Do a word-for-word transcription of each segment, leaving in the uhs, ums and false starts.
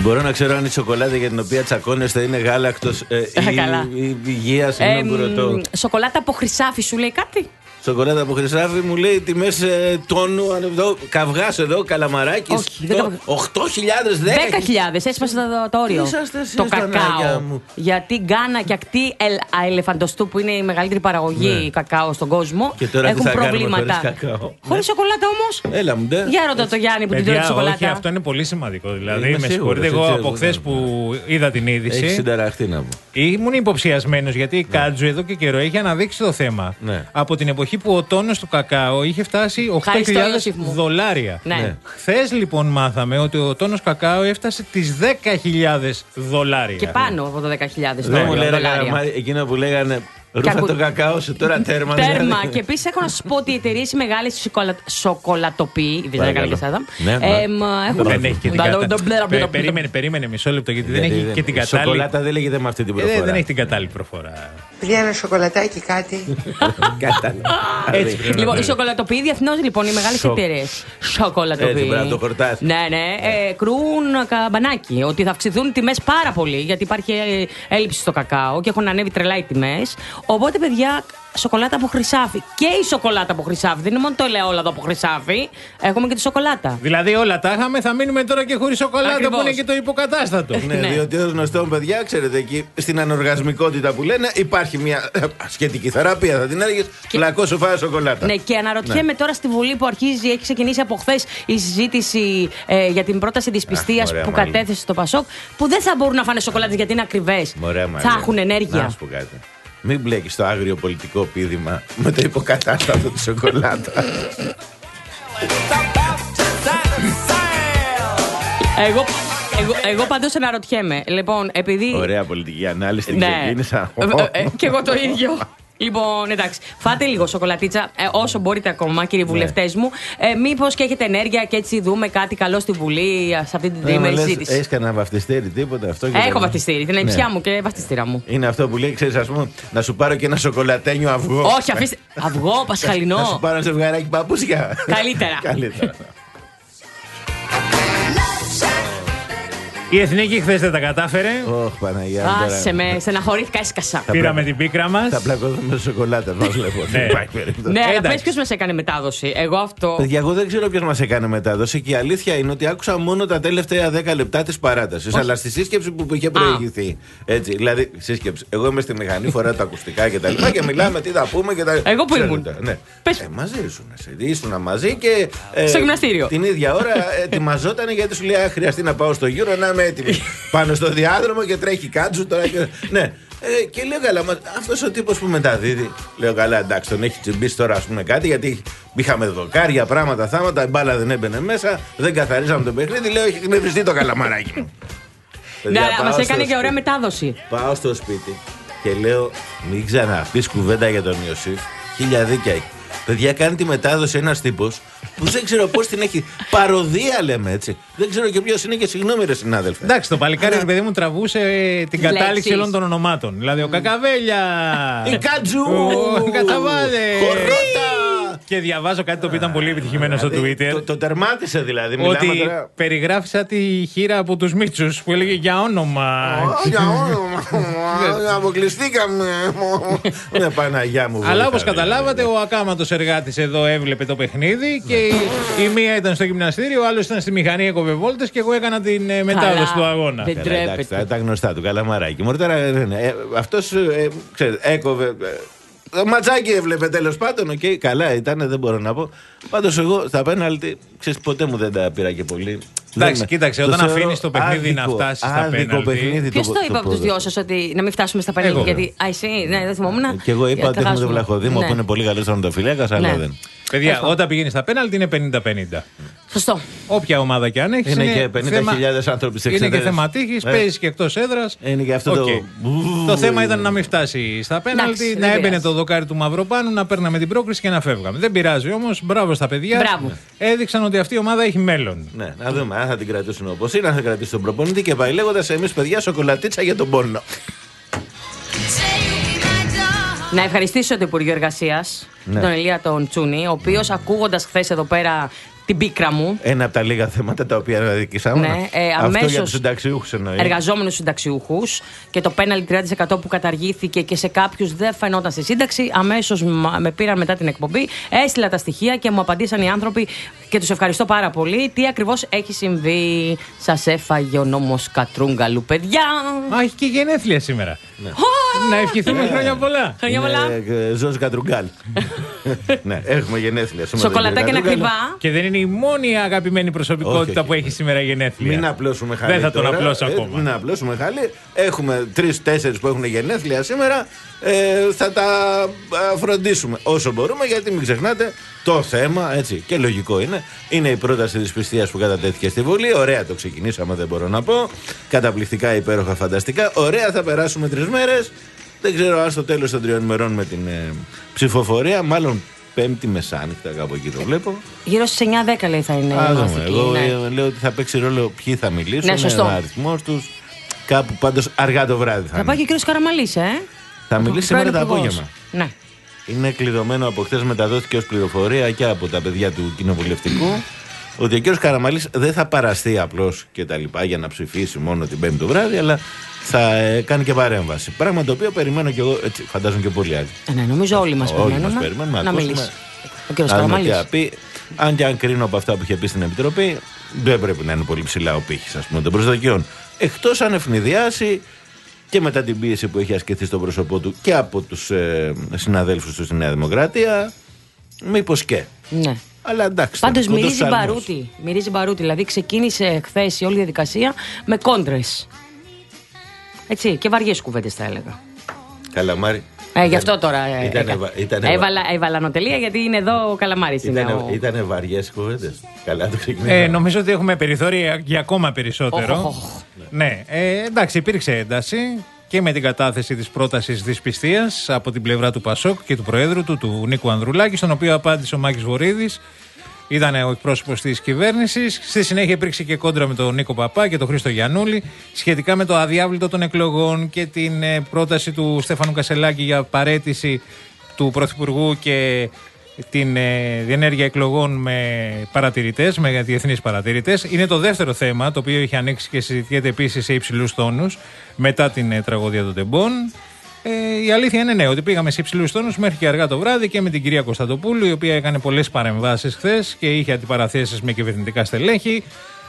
Μπορώ να ξέρω αν η σοκολάτα για την οποία τσακώνεστε είναι γάλακτος ε, ή, ή υγεία, συγγνώμη που ρωτώ. Σοκολάτα από χρυσάφι σου λέει κάτι? Σοκολάτα από χρυσάφι μου λέει τιμές ε, τόνου, εδώ, καυγάς εδώ, καλαμαράκι. οκτώ χιλιάδες, δέκα χιλιάδες, έσπασε το, το όριο. Το κακάο. Γιατί Γκάνα και ακτή ελεφαντοστού, που είναι η μεγαλύτερη παραγωγή ναι. κακάο στον κόσμο, και τώρα έχουν προβλήματα. Χωρίς σοκολάτα όμως. Έλα μου, ντε. Για ρώτα το Γιάννη που την τρώει τη σοκολάτα. Όχι, αυτό είναι πολύ σημαντικό. Δηλαδή, με συγχωρείτε, εγώ από χθες που είδα την είδηση. Έχει συνταραχτεί να πω. Ήμουν υποψιασμένος γιατί η Κάτζου εδώ και καιρό έχει αναδείξει το θέμα. Από την εποχή που ο τόνος του κακάο είχε φτάσει οκτώ χιλιάδες δολάρια. Ναι. Χθες λοιπόν μάθαμε ότι ο τόνος κακάο έφτασε τις δέκα χιλιάδες δολάρια. Και πάνω από το δέκα χιλιάδες δολάρια. Δεν μου λέγανε εκείνο που λέγανε ρούφα ακου... το κακάο σου, τώρα τέρμα. Τέρμα. Και επίσης έχω να σας πω ότι οι εταιρείες οι μεγάλες σοκολα... σοκολατοποιοί. Δεν έκανα και εσάς. Δεν έχει και την κατάλληλη. Περίμενε, περίμενε μισό λεπτό, γιατί δεν έχει και την κατάλληλη. Σοκολάτα δεν λέγεται με αυτή την προφορά. Δεν έχει την κατάλληλη προφορά. Πήγα ένα σοκολατάκι κάτι. Έτσι. Λοιπόν, οι σοκολατοποιοί διεθνώς, λοιπόν, οι μεγάλες εταιρείες. Σοκολατοποιοί. Έτσι, πρέπει να το χορτάσει. Ναι, ναι. Κρούν καμπανάκι ότι θα αυξηθούν τιμές πάρα πολύ, γιατί υπάρχει έλλειψη στο κακάο και έχουν ανέβει τρελά οι τιμές. Οπότε, παιδιά, σοκολάτα από χρυσάφι. Και η σοκολάτα από χρυσάφι. Δεν είναι μόνο το ελαιόλαδο από χρυσάφι. Έχουμε και τη σοκολάτα. Δηλαδή, όλα τα είχαμε, θα μείνουμε τώρα και χωρίς σοκολάτα. Ακριβώς. Που είναι και το υποκατάστατο. Ναι, ναι. Διότι ως γνωστό, παιδιά, ξέρετε, εκεί στην ανοργασμικότητα που λένε υπάρχει μια σχετική θεραπεία. Θα την έλεγε πλακό σου φάει σοκολάτα. Ναι, και αναρωτιέμαι ναι. τώρα στη Βουλή που αρχίζει, έχει ξεκινήσει από χθες η συζήτηση ε, για την πρόταση της πιστείας που μάλλον. κατέθεσε στο Πασόκ, που δεν θα μπορούν να φάνε σοκολάτες γιατί είναι ακριβές. Θα έχουν ενέργεια. Να σου πω κάτι. Μην μπλέκεις το άγριο πολιτικό πείδημα με το υποκατάστατο της σοκολάτα. Εγώ, εγώ, εγώ πάντως αναρωτιέμαι. Λοιπόν, επειδή... Ωραία πολιτική ανάλυση, την ναι. ξεκίνησα. Ε, ε, και εγώ το ίδιο. Λοιπόν, εντάξει, φάτε λίγο σοκολατίτσα ε, όσο μπορείτε ακόμα, κύριοι βουλευτές μου. Ε, μήπως και έχετε ενέργεια και έτσι δούμε κάτι καλό στη Βουλή σε αυτή την τρίμερη συζήτηση. Έχεις κανένα βαφτιστήρι, τίποτα αυτό? Έχω δεν... βαφτιστήρι, την αηψιά ναι. μου και βαφτιστήρα μου. Είναι αυτό που λέει, ξέρεις, ας πούμε, να σου πάρω και ένα σοκολατένιο αυγό. Όχι, αφήστε. Αυγό, πασχαλινό. Να σου πάρω ένα ζευγαράκι παπούτσια. Καλύτερα. Καλύτερα. Η Εθνική χθες δεν τα κατάφερε. Ωχ, Παναγιά. Άσε με, στεναχωρήθηκα, έσκασα. Πήραμε την πίκρα μας. Θα πλακωθούμε σε σοκολάτα, μας λέω. Ναι, αλλά πες ποιος μας έκανε μετάδοση. Εγώ αυτό. Παιδιά, εγώ δεν ξέρω ποιος μας έκανε μετάδοση και η αλήθεια είναι ότι άκουσα μόνο τα τελευταία δέκα λεπτά της παράτασης. Αλλά στη σύσκεψη που είχε προηγηθεί. Έτσι, δηλαδή, σύσκεψη. Εγώ είμαι στη μηχανή, φοράω τα ακουστικά και τα λοιπά και μιλάμε τι θα πούμε και τα. Εγώ που ήμουν. Μαζί ήσουν. Ήσουν μαζί και. Στο γυμναστήριο. Την ίδια ώρα ετοιμαζόταν γιατί σου λέει χρειαστεί να πάω στο γύρο να είμαι έτοιμη. Πάνω στο διάδρομο και τρέχει Κάτζου τώρα. Και... ναι. Ε, και λέω καλά, αυτός ο τύπος που μεταδίδει. Λέω καλά, εντάξει, τον έχει τσιμπήσει τώρα, ας πούμε κάτι, γιατί είχαμε δοκάρια, πράγματα, θάματα, η μπάλα δεν έμπαινε μέσα, δεν καθαρίζαμε το παιχνίδι. Λέω, έχει εκνευριστεί το καλαμαράκι μου. Ναι, αλλά μας έκανε και ωραία μετάδοση. Πάω στο σπίτι και λέω, μην ξαναπείς κουβέντα για τον Ιωσήφ. Χίλια δίκια έχει. Παιδιά, κάνει τη μετάδοση ένας τύπος που δεν ξέρω πώς την έχει. Παροδία λέμε έτσι. Δεν ξέρω και ποιος είναι και συγγνώμη, ρε συνάδελφε. Εντάξει, το παλικάρι, ρε παιδί μου, τραβούσε την κατάληξη όλων των ονομάτων. Δηλαδή ο Κακαβέλια. Η Κάτζου. Ο Καταβάλε. Χορότα. Και διαβάζω κάτι το οποίο ήταν πολύ επιτυχημένο στο Twitter. Το, το τερμάτισε δηλαδή. Ότι τώρα... περιγράφησα τη χείρα από τους Μίτσους που έλεγε για όνομα. Για όνομα. Αποκλειστήκαμε. Ναι, Παναγιά μου. Αλλά όπως καταλάβατε, ο ακάματος εργάτης εδώ έβλεπε το παιχνίδι και η μία ήταν στο γυμναστήριο, ο άλλος ήταν στη μηχανή, έκοβε βόλτες και εγώ έκανα την μετάδοση του αγώνα. Δεν τρέπεται. Τα γνωστά του, καλαμαράκι. Αυτός έκοβε. Το ματσάκι έβλεπε τέλος πάντων, οκ, okay, καλά ήταν, δεν μπορώ να πω. Πάντως εγώ στα πέναλτι, ξέρεις, ποτέ μου δεν τα πήρα και πολύ. Εντάξει, κοίταξε, όταν αφήνεις το παιχνίδι άδικο, να φτάσει στα πέναλτι. Ποιος το, το είπε από τους δυο σας ότι να μην φτάσουμε στα πέναλτι? Γιατί, α, εσύ, ναι, δεν θυμόμουν. Και εγώ είπα ότι έχουμε τον Βλαχοδήμο ναι. που είναι πολύ καλός τερματοφύλακας, αλλά ναι. δεν. Παιδιά, Έχω. όταν πηγαίνει στα πέναλτι είναι πενήντα πενήντα. Σωστό. Όποια ομάδα και αν έχει. Είναι, είναι και πενήντα χιλιάδες άνθρωποι σε εξέδρες. Είναι και θεματήχης, ε. παίζει και εκτός έδρας. Είναι και αυτό okay. το. Το θέμα ήταν να μην φτάσει στα πέναλτι, να έμπαινε το δοκάρι του Μαυροπάνου, να παίρναμε την πρόκριση και να φεύγαμε. Δεν πειράζει όμως, μπράβο στα παιδιά. Μπράβο. Έδειξαν ότι αυτή η ομάδα έχει μέλλον. Ναι, να δούμε αν θα την κρατήσουν όπως είναι, αν θα κρατήσει τον προπονητή και πάει λέγοντας εμείς παιδιά σοκολατίτσα για τον πόνο. Να ευχαριστήσω το Υπουργείο Εργασίας, ναι. τον Ηλία τον Τσούνη, ο οποίος ακούγοντας χθες εδώ πέρα την πίκρα μου. Ένα από τα λίγα θέματα τα οποία αδικήσαμε. Ναι, ε, Αυτό αμέσως για τους συνταξιούχους εννοεί. Εργαζόμενους συνταξιούχους και το πέναλτι τριάντα τοις εκατό που καταργήθηκε και σε κάποιους δεν φαινόταν στη σύνταξη. Αμέσως με πήραν μετά την εκπομπή, έστειλα τα στοιχεία και μου απαντήσαν οι άνθρωποι και τους ευχαριστώ πάρα πολύ. Τι ακριβώς έχει συμβεί. Σας έφαγε ο νόμος Κατρούγκαλου, παιδιά. Α, έχει και γενέθλια σήμερα. Ναι. Να ευχηθούμε χρόνια πολλά. Χρόνια πολλά. Ζώος Κατρούγκαλ. Ναι, έχουμε γενέθλια σήμερα. Σοκολατάκια είναι ακριβά. Και δεν είναι η μόνη αγαπημένη προσωπικότητα Όχι, όχι. που έχει σήμερα γενέθλια. Μην απλώσουμε χαλί. Δεν θα τον τώρα. απλώσω Ε, ακόμα. Μην απλώσουμε χαλί. Έχουμε τρεις-τέσσερις που έχουν γενέθλια σήμερα. Ε, θα τα α, φροντίσουμε όσο μπορούμε, γιατί μην ξεχνάτε το θέμα, έτσι, και λογικό είναι. Είναι η πρόταση της πιστείας που κατατέθηκε στη Βουλή. Ωραία, το ξεκινήσαμε, δεν μπορώ να πω. Καταπληκτικά, υπέροχα, φανταστικά. Ωραία, θα περάσουμε τρεις μέρες. Δεν ξέρω αν στο τέλος των τριών ημερών με την ε, ψηφοφορία, μάλλον Πέμπτη μεσάνυχτα, κάπου εκεί το βλέπω. Γύρω στις εννιά δέκα λέει θα είναι. Α, η εγώ ναι. ε, λέω ότι θα παίξει ρόλο ποιοι θα μιλήσουν, Ναι, σωστό. ο αριθμός τους. Κάπου πάντως αργά το βράδυ θα, Θα πάει και ο κύριος Καραμαλής, ε. Θα μιλήσει σήμερα το Υπουργός. απόγευμα. Ναι. Είναι κλειδωμένο από χθες, μεταδόθηκε ως πληροφορία και από τα παιδιά του κοινοβουλευτικού ότι ο κύριος Καραμαλής δεν θα παραστεί απλώς και τα λοιπά για να ψηφίσει μόνο την Πέμπτη το βράδυ, αλλά θα ε, κάνει και παρέμβαση. Πράγμα το οποίο περιμένω και εγώ, έτσι, φαντάζομαι και πολλοί άλλοι. Ε, ναι, νομίζω όλοι μας Όλοι περιμένουμε. μας περιμένουμε, Να ακούσουμε. μιλήσει. Ο κύριος Να δούμε Καραμαλής. τι θα πει. Αν και αν κρίνω από αυτά που είχε πει στην Επιτροπή, δεν πρέπει να είναι πολύ ψηλά ο πύχης, ας πούμε, των προσδοκιών. Εκτός αν ευνηδιάσει και μετά την πίεση που έχει ασκηθεί στο πρόσωπό του και από τους ε, συναδέλφους του στη Νέα Δημοκρατία, μήπως και. Ναι. Αλλά εντάξει. Πάντως κοντός μυρίζει σαλμός. μπαρούτι. Μυρίζει μπαρούτι. Δηλαδή ξεκίνησε χθες η όλη διαδικασία με κόντρες. Έτσι, και βαριές κουβέντες θα έλεγα. Καλαμάρι. Ε, γι' αυτό τώρα ε, Ήτανε, έκα- ήτανε, έβαλα, έβαλα ανωτελεία γιατί είναι εδώ ο Καλαμάρης. είναι ήτανε, ο... ήτανε βαριές κουβέντες. Καλά το ξεκινήσαμε. Ε, νομίζω ότι έχουμε περιθώρια για ακόμα περισσότερο. Οχ, οχ, οχ. Ναι, ε, εντάξει, υπήρξε ένταση και με την κατάθεση της πρότασης δυσπιστίας από την πλευρά του Πασόκ και του Προέδρου του, του Νίκου Ανδρουλάκη, στον οποίο απάντησε ο Μάκης Βορίδης. Ήταν ο εκπρόσωπος της κυβέρνησης. Στη συνέχεια υπήρξε και κόντρα με τον Νίκο Παπά και τον Χρήστο Γιαννούλη σχετικά με το αδιάβλητο των εκλογών και την ε, πρόταση του Στέφανου Κασελάκη για παραίτηση του Πρωθυπουργού και την ε, διενέργεια εκλογών με παρατηρητές, με διεθνείς παρατηρητές. Είναι το δεύτερο θέμα, το οποίο είχε ανοίξει και συζητιέται επίσης σε υψηλούς τόνους μετά την ε, τραγωδία των Τεμπών. Ε, η αλήθεια είναι ναι, ότι πήγαμε σε υψηλούς τόνους μέχρι και αργά το βράδυ και με την κυρία Κωνσταντοπούλου, η οποία έκανε πολλές παρεμβάσεις χθες και είχε αντιπαραθέσεις με κυβερνητικά στελέχη.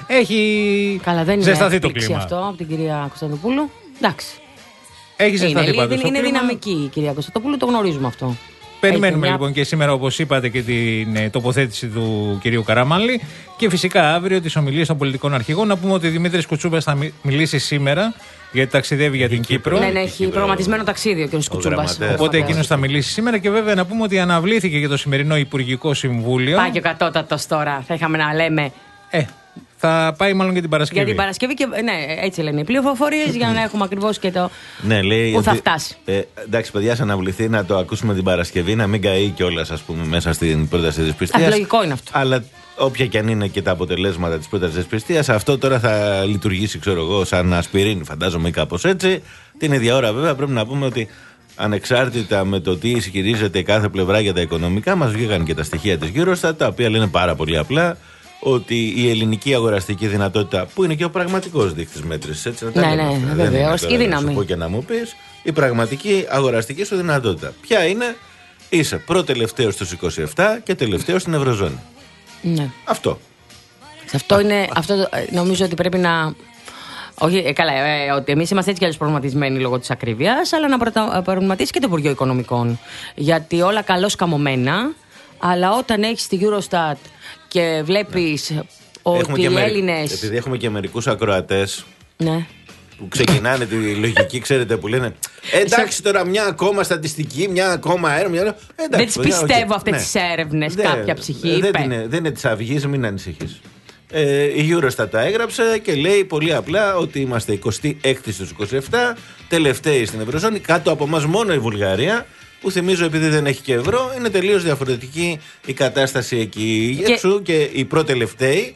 Έχει Καλά, δεν είναι ζεσταθεί το έκπληξη κλίμα. αυτό από την κυρία Κωνσταντοπούλου. Εντάξει. Έχει Είναι, ζεσταθεί είναι, πάντως είναι, το είναι κλίμα. δυναμική η κυρία Κωνσταντοπούλου, το γνωρίζουμε αυτό. Περιμένουμε Έχει μια- λοιπόν και σήμερα, όπως είπατε, και την ε, τοποθέτηση του κυρίου Καραμάνλη και φυσικά αύριο τις ομιλίες των πολιτικών αρχηγών. Να πούμε ότι ο Δημήτρης Κουτσούμπας θα μι- μιλήσει σήμερα, γιατί ταξιδεύει για την Κύπρο. Ναι, ναι, έχει Κύπρο. προγραμματισμένο ταξίδι ο κ. Κουτσούμπας. γραμματέας. Οπότε εκείνος θα μιλήσει σήμερα και βέβαια να πούμε ότι αναβλήθηκε και το σημερινό Υπουργικό Συμβούλιο. Πάει και ο κατώτατος τώρα. Θα είχαμε να λέμε Ε, θα πάει μάλλον και την Παρασκευή. για την Παρασκευή και. Ναι, έτσι λένε οι πληροφορίες για να έχουμε ακριβώς και το. Ναι, λέει. Πού θα ότι- φτάσει. Ε, εντάξει, παιδιά, σαν αναβληθεί να το ακούσουμε την Παρασκευή, να μην καεί κιόλας, ας πούμε, μέσα στην πρόταση της πιστείας. Α, λογικό είναι αυτό. Αλλά όποια και αν είναι και τα αποτελέσματα της πρότασης της πιστείας, αυτό τώρα θα λειτουργήσει, ξέρω εγώ, σαν ασπιρίνη, φαντάζομαι, ή κάπως έτσι. Την ίδια ώρα, βέβαια, πρέπει να πούμε ότι ανεξάρτητα με το τι ισχυρίζεται κάθε πλευρά για τα οικονομικά, μας βγήκαν και τα στοιχεία της Eurostat, τα οποία λένε πάρα πολύ απλά ότι η ελληνική αγοραστική δυνατότητα, που είναι και ο πραγματικός δείκτης μέτρησης, έτσι, να τα Ναι, λέμε ναι, αυτά. Δεν βεβαίως, είναι και τώρα να δύναμη. σου πω και να μου πεις, η πραγματική αγοραστική σου δυνατότητα. Ποια είναι? Είσαι πρώτο-τελευταίος στους είκοσι επτά και τελευταίος στην Ευρωζώνη. Ναι. Αυτό. Σε αυτό είναι. Αυτό το- ε, νομίζω ότι πρέπει να. Όχι, ε, καλά, ε, ότι εμείς είμαστε έτσι κι αλλιώς προγραμματισμένοι λόγω της ακρίβειας, αλλά να προτα- προγραμματίσει και το Υπουργείο Οικονομικών. Γιατί όλα καλώς καμωμένα, αλλά όταν έχεις τη Eurostat και βλέπεις ότι οι μερι- Έλληνες. Επειδή έχουμε και μερικούς ακροατές Ναι. που ξεκινάνε τη λογική, ξέρετε, που λένε «Ε, εντάξει τώρα μια ακόμα στατιστική, μια ακόμα έρευνα. μια- Ε, εντάξει, Δεν τις παιδιά, πιστεύω οκ, αυτές ναι. τις έρευνες, Δεν- κάποια ψυχή Δεν είπε. είναι, δεν είναι της αυγής, μην ανησυχείς. Ε, η Eurostat τα έγραψε και λέει πολύ απλά ότι είμαστε εικοστή έκτη στους είκοσι επτά, τελευταίοι στην Ευρωζώνη, κάτω από εμάς μόνο η Βουλγαρία, που θυμίζω επειδή δεν έχει και ευρώ, είναι τελείως διαφορετική η κατάσταση εκεί Και- έξω και οι προτελευταίοι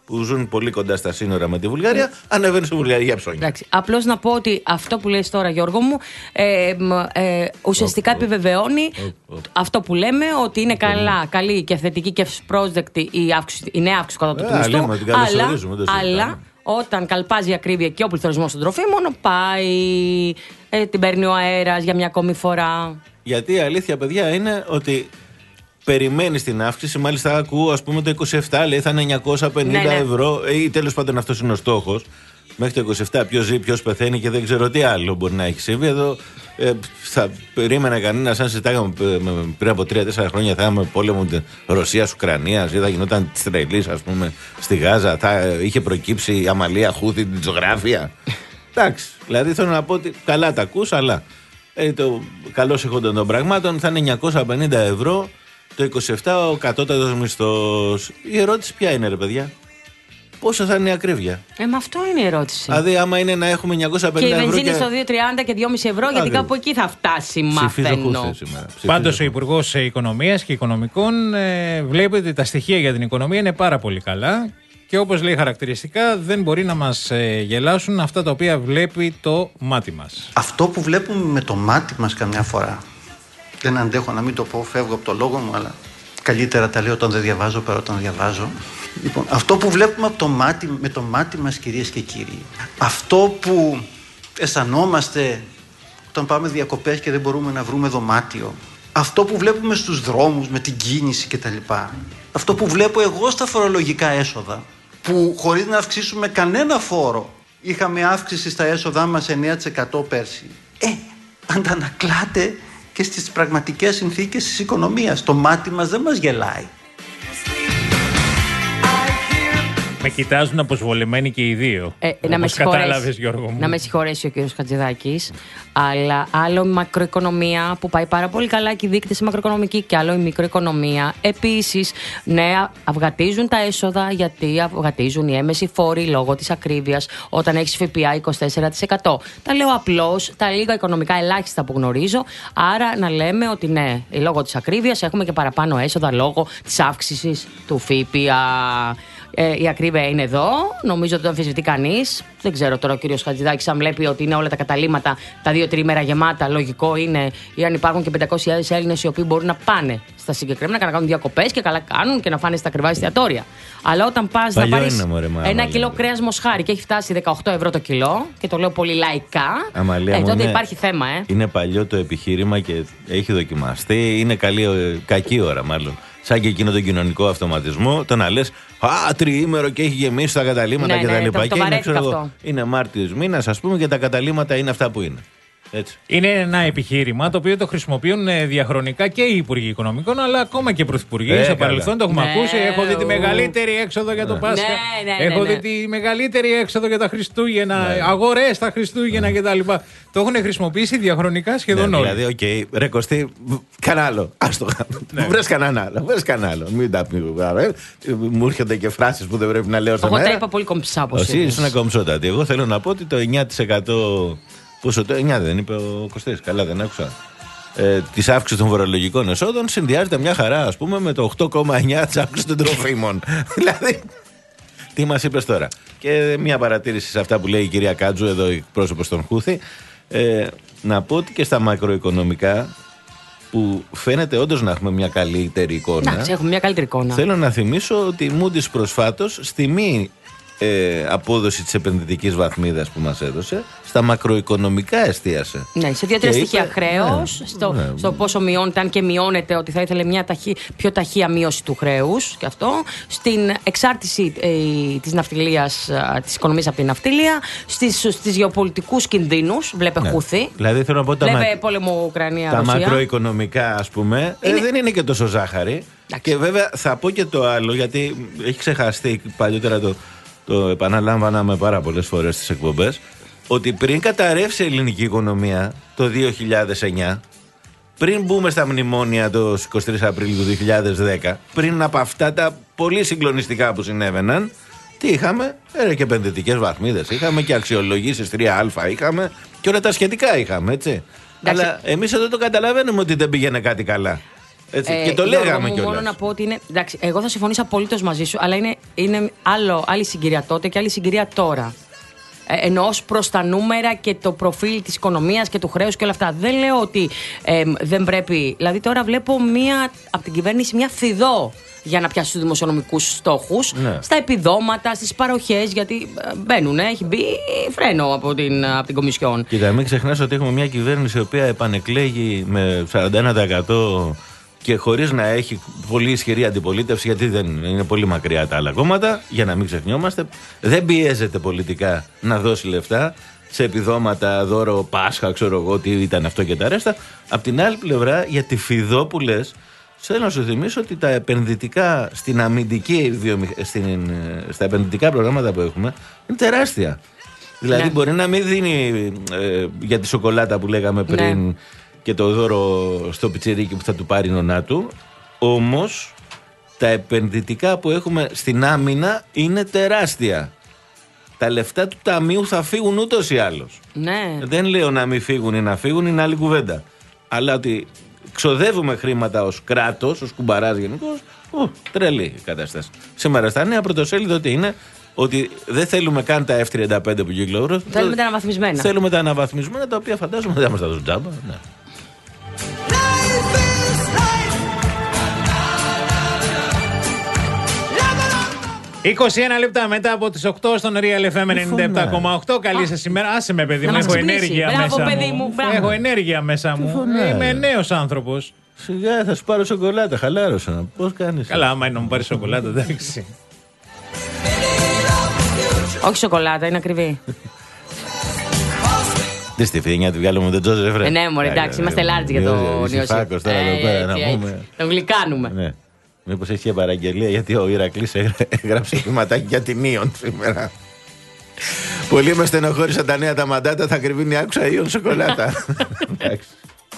που ζουν πολύ κοντά στα σύνορα με τη Βουλγαρία, ανεβαίνουν στη Βουλγαρία για ψώνια. Απλώς να πω ότι αυτό που λες τώρα, Γιώργο μου, ε, ε, ουσιαστικά oh, επιβεβαιώνει oh, oh. αυτό που λέμε, ότι είναι καλά, oh. καλή και θετική και ευπρόσδεκτη η, αύξηση, η νέα αύξηση κατά του ε, μισθού. Αλλά, αλλά όταν καλπάζει η ακρίβεια και ο πληθωρισμός των τροφίμων, πάει, ε, την παίρνει ο αέρας για μια ακόμη φορά. Γιατί η αλήθεια, παιδιά, είναι ότι περιμένει την αύξηση. Μάλιστα, ακούω, ας πούμε, το είκοσι επτά λέει θα είναι εννιακόσια πενήντα ναι, ναι. ευρώ, ή τέλος πάντων αυτός είναι ο στόχος. Μέχρι το είκοσι επτά, ποιος ζει, ποιος πεθαίνει και δεν ξέρω τι άλλο μπορεί να έχει συμβεί. Εδώ ε, θα περίμενε κανένα, αν συζητάγαμε πριν από τρία τέσσερα χρόνια, θα είχαμε πόλεμο Ρωσίας-Ουκρανίας ή θα γινόταν τη τρελή, ας πούμε, στη Γάζα. Θα είχε προκύψει η Αμαλία Χούθη, την ζωγράφια. Εντάξει, δηλαδή θέλω να πω ότι καλά τα ακούς, αλλά ε, το καλώς εχόντων των πραγμάτων θα είναι εννιακόσια πενήντα ευρώ. Το είκοσι επτά ο κατώτατος μισθός. Η ερώτηση ποια είναι, ρε παιδιά? Πόσο θα είναι η ακρίβεια? Ε, με αυτό είναι η ερώτηση. Δηλαδή, άμα είναι να έχουμε εννιακόσια πενήντα ευρώ. Και η βενζίνη στο δύο τριάντα και δυόμισι ευρώ, γιατί κάπου εκεί θα φτάσει, μαθαίνω. Πάντως, ο Υπουργός Οικονομίας και Οικονομικών ε, βλέπει ότι τα στοιχεία για την οικονομία είναι πάρα πολύ καλά. Και όπως λέει χαρακτηριστικά, δεν μπορεί να μας ε, γελάσουν αυτά τα οποία βλέπει το μάτι μας. Αυτό που βλέπουμε με το μάτι μας καμιά φορά. Δεν αντέχω να μην το πω, φεύγω από το λόγο μου, αλλά καλύτερα τα λέω όταν δεν διαβάζω παρά όταν διαβάζω. Λοιπόν, αυτό που βλέπουμε από το μάτι, με το μάτι μας, κυρίες και κύριοι, αυτό που αισθανόμαστε όταν πάμε διακοπές και δεν μπορούμε να βρούμε δωμάτιο, αυτό που βλέπουμε στους δρόμους με την κίνηση κτλ. Αυτό που βλέπω εγώ στα φορολογικά έσοδα, που χωρίς να αυξήσουμε κανένα φόρο είχαμε αύξηση στα έσοδά μας εννέα τοις εκατό πέρσι. Ε, αντανακλάται και στις πραγματικές συνθήκες της οικονομίας. Το μάτι μας δεν μας γελάει. Με κοιτάζουν αποσβολεμένοι και οι δύο. Ε, να, με κατάλαβες, Γιώργο μου. Να με συγχωρέσει ο κύριος Χατζηδάκης, αλλά άλλο η μακροοικονομία που πάει πάρα πολύ καλά και οι δείκτες μακροοικονομικοί, και άλλο η μικροοικονομία. Επίσης, ναι, αυγατίζουν τα έσοδα, γιατί αυγατίζουν οι έμμεσοι φόροι λόγω της ακρίβειας όταν έχεις ΦΠΑ είκοσι τέσσερα τοις εκατό. Τα λέω απλώς, τα λίγα οικονομικά ελάχιστα που γνωρίζω. Άρα να λέμε ότι ναι, λόγω της ακρίβειας έχουμε και παραπάνω έσοδα λόγω της αύξησης του ΦΠΑ. Ε, η ακρίβεια είναι εδώ. Νομίζω ότι το αμφισβητεί κανείς. Δεν ξέρω τώρα ο κύριος Χατζηδάκης αν βλέπει ότι είναι όλα τα καταλήμματα τα δύο τρίμερα γεμάτα. Λογικό είναι, ή αν υπάρχουν και πεντακόσιες χιλιάδες Έλληνες οι οποίοι μπορούν να πάνε στα συγκεκριμένα και να κάνουν διακοπές και καλά κάνουν και να φάνε στα ακριβά εστιατόρια. Αλλά όταν πας να πάρεις ένα κιλό κρέας μοσχάρι και έχει φτάσει δεκαοκτώ ευρώ το κιλό, και το λέω πολύ λαϊκά, ε, τότε είναι, υπάρχει θέμα. Ε. Είναι παλιό το επιχείρημα και έχει δοκιμαστεί. Είναι καλή, κακή ώρα μάλλον. Σαν και εκείνο τον κοινωνικό αυτοματισμό, το να λες α, τριήμερο και έχει γεμίσει τα καταλήμματα ναι, κτλ. Ναι, το, το και είναι, ξέρω εγώ, είναι Μάρτιος μήνας, ας πούμε, και τα καταλήμματα είναι αυτά που είναι. Έτσι. Είναι ένα επιχείρημα το οποίο το χρησιμοποιούν διαχρονικά και οι Υπουργοί Οικονομικών, αλλά ακόμα και οι Πρωθυπουργοί. Ε, στο παρελθόν το έχουμε ναι, ακούσει. Έχω δει τη μεγαλύτερη έξοδο για το ναι. Πάσχα. Ναι, ναι, Έχω ναι, ναι. δει τη μεγαλύτερη έξοδο για τα Χριστούγεννα. Ναι. Αγορές τα Χριστούγεννα ναι. κτλ. Το έχουν χρησιμοποιήσει διαχρονικά σχεδόν ναι, όλοι. Δηλαδή, οκ, okay, ρε Κωστή, κανένα άλλο. Άστο. Ναι. Βρες κανένα άλλο. Βρες κανένα άλλο. Μην τα πει. Μου έρχονται και φράσεις που δεν πρέπει να λέω στον αέρα. Εγώ τα είπα πολύ κομψά. Εσύ ήσουν κομψότατη. Εγώ θέλω να πω ότι το εννιά τοις εκατό. Πόσο το εννιά δεν είπε ο Κωστής, καλά δεν άκουσα. Ε, της αύξησης των φορολογικών εσόδων συνδυάζεται μια χαρά, ας πούμε, με το οκτώ κόμμα εννιά της αύξησης των τροφίμων. Δηλαδή, τι μας είπες τώρα? Και μια παρατήρηση σε αυτά που λέει η κυρία Κάτζου, εδώ εκπρόσωπος των Χούθη. Ε, να πω ότι και στα μακροοικονομικά, που φαίνεται όντως να έχουμε μια καλύτερη εικόνα. Να, έχουμε μια καλύτερη εικόνα. Θέλω να θυμίσω ότι η Moody's προσφάτως στη μη Ε, απόδοση της επενδυτικής βαθμίδας που μας έδωσε, στα μακροοικονομικά εστίασε. Ναι, σε δύο-τρία στοιχεία είπε... χρέος, ναι, στο, ναι. στο πόσο μειώνεται, αν και μειώνεται, ότι θα ήθελε μια ταχύ, πιο ταχεία μείωση του χρέους και αυτό, στην εξάρτηση ε, της ναυτιλίας, ε, της οικονομίας από την ναυτιλία, στις, στις γεωπολιτικούς κινδύνους, βλέπε ναι. Χούθη. Δηλαδή θέλω να πω βλέπε τα, πόλεμο Ουκρανία, τα Ρωσία. μακροοικονομικά, ας πούμε, είναι... ε, δεν είναι και τόσο ζάχαρη. Και βέβαια θα πω και το άλλο, γιατί έχει ξεχαστεί παλιότερα το. Το επαναλάμβαναμε πάρα πολλές φορές στις εκπομπές, ότι πριν καταρρεύσει η ελληνική οικονομία το δύο χιλιάδες εννιά, πριν μπούμε στα μνημόνια το εικοστή τρίτη Απριλίου του δύο χιλιάδες δέκα, πριν από αυτά τα πολύ συγκλονιστικά που συνέβαιναν, τι είχαμε? Era και επενδυτικές βαθμίδες, είχαμε και αξιολογήσεις τρία α, είχαμε και όλα τα σχετικά είχαμε, έτσι. Εντάξει. Αλλά εμείς εδώ το καταλαβαίνουμε ότι δεν πήγαινε κάτι καλά. Έτσι, ε, και το λέγαμε κιόλας. Μόνο να πω ότι είναι. Εντάξει, εγώ θα συμφωνήσω απολύτως μαζί σου, αλλά είναι, είναι άλλο, άλλη συγκυρία τότε και άλλη συγκυρία τώρα. Ε, εννοώ προς τα νούμερα και το προφίλ της οικονομίας και του χρέους και όλα αυτά. Δεν λέω ότι ε, δεν πρέπει. Δηλαδή, τώρα βλέπω μία, από την κυβέρνηση μια φιδό για να πιάσει τους δημοσιονομικούς στόχους, ναι. Στα επιδόματα, στις παροχές, γιατί μπαίνουν, έχει μπει φρένο από την, από την Κομισιόν. Κοίτα, μην ξεχνάς ότι έχουμε μια κυβέρνηση η οποία επανεκλέγει με σαράντα ένα τοις εκατό και χωρίς να έχει πολύ ισχυρή αντιπολίτευση, γιατί δεν είναι πολύ μακριά τα άλλα κόμματα, για να μην ξεχνιόμαστε. Δεν πιέζεται πολιτικά να δώσει λεφτά σε επιδόματα, δώρο Πάσχα, ξέρω εγώ τι ήταν αυτό και τα ρέστα. Απ' την άλλη πλευρά, για τη φιδό που λες, θέλω να σου θυμίσω ότι τα επενδυτικά στην αμυντική, στην, στα επενδυτικά προγράμματα που έχουμε είναι τεράστια. Δηλαδή, ναι. Μπορεί να μην δίνει ε, για τη σοκολάτα που λέγαμε πριν, ναι. Και το δώρο στο πιτσιρίκι που θα του πάρει η νονά του. Όμως τα επενδυτικά που έχουμε στην άμυνα είναι τεράστια. Τα λεφτά του ταμείου θα φύγουν ούτως ή άλλως. Ναι. Δεν λέω να μην φύγουν ή να φύγουν, είναι άλλη κουβέντα. Αλλά ότι ξοδεύουμε χρήματα ως κράτος, ως κουμπαράς γενικώς, ου, τρελή η κατάσταση. Σήμερα στα νέα πρωτοσέλιδο τι είναι, ότι δεν θέλουμε καν τα εφ τριάντα πέντε που κυκλοφορούν. Θέλουμε τα αναβαθμισμένα. Θέλουμε τα αναβαθμισμένα, τα οποία φαντάζομαι δεν θα μας τα δουν τζάμπα. Ναι. είκοσι ένα λεπτά μετά από τις οκτώ στον Real εφ εμ ενενήντα επτά κόμμα οκτώ. Καλή σας ημέρα. Άσε με, παιδί μου, έχω ενέργεια μέσα μου. Έχω ενέργεια μέσα μου. Είμαι νέος άνθρωπος. Σιγά, θα σου πάρω σοκολάτα, χαλάρωσα. Πώς κάνεις? Καλά, άμα είναι να μου πάρει σοκολάτα, εντάξει. Όχι σοκολάτα, είναι ακριβή. Τι στη φίδια του βγάλουμε τον Τζόζεφ, ρε. Ναι, μωρέ, εντάξει, είμαστε large για το νιώσιο. Φάκος τώρα εδώ πέρα να πούμε. Τον γλυκάνουμε. Μήπως έχει και παραγγελία, γιατί ο Ηρακλής έγραψε βηματάκι για τιμίων σήμερα. Πολύ με στενοχώρησαν τα νέα τα μαντάτα, θα κρυβίνει άκουσα Ιον σοκολάτα. Εντάξει.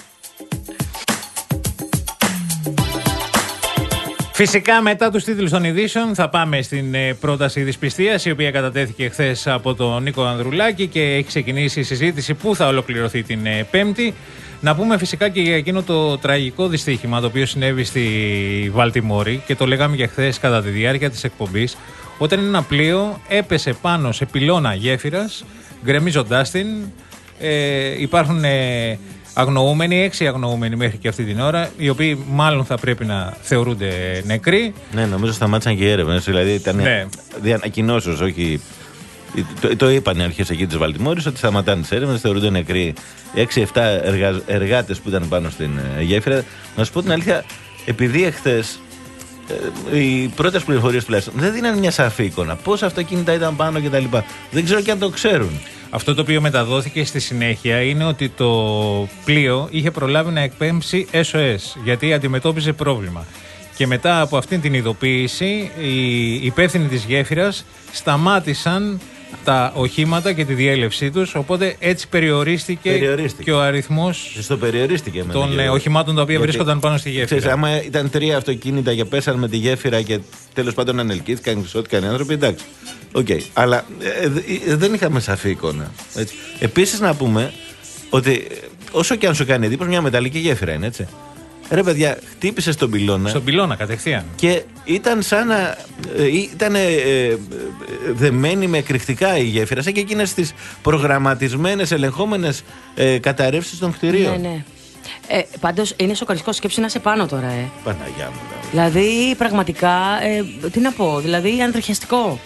Φυσικά μετά τους τίτλους των ειδήσεων θα πάμε στην ε, πρόταση δυσπιστίας, η οποία κατατέθηκε χθες από τον Νίκο Ανδρουλάκη και έχει ξεκινήσει η συζήτηση που θα ολοκληρωθεί την ε, Πέμπτη. Να πούμε φυσικά και για εκείνο το τραγικό δυστύχημα το οποίο συνέβη στη Βαλτιμόρη και το λέγαμε και χθες κατά τη διάρκεια της εκπομπής, όταν ένα πλοίο έπεσε πάνω σε πυλώνα γέφυρας γκρεμίζοντάς την. Ε, υπάρχουν ε, αγνοούμενοι, έξι αγνοούμενοι μέχρι και αυτή την ώρα, οι οποίοι μάλλον θα πρέπει να θεωρούνται νεκροί. Ναι, νομίζω σταμάτησαν και οι έρευνες, δηλαδή ήταν ναι. Ανακοινώσεις, όχι. Το, το είπαν οι αρχές εκεί της Βαλτιμόρης ότι σταματάνε τις έρευνες, θεωρούνται νεκροί έξι εφτά εργα, εργάτες που ήταν πάνω στην ε, γέφυρα. Να σου πω την αλήθεια, επειδή εχθές ε, οι πρώτες πληροφορίες τουλάχιστον δεν δίναν μια σαφή εικόνα. Πόσα αυτοκίνητα ήταν πάνω κτλ. Δεν ξέρω και αν το ξέρουν. Αυτό το οποίο μεταδόθηκε στη συνέχεια είναι ότι το πλοίο είχε προλάβει να εκπέμψει ες ο ες γιατί αντιμετώπιζε πρόβλημα. Και μετά από αυτήν την ειδοποίηση, οι υπεύθυνοι της γέφυρας σταμάτησαν τα οχήματα και τη διέλευσή τους, οπότε έτσι περιορίστηκε, περιορίστηκε. και ο αριθμός Στο περιορίστηκε των και... οχημάτων τα οποία γιατί... βρίσκονταν πάνω στη γέφυρα. Ξέρεις, άμα ήταν τρία αυτοκίνητα και πέσαν με τη γέφυρα και τέλος πάντων ανελκύθηκαν και ξώτηκαν οι άνθρωποι, εντάξει. Okay. Αλλά ε, ε, δεν είχαμε σαφή εικόνα. Επίσης να πούμε ότι όσο και αν σου κάνει εντύπωση, μια μεταλλική γέφυρα είναι, έτσι. Ρε παιδιά, χτύπησε στον πυλώνα. Στον πυλώνα κατευθείαν. Και ήταν σαν να. Ε, ήταν ε, ε, δεμένη με εκρηκτικά η γέφυρα, σαν και εκείνες τις προγραμματισμένες, ελεγχόμενες ε, καταρρεύσεις των κτηρίων. Ναι, ναι. Ε, πάντως είναι σοκαριστικό, σκέψη να είσαι πάνω τώρα, ε. Παναγιά μου. Δηλαδή, δηλαδή πραγματικά. Ε, τι να πω, δηλαδή ανατριχιαστικό.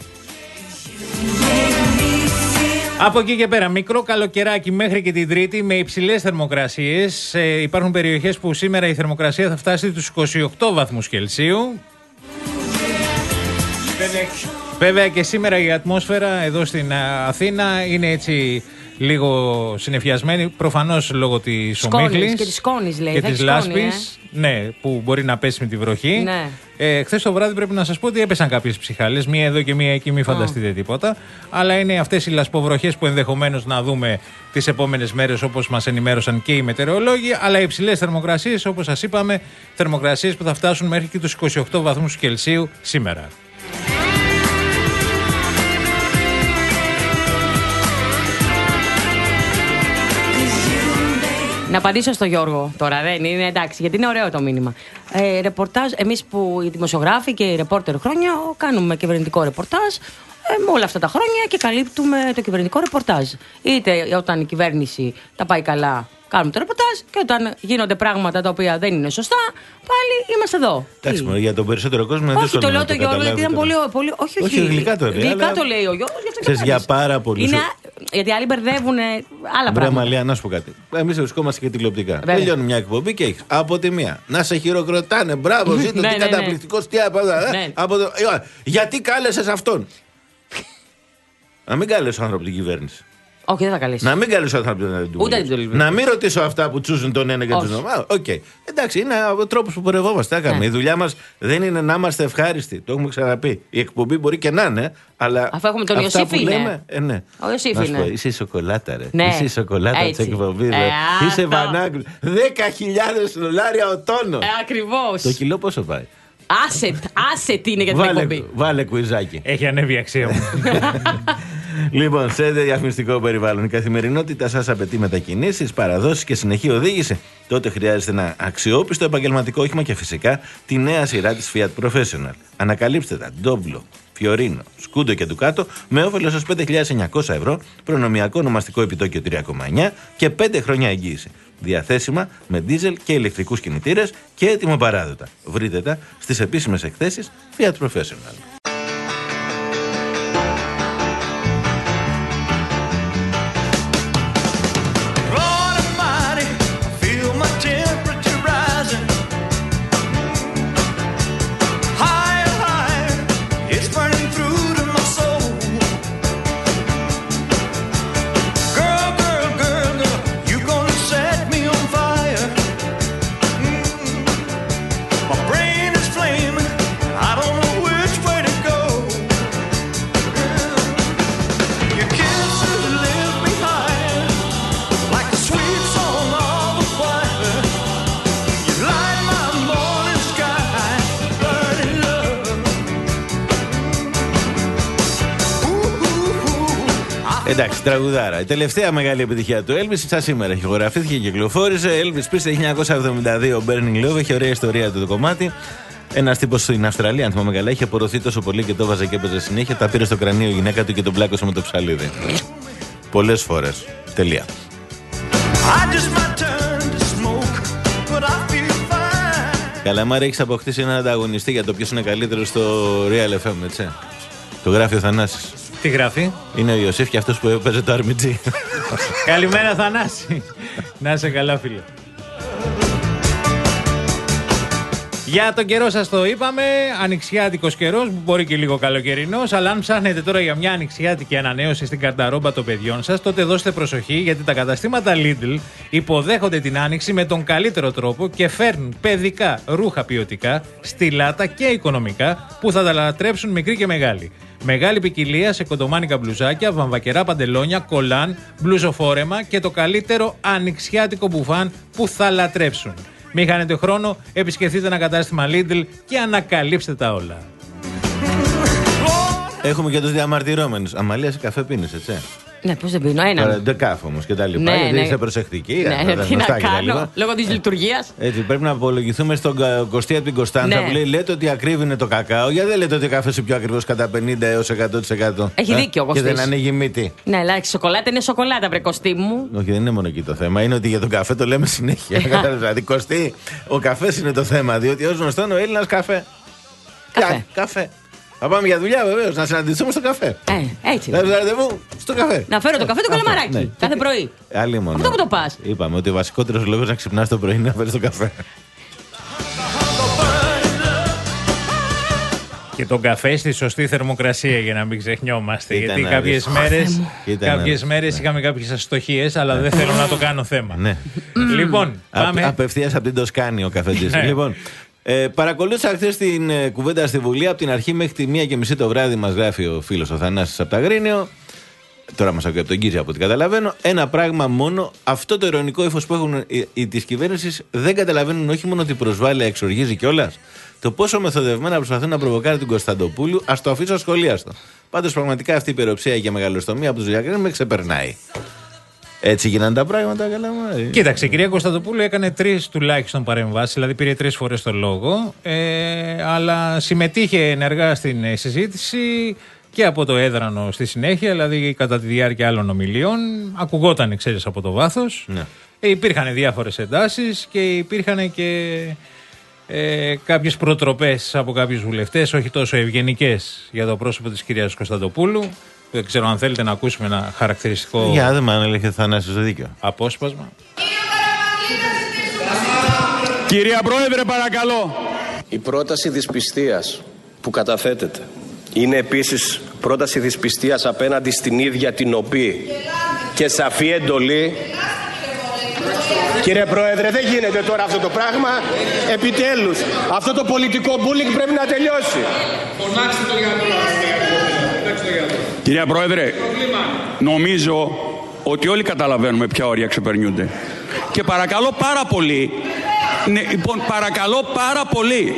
Από εκεί και πέρα, μικρό καλοκαιράκι μέχρι και την Τρίτη με υψηλές θερμοκρασίες. Ε, υπάρχουν περιοχές που σήμερα η θερμοκρασία θα φτάσει τους είκοσι οκτώ βαθμούς Κελσίου. Βέβαια και σήμερα η ατμόσφαιρα εδώ στην Αθήνα είναι έτσι λίγο συννεφιασμένη, προφανώς λόγω της ομίχλης και της σκόνης, λέει, και της λάσπης, ε? ναι, που μπορεί να πέσει με τη βροχή. Ναι. Ε, χθες το βράδυ πρέπει να σας πω ότι έπεσαν κάποιες ψυχάλες, μία εδώ και μία εκεί, μην φανταστείτε oh. τίποτα. Αλλά είναι αυτές οι λασποβροχές που ενδεχομένως να δούμε τις επόμενες μέρες, όπως μας ενημέρωσαν και οι μετεωρολόγοι. Αλλά οι υψηλές θερμοκρασίες, όπως σας είπαμε, θερμοκρασίες που θα φτάσουν μέχρι και τους είκοσι οκτώ βαθμούς Κελσίου σήμερα. Να απαντήσω στο Γιώργο τώρα, δεν είναι εντάξει, γιατί είναι ωραίο το μήνυμα. Ε, ρεπορτάζ, εμείς που οι δημοσιογράφοι και οι ρεπόρτερ χρόνια κάνουμε κυβερνητικό ρεπορτάζ ε, με όλα αυτά τα χρόνια και καλύπτουμε το κυβερνητικό ρεπορτάζ. Είτε όταν η κυβέρνηση τα πάει καλά, κάνουμε το ρεπορτάζ, και όταν γίνονται πράγματα τα οποία δεν είναι σωστά, πάλι είμαστε εδώ. Εντάξει, τι? Για τον περισσότερο κόσμο είναι δύσκολο. Όχι, το λέω το Γιώργο γιατί ήταν πολύ, πολύ. Όχι, όχι. όχι γλυκά το λέει. Γλυκά το λέει ο Γιώργος. Ξέρεις, για πάρα πολύ. Είναι, γιατί άλλοι μπερδεύουν άλλα πράγματα. Μαλία, να σου πω κάτι. Εμείς βρισκόμαστε και τηλεοπτικά. Τελειώνει μια εκπομπή και έχει από τη μία να σε χειροκροτάνε. Μπράβο, ζήτω, τι καταπληκτικό, τι από το. Γιατί κάλεσες αυτόν. Να μην κάλεσαι άνθρωπο την κυβέρνηση. Όχι, δεν θα καλέσει. Να μην καλέσω άνθρωποι να την Ούτε την Να μην ρωτήσω αυτά που τσούζουν τον ένα και τον άλλο. Οκ. Εντάξει, είναι ο τρόπο που πορευόμαστε. Ναι. Η δουλειά μας δεν είναι να είμαστε ευχάριστοι. Το έχουμε ξαναπεί. Η εκπομπή μπορεί και να είναι, αλλά. Αφού έχουμε τον Ιωσήφ είναι. Λέμε, ε, ναι. Ο Ιωσήφ είναι. Πω, είσαι η σοκολάτα, ρε. Ναι. Είσαι η σοκολάτα τη εκπομπή. Ε, είσαι Βανάγκρου. δέκα χιλιάδες δολάρια ο τόνο. Ε, ακριβώς. Το κιλό πόσο πάει. Asset, asset είναι για την βάλε, εκπομπή. Βάλε κουιζάκι. Έχει ανέβει η αξία μου. Λοιπόν, σε διαφημιστικό περιβάλλον η καθημερινότητα σας απαιτεί μετακινήσεις, παραδόσεις και συνεχή οδήγηση. Τότε χρειάζεται ένα αξιόπιστο επαγγελματικό όχημα και φυσικά τη νέα σειρά της Fiat Professional. Ανακαλύψτε τα Doblo, Fiorino, Scudo και Ducato με όφελος ως πέντε χιλιάδες εννιακόσια ευρώ, προνομιακό ονομαστικό επιτόκιο τρία κόμμα εννιά και πέντε χρόνια εγγύηση. Διαθέσιμα με δίζελ και ηλεκτρικούς κινητήρες και έτοιμο παράδοτα. Βρείτε τα στις επίσημες εκθέσεις Fiat Professional. Εντάξει, τραγουδάρα. Η τελευταία μεγάλη επιτυχία του Elvis σαν σήμερα έχει ηχογραφήθηκε και κυκλοφόρησε. Elvis Presley χίλια εννιακόσια εβδομήντα δύο, Burning Love. Έχει ωραία ιστορία του το κομμάτι. Ένα τύπο στην Αυστραλία, αν θυμάμαι καλά, είχε απορροθεί τόσο πολύ και το βάζε και έπαιζε συνέχεια. Τα πήρε στο κρανίο η γυναίκα του και τον πλάκωσε με το ψαλίδι. Πολλές φορές. Τελεία. Καλά, Μάρη, έχεις αποκτήσει έναν ανταγωνιστή για το ποιος είναι καλύτερο στο Real εφ εμ, έτσι. Το γράφει ο Θανάσης. Τι γράφει? Είναι ο Ιωσήφ και αυτός που έπαιζε το αρ εμ τζι. Καλημέρα, Θανάση. Να είσαι καλά, φίλε. Για τον καιρό σας το είπαμε, ανοιξιάτικος καιρός, μπορεί και λίγο καλοκαιρινός, αλλά αν ψάχνετε τώρα για μια ανοιξιάτικη ανανέωση στην καρταρόμπα των παιδιών σας, τότε δώστε προσοχή, γιατί τα καταστήματα Lidl υποδέχονται την άνοιξη με τον καλύτερο τρόπο και φέρνουν παιδικά ρούχα ποιοτικά, στιλάτα και οικονομικά που θα τα λατρέψουν μικροί και μεγάλοι. Μεγάλη ποικιλία σε κοντομάνικα μπλουζάκια, βαμβακερά παντελόνια, κολάν, μπλουζοφόρεμα και το καλύτερο ανοιξιάτικο μπουφάν που θα λατρέψουν. Μην χάνετε χρόνο, επισκεφτείτε ένα κατάστημα Lidl και ανακαλύψτε τα όλα. Έχουμε και τους διαμαρτυρόμενους. Αμαλία, σε καφέ πίνεις, έτσι? Ναι, πώς δεν πίνω, έναν. Ντεκάφ όμως και τα λοιπά. Ναι, γιατί ναι. είσαι προσεκτική. Ναι, τι να κάνω, λόγω της λειτουργίας. Έτσι, πρέπει να απολογηθούμε στον Κωστή από την Κωνσταντζα, ναι. που λέει: λέτε ότι ακρίβει το κακάο. Γιατί δεν λέτε ότι ο καφές είναι πιο ακριβώς κατά πενήντα έως εκατό τοις εκατό. Έχει δίκιο ο Κωστής. Και δεν ανοίγει μύτη. Ναι, αλλά η σοκολάτα είναι σοκολάτα, βρε Κωστή μου. Όχι, δεν είναι μόνο εκεί το θέμα. Είναι ότι για τον καφέ το λέμε συνέχεια. Δηλαδή, Κωστή, ο καφές είναι το θέμα. Διότι ως γνωστόν ο Έλληνας καφέ. Καφέ. Καφέ. Θα πάμε για δουλειά βεβαίως, να συναντηθούμε στο καφέ. Ε, έτσι. Να ραντεβού στο καφέ. Να φέρω το καφέ το καλαμαράκι. Ναι. Κάθε πρωί. Άλλη μόνο. Αυτό που το πας. Είπαμε ότι ο βασικότερος λόγος να ξυπνάς το πρωί είναι να φέρεις το καφέ. Και τον καφέ στη σωστή θερμοκρασία, για να μην ξεχνιόμαστε. Ήταν γιατί κάποιες μέρες, κάποιες μέρες ναι. είχαμε κάποιες αστοχίες, αλλά δεν θέλω να το κάνω θέμα. Ναι. Λοιπόν, πάμε. Α, απευθείας από την Τοσκάνη ο καφετζής. Λοιπόν, ε, παρακολούθησα χθες την ε, κουβέντα στη Βουλή από την αρχή μέχρι τη μία και μισή το βράδυ. Μας γράφει ο φίλος ο Θανάσης από τα Αγρίνιο. Τώρα μας ακούει από τον Κίζη από ό,τι καταλαβαίνω. Ένα πράγμα μόνο, αυτό το ειρωνικό ύφος που έχουν οι, οι της κυβέρνησης δεν καταλαβαίνουν όχι μόνο ότι προσβάλλει, εξοργίζει κιόλας. Το πόσο μεθοδευμένα προσπαθούν να προβοκάρουν την Κωνσταντοπούλου, ας το αφήσω σχολίαστο. Πάντως πραγματικά αυτή η υπεροψία για μεγαλοστομία από τους διακρίνους με ξεπερνάει. Έτσι γίνανε τα πράγματα, καλά μου. Κοίταξε, η κυρία Κωνσταντοπούλου έκανε τρεις τουλάχιστον παρεμβάσεις, δηλαδή πήρε τρεις φορές το λόγο, ε, αλλά συμμετείχε ενεργά στην ε, συζήτηση και από το έδρανο στη συνέχεια, δηλαδή κατά τη διάρκεια άλλων ομιλιών. Ακουγόταν, ξέρεις, από το βάθος. Ναι. Ε, υπήρχαν διάφορες εντάσεις και υπήρχαν και ε, κάποιες προτροπές από κάποιους βουλευτές, όχι τόσο ευγενικές για το πρόσωπο της κυρίας Κωνσταντοπούλου. Δεν ξέρω αν θέλετε να ακούσουμε ένα χαρακτηριστικό. Για δεν με αν έλεγε Θανάσης το δίκιο. Απόσπασμα. Κυρία Πρόεδρε, παρακαλώ. Η πρόταση δυσπιστίας που καταθέτεται είναι επίσης πρόταση δυσπιστίας απέναντι στην ίδια την οποία και σαφή εντολή. Κύριε Πρόεδρε, δεν γίνεται τώρα αυτό το πράγμα. Επιτέλους, αυτό το πολιτικό bullying πρέπει να τελειώσει. Φωνάξτε το γιατρό. Κυρία Πρόεδρε, νομίζω ότι όλοι καταλαβαίνουμε ποια όρια ξεπερνιούνται. Και παρακαλώ πάρα πολύ, ναι, λοιπόν, παρακαλώ πάρα πολύ.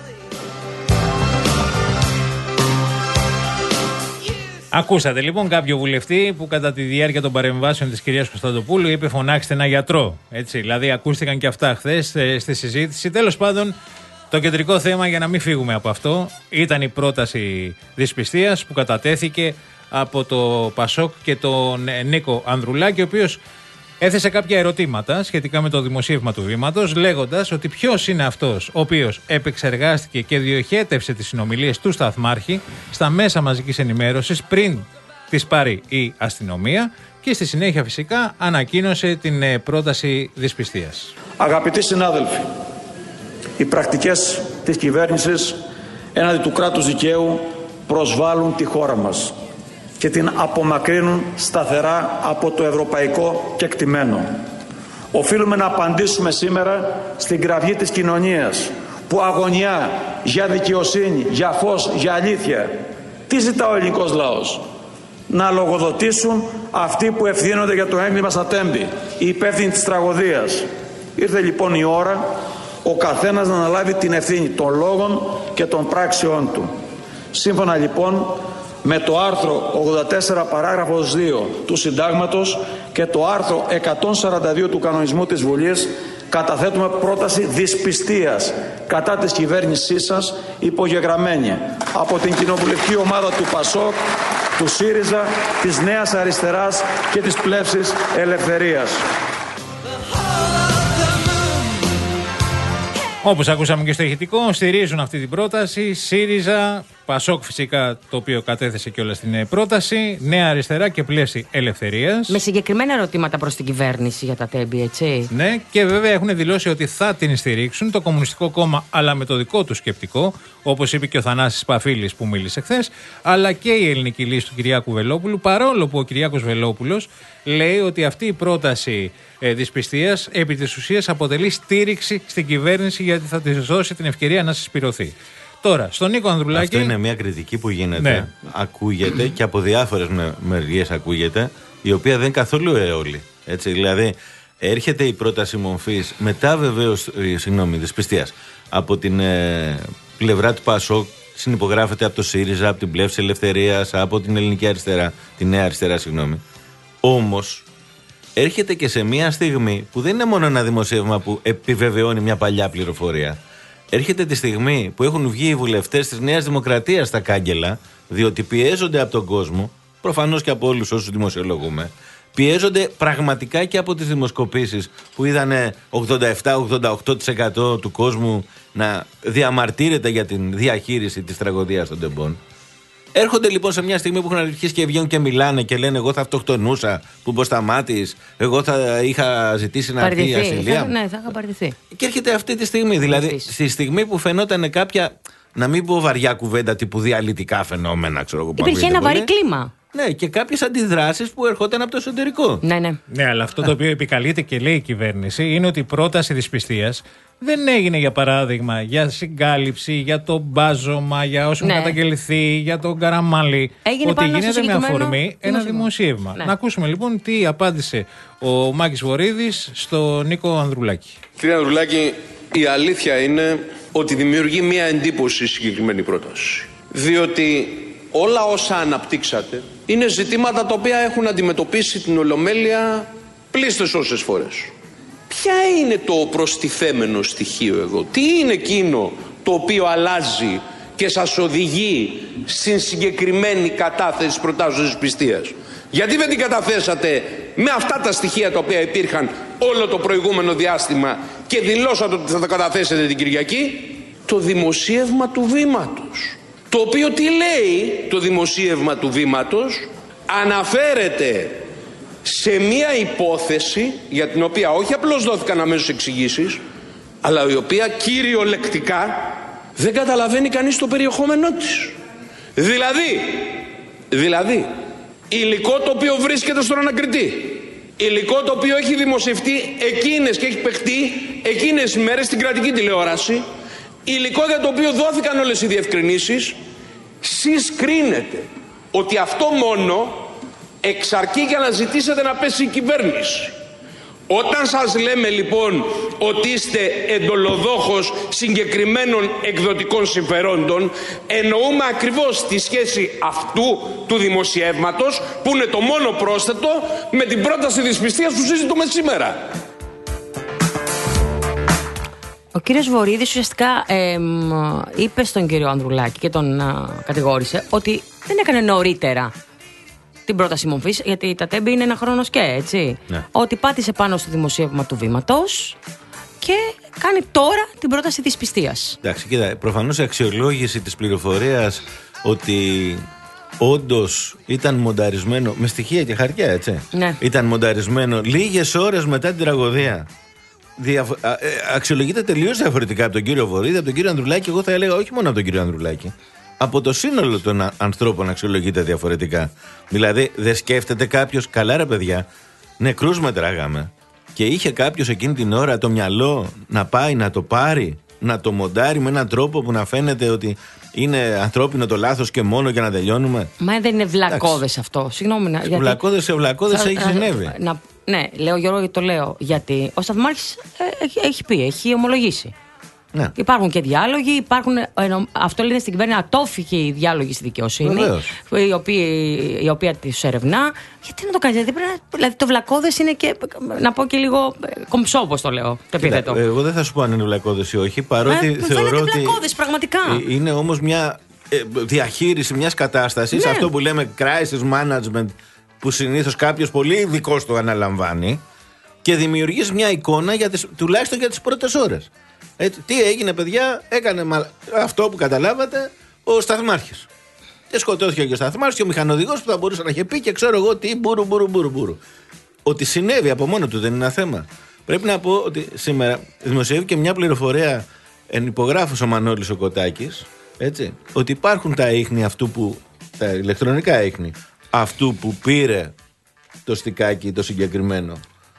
Ακούσατε λοιπόν κάποιο βουλευτή που κατά τη διάρκεια των παρεμβάσεων της κυρίας Κωνσταντοπούλου είπε φωνάξτε ένα γιατρό. Έτσι, δηλαδή ακούστηκαν και αυτά χθες ε, στη συζήτηση. Τέλος πάντων, το κεντρικό θέμα, για να μην φύγουμε από αυτό, ήταν η πρόταση δυσπιστίας που κατατέθηκε από το Πασόκ και τον Νίκο Ανδρουλάκη, ο οποίος έθεσε κάποια ερωτήματα σχετικά με το δημοσίευμα του Βήματος, λέγοντας ότι ποιος είναι αυτός ο οποίος επεξεργάστηκε και διοχέτευσε τις συνομιλίες του Σταθμάρχη στα μέσα μαζικής ενημέρωσης πριν τις πάρει η αστυνομία, και στη συνέχεια φυσικά ανακοίνωσε την πρόταση δυσπιστίας. Αγαπητοί συνάδελφοι, οι πρακτικές της κυβέρνησης έναντι του κράτους δικαίου προσβάλλουν τη χώρα μας και την απομακρύνουν σταθερά από το ευρωπαϊκό κεκτημένο. Οφείλουμε να απαντήσουμε σήμερα στην κραυγή της κοινωνίας που αγωνιά για δικαιοσύνη, για φως, για αλήθεια. Τι ζητά ο ελληνικός λαός? Να λογοδοτήσουν αυτοί που ευθύνονται για το έγκλημα στα Τέμπη, οι υπεύθυνοι της τραγωδίας. Ήρθε λοιπόν η ώρα ο καθένας να αναλάβει την ευθύνη των λόγων και των πράξεών του. Σύμφωνα λοιπόν με το άρθρο ογδόντα τέσσερα παράγραφος δύο του Συντάγματος και το άρθρο εκατόν σαράντα δύο του Κανονισμού της Βουλής, καταθέτουμε πρόταση δυσπιστίας κατά της κυβέρνησής σας, υπογεγραμμένη από την κοινοβουλευτική ομάδα του Πασόκ, του ΣΥΡΙΖΑ, της Νέας Αριστεράς και της Πλεύσης Ελευθερίας. Όπως ακούσαμε και στο ηχητικό, στηρίζουν αυτή την πρόταση ΣΥΡΙΖΑ, Πασόκ φυσικά, το οποίο κατέθεσε και όλα στην πρόταση, Νέα Αριστερά και Πλεύση Ελευθερίας. Με συγκεκριμένα ερωτήματα προς την κυβέρνηση για τα Τέμπη, έτσι. Ναι, και βέβαια έχουν δηλώσει ότι θα την στηρίξουν το Κομμουνιστικό Κόμμα, αλλά με το δικό του σκεπτικό, όπως είπε και ο Θανάσης Παφίλης που μίλησε χθες, αλλά και η Ελληνική Λύση του Κυριάκου Βελόπουλου, παρόλο που ο Κυριάκος Βελόπουλος λέει ότι αυτή η πρόταση ε, δυσπιστίας επί της ουσίας αποτελεί στήριξη στην κυβέρνηση, γιατί θα της δώσει την ευκαιρία να συσπηρωθεί. Τώρα, στον Νίκο Ανδρουλάκη. Αυτό είναι μια κριτική που γίνεται, ναι. Ακούγεται και από διάφορες μεριές ακούγεται, η οποία δεν είναι καθόλου αιώλη. Έτσι, δηλαδή, έρχεται η πρόταση μορφής μετά βεβαίως, συγγνώμη, δυσπιστίας, από την ε, πλευρά του Πασόκ, συνυπογράφεται από το ΣΥΡΙΖΑ, από την Πλεύση Ελευθερίας, από την Ελληνική Αριστερά, τη Νέα Αριστερά, συγγνώμη. Όμως, έρχεται και σε μια στιγμή που δεν είναι μόνο ένα δημοσίευμα που επιβεβαιώνει μια παλιά πληροφορία. Έρχεται τη στιγμή που έχουν βγει οι βουλευτές της Νέας Δημοκρατίας στα κάγκελα, διότι πιέζονται από τον κόσμο, προφανώς και από όλους όσους δημοσιολογούμε, πιέζονται πραγματικά και από τις δημοσκοπήσεις που είδανε ογδόντα επτά με ογδόντα οκτώ τοις εκατό του κόσμου να διαμαρτύρεται για την διαχείριση της τραγωδίας των τεμπών. Έρχονται λοιπόν σε μια στιγμή που έχουν αρχίσει και βγαίνουν και μιλάνε και λένε: εγώ θα αυτοκτονούσα που μπω σταμάτης, εγώ θα είχα ζητήσει να έρθει η ασυλία. Θα, ναι, θα είχα παραιτηθεί. Και έρχεται αυτή τη στιγμή. Δηλαδή, στη στιγμή που φαινόταν κάποια, να μην πω βαριά κουβέντα τύπου διαλυτικά φαινόμενα, ξέρω εγώ. Υπήρχε ένα βαρύ κλίμα. Ναι, και κάποιες αντιδράσεις που ερχόταν από το εσωτερικό. Ναι, ναι. Ναι, αλλά αυτό το οποίο επικαλείται και λέει η κυβέρνηση είναι ότι η πρόταση δυσπιστίας δεν έγινε, για παράδειγμα, για συγκάλυψη, για το μπάζωμα, για όσο ναι. καταγγελθεί, για τον Καραμάλι. Έγινε ότι γίνεται με αφορμή ένα δημοσίευμα. Ναι. Να ακούσουμε λοιπόν τι απάντησε ο Μάκης Βορίδης στο Νίκο Ανδρουλάκη. Κύριε Ανδρουλάκη, η αλήθεια είναι ότι δημιουργεί μία εντύπωση η συγκεκριμένη πρόταση. Διότι όλα όσα αναπτύξατε είναι ζητήματα τα οποία έχουν αντιμετωπίσει την Ολομέλεια πλήστες όσες φορές. Ποια είναι το προστιθέμενο στοιχείο εδώ? Τι είναι εκείνο το οποίο αλλάζει και σας οδηγεί στην συγκεκριμένη κατάθεση προτάσεως δυσπιστίας? Γιατί δεν την καταθέσατε με αυτά τα στοιχεία τα οποία υπήρχαν όλο το προηγούμενο διάστημα και δηλώσατε ότι θα τα καταθέσετε την Κυριακή? Το δημοσίευμα του Βήματος. Το οποίο τι λέει το δημοσίευμα του Βήματος? Αναφέρεται σε μία υπόθεση για την οποία όχι απλώς δόθηκαν αμέσως εξηγήσεις, αλλά η οποία κυριολεκτικά δεν καταλαβαίνει κανείς το περιεχόμενό της. Δηλαδή, δηλαδή, υλικό το οποίο βρίσκεται στον ανακριτή, υλικό το οποίο έχει δημοσιευτεί εκείνες και έχει παιχτεί εκείνες τις μέρες στην κρατική τηλεόραση, υλικό για το οποίο δόθηκαν όλες οι διευκρινήσεις, συσκρίνεται ότι αυτό μόνο εξαρκεί για να ζητήσετε να πέσει η κυβέρνηση. Όταν σας λέμε λοιπόν ότι είστε εντολοδόχος συγκεκριμένων εκδοτικών συμφερόντων, εννοούμε ακριβώς τη σχέση αυτού του δημοσιεύματος, που είναι το μόνο πρόσθετο με την πρόταση δυσπιστίας που συζητούμε σήμερα. Ο κύριος Βορίδης ουσιαστικά ε, είπε στον κύριο Ανδρουλάκη και τον α, κατηγόρησε ότι δεν έκανε νωρίτερα την πρόταση μορφής, γιατί τα τέμπη είναι ένα χρόνο και έτσι. Ναι. Ότι πάτησε πάνω στο δημοσίευμα του Βήματος και κάνει τώρα την πρόταση δυσπιστίας. Εντάξει, κοίτα, προφανώς η αξιολόγηση της πληροφορίας ότι όντως ήταν μονταρισμένο με στοιχεία και χαρτιά, έτσι. Ναι. Ήταν μονταρισμένο λίγες ώρες μετά την τραγωδία. Διαφο- α, ε, αξιολογείται τελείως διαφορετικά από τον κύριο Βορίδη, από τον κύριο Ανδρουλάκη. Εγώ θα έλεγα όχι μόνο από τον κύριο Ανδρουλάκη. Από το σύνολο των ανθρώπων αξιολογείται διαφορετικά. Δηλαδή, δεν σκέφτεται κάποιος, καλά ρε παιδιά, νεκρούς μετράγαμε. Και είχε κάποιος εκείνη την ώρα το μυαλό να πάει να το πάρει, να το μοντάρει με έναν τρόπο που να φαίνεται ότι είναι ανθρώπινο το λάθος και μόνο για να τελειώνουμε. Μα δεν είναι βλακώδες αυτό. Συγγνώμη. Γιατί... Βλακώδες σε βλακώδες έχει συνέβη. Να, ναι, λέω Γιώργο, γιατί το λέω. Γιατί ο Σταθμάρχης ε, έχει, έχει πει, έχει ομολογήσει. Ναι. Υπάρχουν και διάλογοι, υπάρχουν, εννο, αυτό λένε στην κυβέρνηση, ατόφικοι διάλογοι στη δικαιοσύνη, η οποία, η οποία τις ερευνά. Γιατί να το κάνεις, δηλαδή, δηλαδή το βλακώδες είναι και, να πω και λίγο κομψό, όπως το λέω, το επίθετο. Εγώ δεν θα σου πω αν είναι βλακώδες ή όχι, παρότι ε, θεωρώ ότι βλακώδες, πραγματικά. Είναι όμως μια ε, διαχείριση μιας κατάστασης, ναι. Αυτό που λέμε crisis management, που συνήθως κάποιος πολύ ειδικός το αναλαμβάνει και δημιουργείς μια εικόνα για τις, τουλάχιστον για τις πρώτες ώρες. Έτσι, τι έγινε, παιδιά? Έκανε μα... αυτό που καταλάβατε ο Σταθμάρχης. Και σκοτώθηκε και ο Σταθμάρχης και ο μηχανοδηγός που θα μπορούσε να είχε πει και ξέρω εγώ τι, μπουρου, μπουρου, μπουρου, μπουρου. Ότι συνέβη από μόνο του δεν είναι ένα θέμα. Πρέπει να πω ότι σήμερα δημοσιεύει μια πληροφορία, ενυπογράφος ο Μανώλης ο Κωτάκης, έτσι, ότι υπάρχουν τα ίχνη αυτού που, τα ηλεκτρονικά ίχνη, αυτού που πήρε το στικάκι το συγκεκριμένο.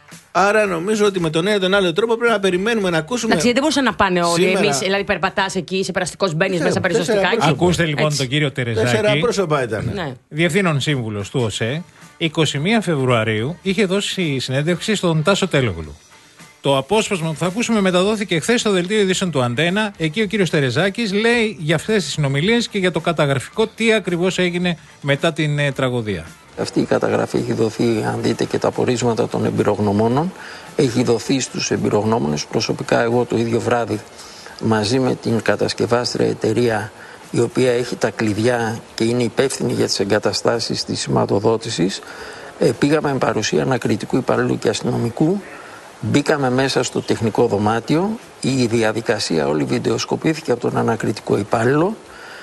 Άρα νομίζω ότι με τον ένα ή τον άλλο τρόπο πρέπει να περιμένουμε να ακούσουμε. Εντάξει, δεν μπορούσαν να πάνε όλοι σήμερα... εμείς. Δηλαδή, περπατάς εκεί, είσαι περαστικός, μπαίνεις μέσα περισσοστικάκι. Ακούστε λοιπόν έτσι. Τον κύριο Τερεζάκη. Τέσσερα πρόσωπα ήταν. Ναι. Διευθύνων σύμβουλος του ΟΣΕ, εικοστή πρώτη Φεβρουαρίου είχε δώσει συνέντευξη στον Τάσο Τελόγλου. Το απόσπασμα που θα ακούσουμε μεταδόθηκε χθες στο δελτίο ειδήσεων του Αντένα. Εκεί ο κύριος Τερεζάκης λέει για αυτές τις συνομιλίες και για το καταγραφικό τι ακριβώς έγινε μετά την ε, τραγωδία. Αυτή η καταγραφή έχει δοθεί, αν δείτε και τα πορίσματα των εμπειρογνωμόνων, έχει δοθεί στους εμπειρογνώμονες. Προσωπικά εγώ το ίδιο βράδυ μαζί με την κατασκευάστρια εταιρεία η οποία έχει τα κλειδιά και είναι υπεύθυνη για τις εγκαταστάσεις της σηματοδότησης, πήγαμε με παρουσία ανακριτικού υπαλλήλου και αστυνομικού, μπήκαμε μέσα στο τεχνικό δωμάτιο, η διαδικασία όλη βιντεοσκοπήθηκε από τον ανακριτικό υπάλληλο.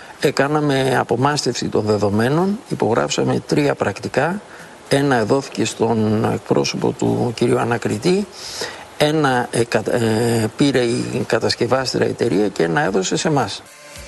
Έκαναμε απομάστευση των δεδομένων, υπογράψαμε τρία πρακτικά, ένα δόθηκε στον εκπρόσωπο του κ. Ανακριτή, ένα ε, ε, πήρε η κατασκευάστρια εταιρεία και ένα έδωσε σε εμάς.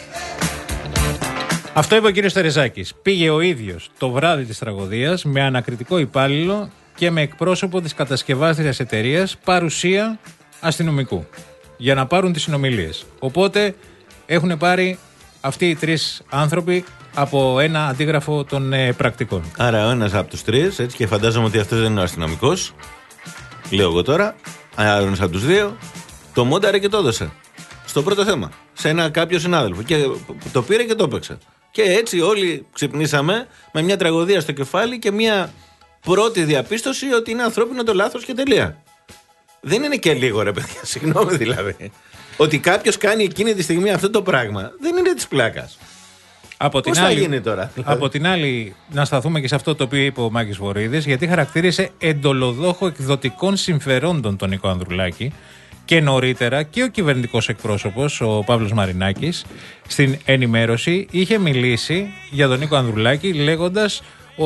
Αυτό είπε ο κ. Τερεζάκης. Πήγε ο ίδιος το βράδυ της τραγωδίας με ανακριτικό υπάλληλο και με εκπρόσωπο της κατασκευάστριας εταιρείας, παρουσία αστυνομικού, για να πάρουν τις συνομιλίες. Οπότε έχουν πάρει αυτοί οι τρεις άνθρωποι από ένα αντίγραφο των ε, πρακτικών. Άρα ο ένας από τους τρεις, έτσι, και φαντάζομαι ότι αυτός δεν είναι ο αστυνομικός, λέω εγώ τώρα, άρα ο ένας από τους δύο, το μόνταρε και το έδωσε. Στο πρώτο θέμα. Σε ένα κάποιο συνάδελφο. Και το πήρε και το έπαιξε. Και έτσι όλοι ξυπνήσαμε με μια τραγωδία στο κεφάλι και μια πρώτη διαπίστωση ότι είναι ανθρώπινο το λάθος και τελεία. Δεν είναι και λίγο, ρε παιδιά, συγγνώμη δηλαδή. Ότι κάποιος κάνει εκείνη τη στιγμή αυτό το πράγμα δεν είναι της πλάκας. Από Πώς την θα άλλη, γίνει τώρα, δηλαδή? Από την άλλη, να σταθούμε και σε αυτό το οποίο είπε ο Μάκης Βορίδης, γιατί χαρακτήρισε εντολοδόχο εκδοτικών συμφερόντων τον Νίκο Ανδρουλάκη. Και νωρίτερα και ο κυβερνητικός εκπρόσωπος, ο Παύλος Μαρινάκης, στην ενημέρωση είχε μιλήσει για τον Νίκο Ανδρουλάκη λέγοντας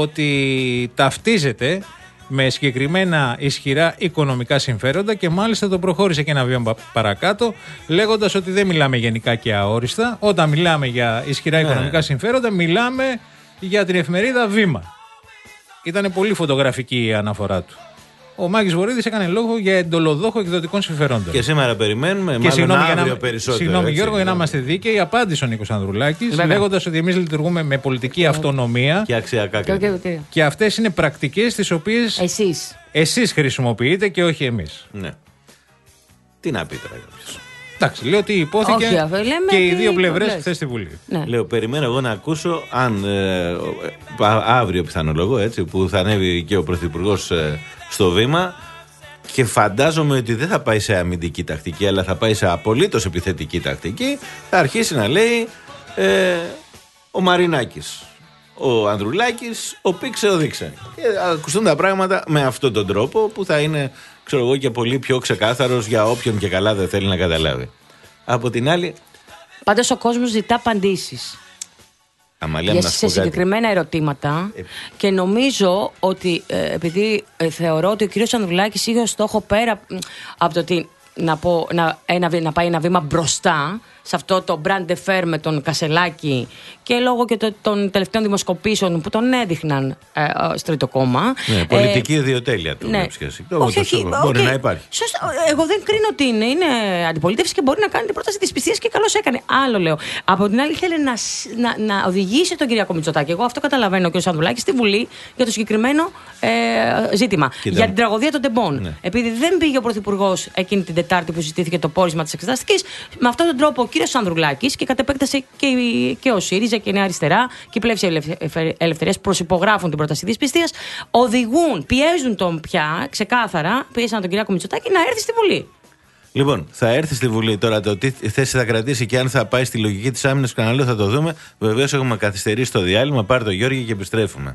ότι ταυτίζεται με συγκεκριμένα ισχυρά οικονομικά συμφέροντα και μάλιστα το προχώρησε και ένα βήμα παρακάτω λέγοντας ότι δεν μιλάμε γενικά και αόριστα. Όταν μιλάμε για ισχυρά οικονομικά συμφέροντα μιλάμε για την εφημερίδα Βήμα. Ήταν πολύ φωτογραφική η αναφορά του. Ο Μάκης Βορίδης έκανε λόγο για εντολοδόχο εκδοτικών συμφερόντων. Και σήμερα περιμένουμε, και μάλλον αύριο να... περισσότερο. Συγγνώμη Γιώργο, για να είμαστε δίκαιοι, απάντησε ο Νίκος Ανδρουλάκης λέγοντας ότι εμείς λειτουργούμε με πολιτική αυτονομία και αξιακά και, και αυτές είναι πρακτικές τις οποίες εσείς. εσείς χρησιμοποιείτε και όχι εμείς. Ναι. Τι να πει τώρα κάποιος. Εντάξει, λέω ότι υπόθηκε όχι, αφού, και οι δύο πλευρές χθες στη Βουλή. Ναι. Λέω, περιμένω εγώ να ακούσω αν ε, αύριο πιθανολογώ έτσι, που θα ανέβει και ο Πρωθυπουργός ε, στο Βήμα και φαντάζομαι ότι δεν θα πάει σε αμυντική τακτική αλλά θα πάει σε απολύτως επιθετική τακτική, θα αρχίσει να λέει ε, ο Μαρινάκης, ο Ανδρουλάκης, ο πήξε, ο δείξε. Και ακουστούν τα πράγματα με αυτόν τον τρόπο που θα είναι, ξέρω εγώ, και πολύ πιο ξεκάθαρος για όποιον και καλά δεν θέλει να καταλάβει. Από την άλλη... Πάντως ο κόσμος ζητά απαντήσεις. Αμαλία, για σε συγκεκριμένα ερωτήματα ε... και νομίζω ότι ε, επειδή ε, θεωρώ ότι ο κύριος Ανδρουλάκης είχε ως στόχο πέρα από το ότι να, πω, να, ένα, να πάει ένα βήμα μπροστά σε αυτό το brand affair με τον Κασελάκη και λόγω και το, των τελευταίων δημοσκοπήσεων που τον έδειχναν ε, στο τρίτο κόμμα. Ναι, πολιτική ε, ιδιοτέλεια του. Ναι. Όχι, όχι, μπορεί okay. να υπάρχει. Σωστά. Εγώ δεν κρίνω ότι είναι, είναι αντιπολίτευση και μπορεί να κάνει την πρόταση της πιστείας και καλώς έκανε. Άλλο λέω. Από την άλλη, θέλει να, να, να οδηγήσει τον Κυριάκο Μητσοτάκη. Εγώ αυτό καταλαβαίνω ο κ. Ανδρουλάκης στη Βουλή για το συγκεκριμένο ε, ζήτημα. Κοίτα. Για την τραγωδία των τεμπών. Ναι. Επειδή δεν πήγε ο Πρωθυπουργός εκείνη την Τετάρτη που συζητήθηκε το πόρισμα της εξεταστικής, με αυτόν τον τρόπο ο κ. Ανδρουλάκης και κατ' επέκταση και, και ο ΣΥΡΙΖΑ και η Νέα Αριστερά και η Πλεύση Ελευθερίας προσυπογράφουν την πρόταση της πιστείας, οδηγούν, πιέζουν τον πια ξεκάθαρα, πιέζαν τον Κυριάκο Μητσοτάκη να έρθει στη Βουλή. Λοιπόν, θα έρθει στη Βουλή τώρα, το τι θέση θα κρατήσει και αν θα πάει στη λογική της άμυνας του καναλιού θα το δούμε. Βεβαίως έχουμε καθυστερήσει το διάλειμμα. Πάρε το Γιώργη και επιστρέφουμε.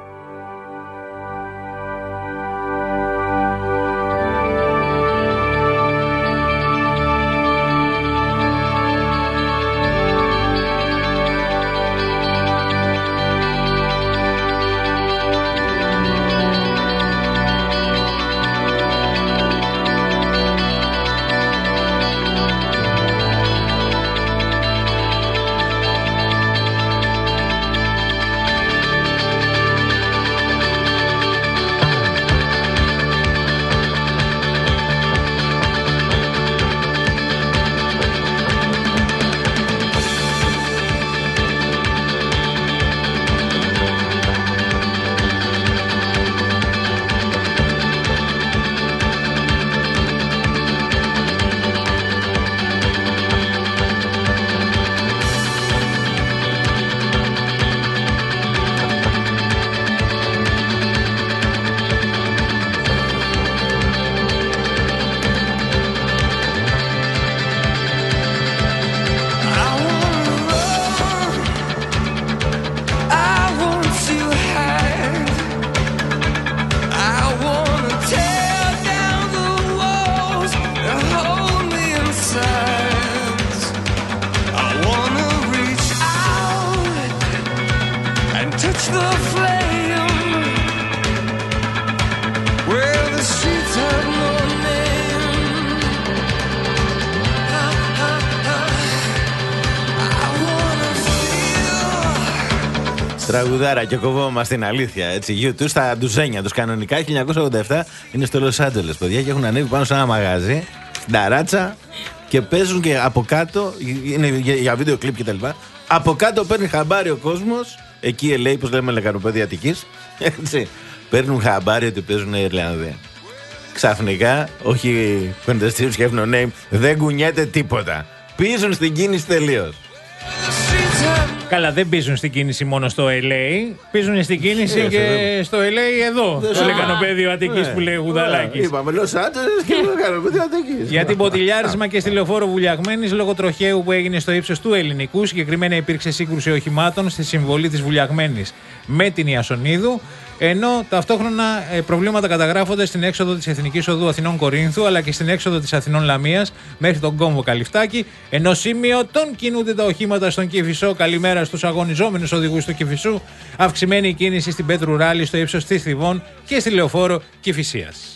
Τραγουδάρα και κοβόμαστε στην αλήθεια. Έτσι. YouTube στα ντουζένια τους κανονικά. χίλια εννιακόσια ογδόντα επτά είναι στο Λος Άντζελες, παιδιά, και έχουν ανέβει πάνω σε ένα μαγάζι, στην ταράτσα και παίζουν και από κάτω. Είναι για, για βίντεο κλιπ κτλ. Από κάτω παίρνει χαμπάρι ο κόσμος. Εκεί λέει, πως λέμε, λεκανοπαίδια Αττικής. Έτσι. Παίρνουν χαμπάρι ότι παίζουν Ιρλανδία. Ξαφνικά, όχι φανταστήριος και name, δεν κουνιέται τίποτα. Πίζουν στην κίνηση τελείως. Καλά, δεν πίζουν στην κίνηση μόνο στο ελ έι, πίζουν στην κίνηση yes, και ε, στο ελ έι εδώ. Το λεκανοπέδιο Αττικής που λέει Γουδαλάκης. Είπαμε Λος Άντζελες και λεκανοπέδιο Αττικής. Γιατί ποτηλιάρισμα και στη λεωφόρο Βουλιαγμένης λόγω τροχαίου που έγινε στο ύψος του Ελληνικού. Συγκεκριμένα υπήρξε σύγκρουση οχημάτων στη συμβολή της Βουλιαγμένης με την Ιασονίδου. Ενώ ταυτόχρονα προβλήματα καταγράφονται στην έξοδο της Εθνικής Οδού Αθηνών Κορίνθου αλλά και στην έξοδο της Αθηνών Λαμίας μέχρι τον κόμβο Καλυφτάκη. Ενώ σημειωτών κινούνται τα οχήματα στον Κηφισό. Καλημέρα στους αγωνιζόμενους οδηγούς του Κηφισού. Αυξημένη η κίνηση στην Πέτρου Ράλη στο ύψος της Θηβών και στη λεωφόρο Κηφισίας.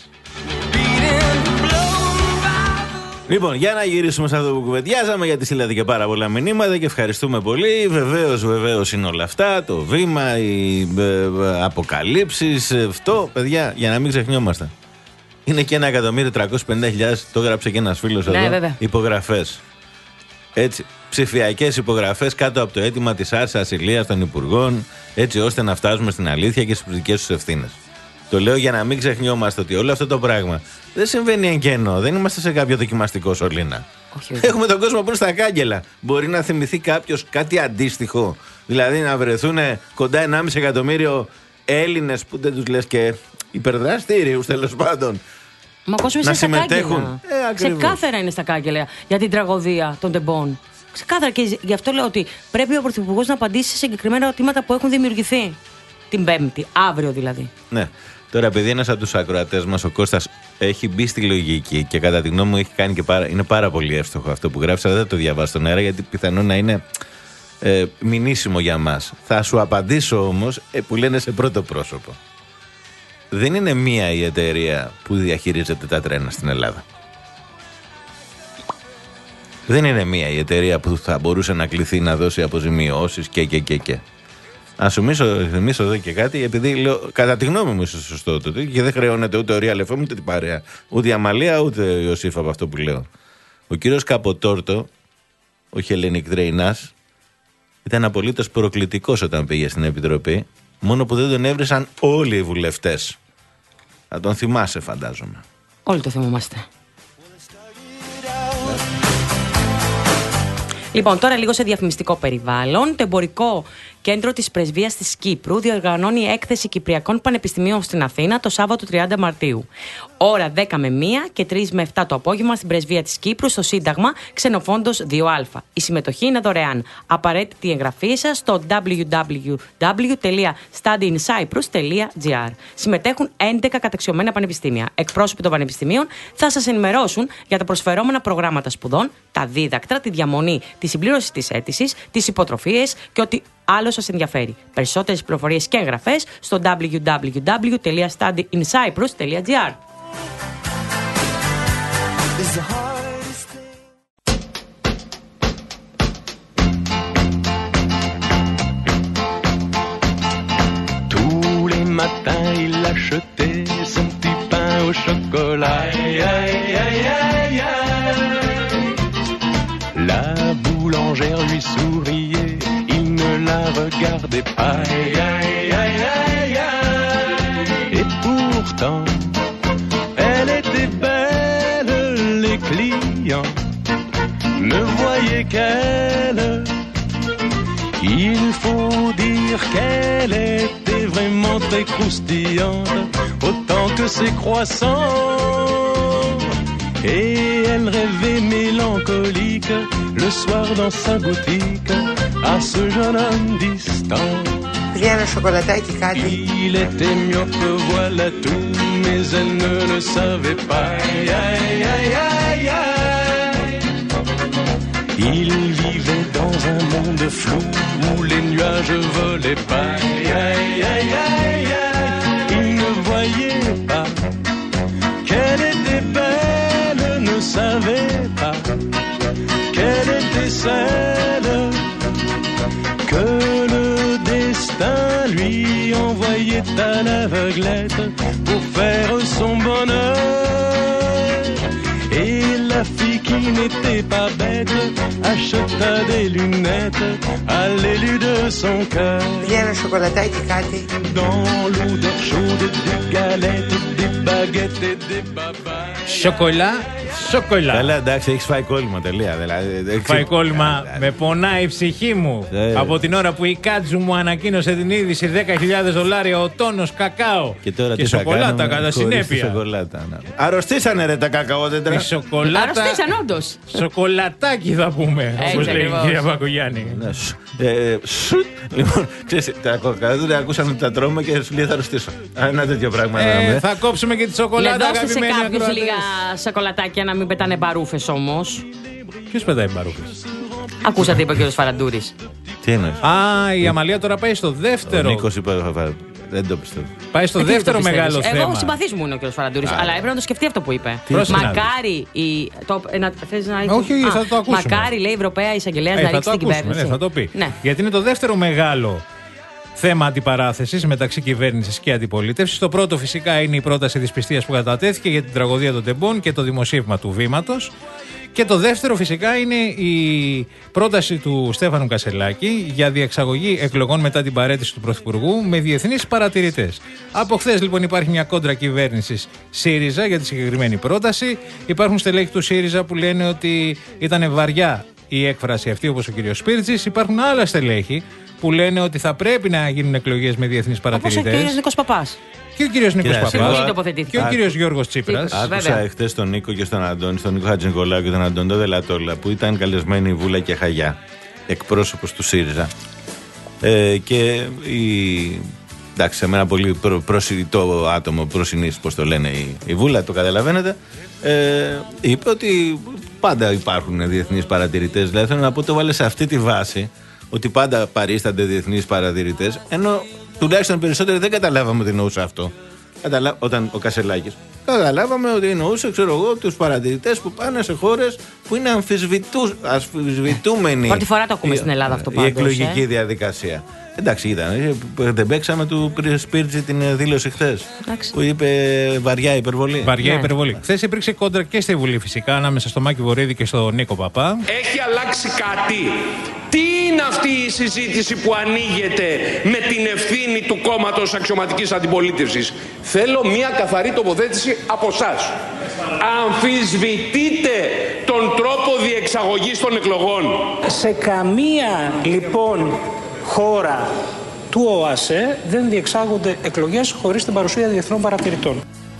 Λοιπόν, για να γυρίσουμε σε αυτό που κουβεντιάζαμε, γιατί στείλατε και πάρα πολλά μηνύματα και ευχαριστούμε πολύ. Βεβαίως, βεβαίως είναι όλα αυτά. Το βήμα, οι ε, αποκαλύψεις, αυτό, παιδιά, για να μην ξεχνιόμαστε. Είναι και ένα εκατομμύριο τριακόσιες πενήντα χιλιάδες, το έγραψε και ένας φίλος ναι, εδώ. Βέβαια. Υπογραφές. Έτσι, ψηφιακές υπογραφές κάτω από το αίτημα της άρσης ασυλίας των υπουργών, έτσι ώστε να φτάσουμε στην αλήθεια και στις δικές τους ευθύνες. Το λέω για να μην ξεχνιόμαστε ότι όλο αυτό το πράγμα δεν συμβαίνει εν κενό. Δεν είμαστε σε κάποιο δοκιμαστικό σωλήνα. Όχι, όχι. Έχουμε τον κόσμο που είναι στα κάγκελα. Μπορεί να θυμηθεί κάποιος κάτι αντίστοιχο. Δηλαδή να βρεθούν κοντά ενάμιση εκατομμύριο Έλληνες που δεν τους λες και υπερδραστήριους τέλος πάντων. Μα ο κόσμος να είναι συμμετέχουν. Ε, ξεκάθαρα είναι στα κάγκελα για την τραγωδία των τεμπών. Ξεκάθαρα, και γι' αυτό λέω ότι πρέπει ο Πρωθυπουργός να απαντήσει σε συγκεκριμένα ερωτήματα που έχουν δημιουργηθεί την Πέμπτη, αύριο δηλαδή. Ναι. Τώρα, επειδή ένας από τους ακροατές μας, ο Κώστας, έχει μπει στη λογική και κατά τη γνώμη μου έχει κάνει και πάρα, είναι πάρα πολύ εύστοχο αυτό που γράψα. Δεν θα το διαβάσω στον αέρα γιατί πιθανόν να είναι ε, μηνύσιμο για μας. Θα σου απαντήσω όμως ε, που λένε σε πρώτο πρόσωπο. Δεν είναι μία η εταιρεία που διαχειρίζεται τα τρένα στην Ελλάδα. Δεν είναι μία η εταιρεία που θα μπορούσε να κληθεί να δώσει αποζημιώσεις και και και και. Α σου θυμίσω εδώ και κάτι, επειδή λέω, κατά τη γνώμη μου, είσαι σωστό το και δεν χρεώνεται ούτε ο Real εφ εμ ούτε την παρέα. Ούτε η Αμαλία ούτε ο Ιωσήφ από αυτό που λέω. Ο κύριος Καποτόρτο, ο Χελενικ Τρέινας, ήταν απολύτως προκλητικός όταν πήγε στην Επιτροπή, μόνο που δεν τον έβρισαν όλοι οι βουλευτές. Θα τον θυμάσαι, φαντάζομαι. Όλοι το θυμόμαστε. Λοιπόν, τώρα λίγο σε διαφημιστικό περιβάλλον. Το εμπορικό κέντρο της Πρεσβείας της Κύπρου διοργανώνει έκθεση Κυπριακών Πανεπιστημίων στην Αθήνα το Σάββατο τριάντα Μαρτίου. Ώρα δέκα με μία και τρεις με επτά το απόγευμα στην Πρεσβεία της Κύπρου στο Σύνταγμα Ξενοφόντος δύο α. Η συμμετοχή είναι δωρεάν. Απαραίτητη εγγραφή σας στο double-u double-u double-u τελεία study in cyprus τελεία gr. Συμμετέχουν έντεκα καταξιωμένα πανεπιστήμια. Εκπρόσωποι των πανεπιστημίων θα σας ενημερώσουν για τα προσφερόμενα προγράμματα σπουδών, τα δίδακτρα, τη διαμονή, τη συμπλήρωση της αίτησης, τις υποτροφίες και ό,τι άλλο σας ενδιαφέρει. Περισσότερες πληροφορίες και εγγραφές στο double-u double-u double-u τελεία study in cyprus τελεία gr. Tous les matins il achetait son petit pain au chocolat. Aïe, aïe, aïe, aïe, aïe. La boulangère lui souriait, il ne la regardait pas. Aïe, aïe, aïe, aïe, aïe. Et pourtant, elle était belle, les clients ne voyaient qu'elle. Il faut dire qu'elle était vraiment très croustillante, autant que ses croissants. Et elle rêvait mélancolique le soir dans sa boutique à ce jeune homme distant. Βγαίνει ένα σοκολατάκι κάτι. Il était myope, voilà tout, mais elle ne le savait pas. Aïe, aïe, aïe, aïe, aïe. Il vivait dans un monde flou où les nuages volaient pas. Aïe, aïe, aïe, aïe, aïe. Il ne voyait pas qu'elle était belle, ne savait pas qu'elle était celle que le destin lui envoyait à l'aveuglette pour faire son bonheur. Et la fille qui n'était pas bête acheta des lunettes à l'élu de son cœur. Βγαίνει ένα σοκολατάκι κάτι. Dans l'odeur chaude des galettes, des baguettes et des babas. Σοκολά, σοκολά. Καλά, εντάξει, έχεις φάει κόλλημα τελεία. Δηλαδή, φάει κόλλημα, με πονάει η ψυχή μου. Ε. Από την ώρα που η Κάτζου μου ανακοίνωσε την είδηση δέκα χιλιάδες δολάρια ο τόνος κακάο. Και τώρα και τι θα σοκολάτα κάνουμε, κατά χωρίς τη συνέπεια. σοκολάτα, ναι. Αρρωστήσανε ρε τα κακαόδεντρα. Η σοκολάτα. Αρρωστήσαν όντως. Σοκολατάκι θα πούμε. Έτσι Όπως λέει η ακριβώς. κυρία Μπακογιάννη. Ναι, σου- ε, σουτ. Λοιπόν, ξέρεις, τα κακαόδεντρα ακούσαν ότι τα τρώμε και σου λέει θα αρρωστήσω. Α, ένα τέτοιο πράγμα. να Ε, δούμε. θα κόψουμε και τη σοκολάτα, Δώστε σε αγαπημένοι κάποιους ακροατές. λίγα σοκολατάκια να μην πετάνε μπαρούφες όμως. Ποιος πετάει μπαρούφες? Ακούσατε, είπε ο κ. Φαραντούρης. Τι εννοείς? Α, η Αμαλία τώρα πάει στο Ο δεύτερο. Νίκος είπε, δεν το πιστεύω. Πάει στο Ε, τι δεν δεύτερο το πιστεύεις? μεγάλο θέμα. Εγώ συμπαθής μου είναι ο κ. Φαραντούρης, αλλά έπρεπε να το σκεφτεί αυτό που είπε. Τι να Μακάρι η. Το, ε, να, θες να... Όχι, Α, θα το ακούσουμε. Μακάρι, λέει η Ευρωπαία Εισαγγελέας Ε, να θα ρίξει το την ακούσουμε, κυβέρνηση. ναι, θα το πει. Ναι. Γιατί είναι το δεύτερο μεγάλο θέμα αντιπαράθεσης μεταξύ κυβέρνησης και αντιπολίτευσης. Το πρώτο φυσικά είναι η πρόταση δυσπιστίας που κατατέθηκε για την τραγωδία των τεμπών και το δημοσίευμα του Βήματος. Και το δεύτερο φυσικά είναι η πρόταση του Στέφανου Κασελάκη για διεξαγωγή εκλογών μετά την παραίτηση του Πρωθυπουργού με διεθνείς παρατηρητές. Από χθες λοιπόν υπάρχει μια κόντρα κυβέρνησης ΣΥΡΙΖΑ για τη συγκεκριμένη πρόταση. Υπάρχουν στελέχη του ΣΥΡΙΖΑ που λένε ότι ήταν βαριά η έκφραση αυτή, όπως ο κ. Σπίρτζης. Υπάρχουν άλλα στελέχη που λένε ότι θα πρέπει να γίνουν εκλογές με διεθνείς Όπως ο παρατηρητές. κ. Νίκος Παπάς. Και ο κύριος Νίκος Κοίταξε, Παπάς. Πολύ τοποθετήθηκε. Και ο κύριος Γιώργος Τσίπρας. Άκουσα εχθές τον Νίκο και στον Αντώνη, στον Νίκο Χατζηνικολάου και τον Αντώνη Δελατόλα, που ήταν καλεσμένοι η Βούλα και Χαγιά, εκπρόσωπος του ΣΥΡΙΖΑ. Ε, και η. Εντάξει, σε μένα πολύ προ, προσιλητό άτομο, προσινής, πώς το λένε, η, η Βούλα, το καταλαβαίνετε. Ε, είπε ότι πάντα υπάρχουν διεθνείς παρατηρητές. Δηλαδή, θέλω να πω, το βάλε σε αυτή τη βάση, ότι πάντα παρίστανται διεθνείς παρατηρητές, ενώ τουλάχιστον περισσότεροι δεν καταλάβαμε τι εννοούσε αυτό. Καταλα... Όταν ο Κασελάκης. Καταλάβαμε ότι εννοούσε, ξέρω εγώ, τους παρατηρητές που πάνε σε χώρες που είναι αμφισβητού... αμφισβητούμενοι. Πρώτη φορά το ακούμε στην Ελλάδα αυτό Η πάντως, εκλογική ε. διαδικασία. Εντάξει, ήταν. Δεν παίξαμε του Σπίρτζη την δήλωση χθες. Που είπε βαριά υπερβολή. Βαριά Ναι. υπερβολή. Χθες υπήρξε κόντρα και στη Βουλή φυσικά ανάμεσα στο Μάκη Βορίδη και στο Νίκο Παπά. Έχει αλλάξει κάτι. Τι είναι αυτή η συζήτηση που ανοίγεται με την ευθύνη του κόμματος αξιωματικής αντιπολίτευσης? Θέλω μια καθαρή τοποθέτηση από εσάς. Αμφισβητείτε τον τρόπο διεξαγωγής των εκλογών? Σε καμία λοιπόν χώρα του ΟΑΣΕ δεν διεξάγονται εκλογές χωρίς την παρουσία διεθνών παρατηρητών.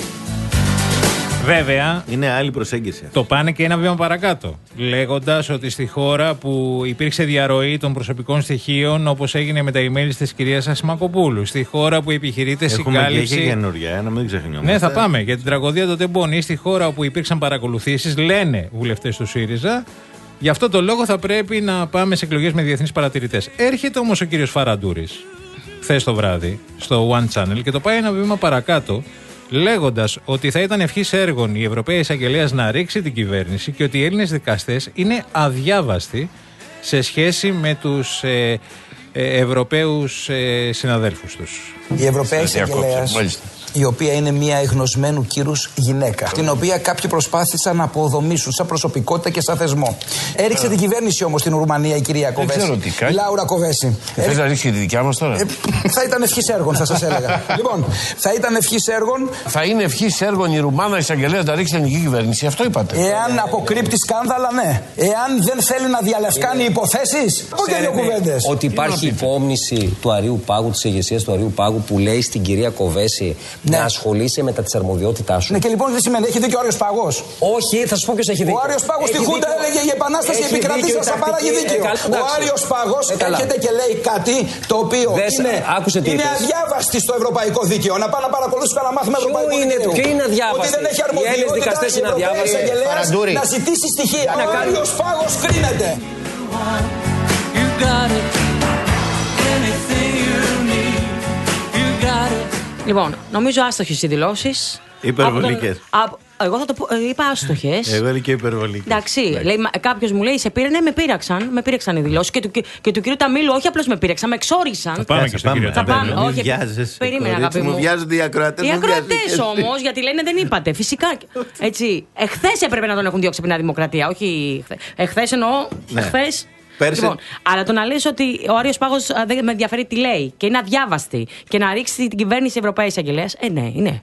Βέβαια, είναι άλλη προσέγγιση. Το πάνε και ένα βήμα παρακάτω. Λέγοντας ότι στη χώρα που υπήρξε διαρροή των προσωπικών στοιχείων, όπως έγινε με τα email της κυρίας Ασημακοπούλου, στη χώρα που επιχειρείται συγκάλυψη. Έχουμε και καινούργια, να μην ξεχνιόμαστε. Ναι, θα πάμε. Για την τραγωδία των τεμπών ή στη χώρα όπου υπήρξαν παρακολουθήσεις, λένε βουλευτές του ΣΥΡΙΖΑ. Γι' αυτό το λόγο θα πρέπει να πάμε σε εκλογές με διεθνείς παρατηρητές. Έρχεται όμως ο κύριος Φαραντούρης χθες το βράδυ στο One Channel και το πάει ένα βήμα παρακάτω, λέγοντας ότι θα ήταν ευχής έργων η Ευρωπαία Εισαγγελέας να ρίξει την κυβέρνηση και ότι οι Έλληνες δικαστές είναι αδιάβαστοι σε σχέση με τους ε, ε, Ευρωπαίους ε, συναδέλφους τους. Η Ευρωπαία Εισαγγελέας, η οποία είναι μια εγνωσμένου κύρους γυναίκα, την οποία κάποιοι προσπάθησαν να αποδομήσουν σαν προσωπικότητα και σαν θεσμό. Έριξε την κυβέρνηση όμως στην Ρουμανία η κυρία Κοβέση. Δεν ξέρω τι κάνει. Λάουρα Κοβέση. Θες να ρίξει τη δικιά μας τώρα? Ε, θα ήταν ευχής έργων, θα σας έλεγα. Λοιπόν, θα ήταν ευχής έργων. Θα είναι ευχής έργων η Ρουμάνα εισαγγελέας να ρίξει την ελληνική κυβέρνηση. Αυτό είπατε. Εάν αποκρύπτει σκάνδαλα, ναι. Εάν δεν θέλει να διαλευκάνει υποθέσεις. Όχι δύο κουβέντες. Ότι υπάρχει υπόμνηση του Αρείου Πάγου, της ηγεσίας του Αρείου Πάγου, που λέει στην κυρία Κοβέση ναι. να ασχολείσαι με τα της αρμοδιότητάς σου. Ναι, και λοιπόν τι σημαίνει, έχει δίκιο ο Άριος Παγός? Όχι, θα σου πω ποιος έχει δίκιο. Ο Άριος Πάγος στη Χούντα έλεγε η επανάσταση επικρατήσα σαν παράγει δίκαιο. Ο Άριος Παγός έρχεται και λέει κάτι το οποίο Δες, είναι, είναι αδιάβαστη στο ευρωπαϊκό δίκαιο. Να πάω να παρακολουθήσω ένα μάθημα ευρωπαϊκού δικαίου. Ποιο είναι αδιάβαστη? Ότι δεν έχει αρμοδιότητα η Ευρωπαία Εισαγγελέας να ζητήσει στοιχεία. Ο Άριος Πάγος κρίνεται. Λοιπόν, νομίζω άστοχες οι δηλώσεις. Υπερβολικές. Εγώ θα το πω, είπα άστοχες. Εγώ λέει και υπερβολικές. Εντάξει, λέει, κάποιος μου λέει σε πήρε, ναι, με πείραξαν. Με πείραξαν οι δηλώσεις και του, και του κύριου Ταμίλου, όχι απλώς με πείραξαν, με εξόρισαν. Θα πάμε και στον κύριο Ταμίλου. Μην Όχι, βιάζεσαι, περίμενε, αγάπη μου. Μου βιάζονται οι ακροατές. Οι ακροατές όμως, γιατί λένε δεν είπατε. Φυσικά. Έτσι. Εχθές έπρεπε να τον έχουν διώξει από τη Νέα Δημοκρατία. Όχι. Εχθές εννοώ. Ναι. Εχθές. Πέρσι. Λοιπόν, αλλά το να λες ότι ο Άριος Πάγος δεν με ενδιαφέρει τι λέει και είναι αδιάβαστη και να ρίξει την κυβέρνηση Ευρωπαϊκής Εισαγγελέας, ε, ναι, είναι.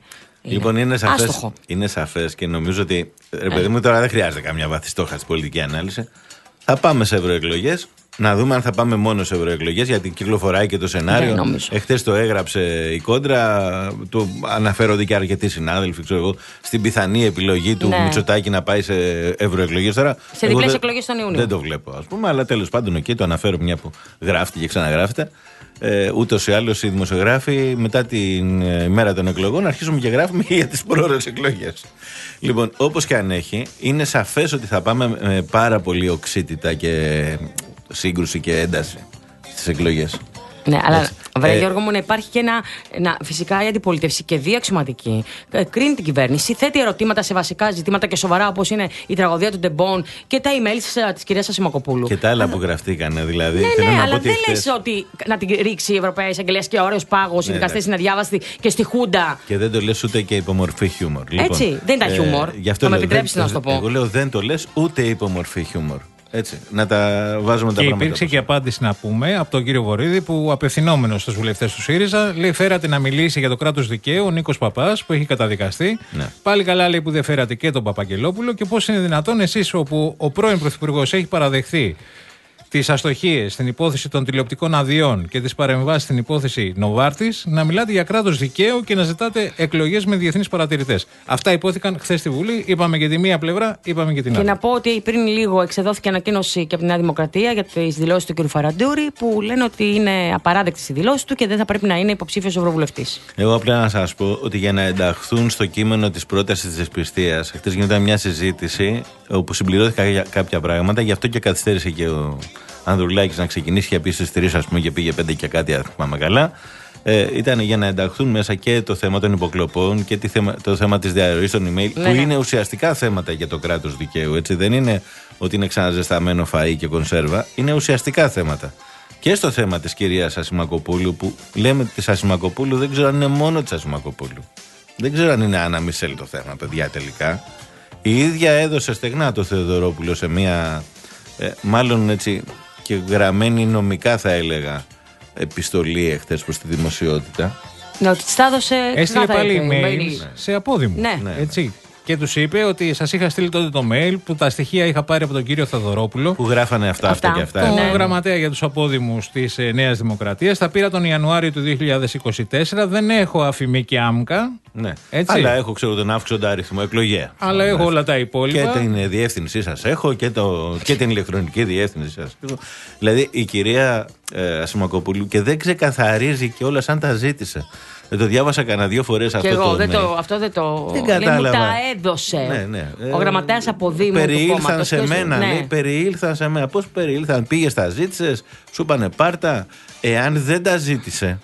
Λοιπόν, είναι σαφές, είναι σαφές και νομίζω ότι. Ρε παιδί μου, τώρα δεν χρειάζεται καμιά βαθιστόχαστη πολιτική ανάλυση. Θα πάμε σε ευρωεκλογές. Να δούμε αν θα πάμε μόνο σε ευρωεκλογές, γιατί κυκλοφοράει και το σενάριο. Εχθές το έγραψε η Κόντρα, το αναφέρονται και αρκετοί συνάδελφοι, ξέρω εγώ, στην πιθανή επιλογή του ναι. Μητσοτάκη να πάει σε ευρωεκλογές τώρα. Σε διπλές εκλογές τον Ιούνιο. Δεν το βλέπω, ας πούμε, αλλά τέλος πάντων εκεί το αναφέρω μια που γράφτηκε και ξαναγράφεται. Ε, ούτως ή άλλως οι δημοσιογράφοι μετά την ημέρα των εκλογών αρχίζουμε και γράφουμε για τις πρόορες εκλογές. Λοιπόν, όπως και αν έχει, είναι σαφές ότι θα πάμε με πάρα πολύ οξύτητα και σύγκρουση και ένταση στις εκλογές. Ναι, αλλά βέβαια, ε, Γιώργο μου, να υπάρχει και ένα, ένα. Φυσικά η αντιπολίτευση και δύο αξιωματικοί ε, κρίνει την κυβέρνηση, θέτει ερωτήματα σε βασικά ζητήματα και σοβαρά, όπως είναι η τραγωδία του Ντεμπόν και τα email της κυρίας Ασημακοπούλου. Και τα άλλα που γραφτήκανε, δηλαδή. Ναι, ναι, να αλλά ότι δεν χθες... λες ότι να την ρίξει η Ευρωπαϊκή Εισαγγελία και ο ωραίος πάγος, ναι, οι δικαστές είναι αδιάβαστοι και στη Χούντα. Και δεν το λες ούτε και υπομορφή χιούμορ. Λοιπόν, έτσι, δεν ήταν χιούμορ. Ε, θα με επιτρέψει να σου το πω. Εγώ λέω δεν το λες ούτε υπομορφή χιούμορ. Έτσι, να τα βάζουμε και τα πράγματα. Και υπήρξε και απάντηση, να πούμε, από τον κύριο Βορίδη, που απευθυνόμενος στους βουλευτές του ΣΥΡΙΖΑ, λέει: φέρατε να μιλήσει για το κράτος δικαίου ο Νίκος Παπάς, που έχει καταδικαστεί. Ναι. Πάλι καλά, λέει, που δεν φέρατε και τον Παπαγγελόπουλο. Και πώς είναι δυνατόν εσείς, όπου ο πρώην Πρωθυπουργός έχει παραδεχθεί τις αστοχίες στην υπόθεση των τηλεοπτικών αδειών και τις παρεμβάσεις στην υπόθεση Νοβάρτης, να μιλάτε για κράτος δικαίου και να ζητάτε εκλογές με διεθνείς παρατηρητές. Αυτά υπόθηκαν χθες στη Βουλή. Είπαμε και τη μία πλευρά, είπαμε και την άλλη. Και να πω ότι πριν λίγο εξεδόθηκε ανακοίνωση και από τη Νέα Δημοκρατία για τις δηλώσεις του κ. Φαραντούρη, που λένε ότι είναι απαράδεκτες οι δηλώσεις του και δεν θα πρέπει να είναι υποψήφιος ευρωβουλευτής. Εγώ απλά να σας πω ότι για να ενταχθούν στο κείμενο της πρότασης της δυσπιστίας, χθες γινόταν μια συζήτηση όπου συμπληρώθηκαν κάποια πράγματα, γι' αυτό και καθυστέρησε και ο Ανδρουλάκης να ξεκινήσει και επίσης τρεις, ας πούμε, και πήγε πέντε και κάτι, αν θυμάμαι καλά. Ε, ήταν για να ενταχθούν μέσα και το θέμα των υποκλοπών και το θέμα της διαρροής των email, ναι, που είναι ουσιαστικά θέματα για το κράτος δικαίου. Έτσι, δεν είναι ότι είναι ξαναζεσταμένο φαΐ και κονσέρβα, είναι ουσιαστικά θέματα. Και στο θέμα της κυρίας Ασημακοπούλου, που λέμε της Ασημακοπούλου, δεν ξέρω αν είναι μόνο της Ασημακοπούλου. Δεν ξέρω αν είναι Άννα Μισελ το θέμα, παιδιά, τελικά. Η ίδια έδωσε στεγνά το Θεοδωρόπουλο σε μία, ε, μάλλον έτσι και γραμμένη νομικά, θα έλεγα, επιστολή εχθές προς τη δημοσιότητα. Ναι, ότι της τα έδωσε. Έστειλε πάλι email σε απόδημο. Ναι. Έτσι. Και τους είπε ότι σας είχα στείλει τότε το mail που τα στοιχεία είχα πάρει από τον κύριο Θεοδωρόπουλο. Που γράφανε αυτά, αυτά, αυτά και αυτά. Τον ναι. γραμματέα για τους απόδημους της ε, Νέας Δημοκρατίας. Τα πήρα τον Ιανουάριο του δύο χιλιάδες είκοσι τέσσερα. Δεν έχω αφημί και άμκα. Ναι. Έτσι. Αλλά έχω, ξέρω, τον αύξοντα αριθμό εκλογέα. Αλλά έχω όλα τα υπόλοιπα. Και την διεύθυνσή σας έχω και, το, και την ηλεκτρονική διεύθυνση σας. Δηλαδή η κυρία ε, Ασημακοπούλου, και δεν ξεκαθαρίζει και όλα σαν τα ζήτησε. Δεν το διάβασα κανένα δύο φορές αυτό. Και εγώ το δεν το, αυτό δεν το. Δεν κατάλαβα. Λέει, μου τα έδωσε. Ναι, ναι. Ο γραμματέας αποδήμου. Περιήλθαν του σε μένα. Ναι. Λέει, περιήλθαν σε μένα. Πώς περιήλθαν? Πήγες, τα ζήτησες, σου είπανε πάρτα. Εάν δεν τα ζήτησε,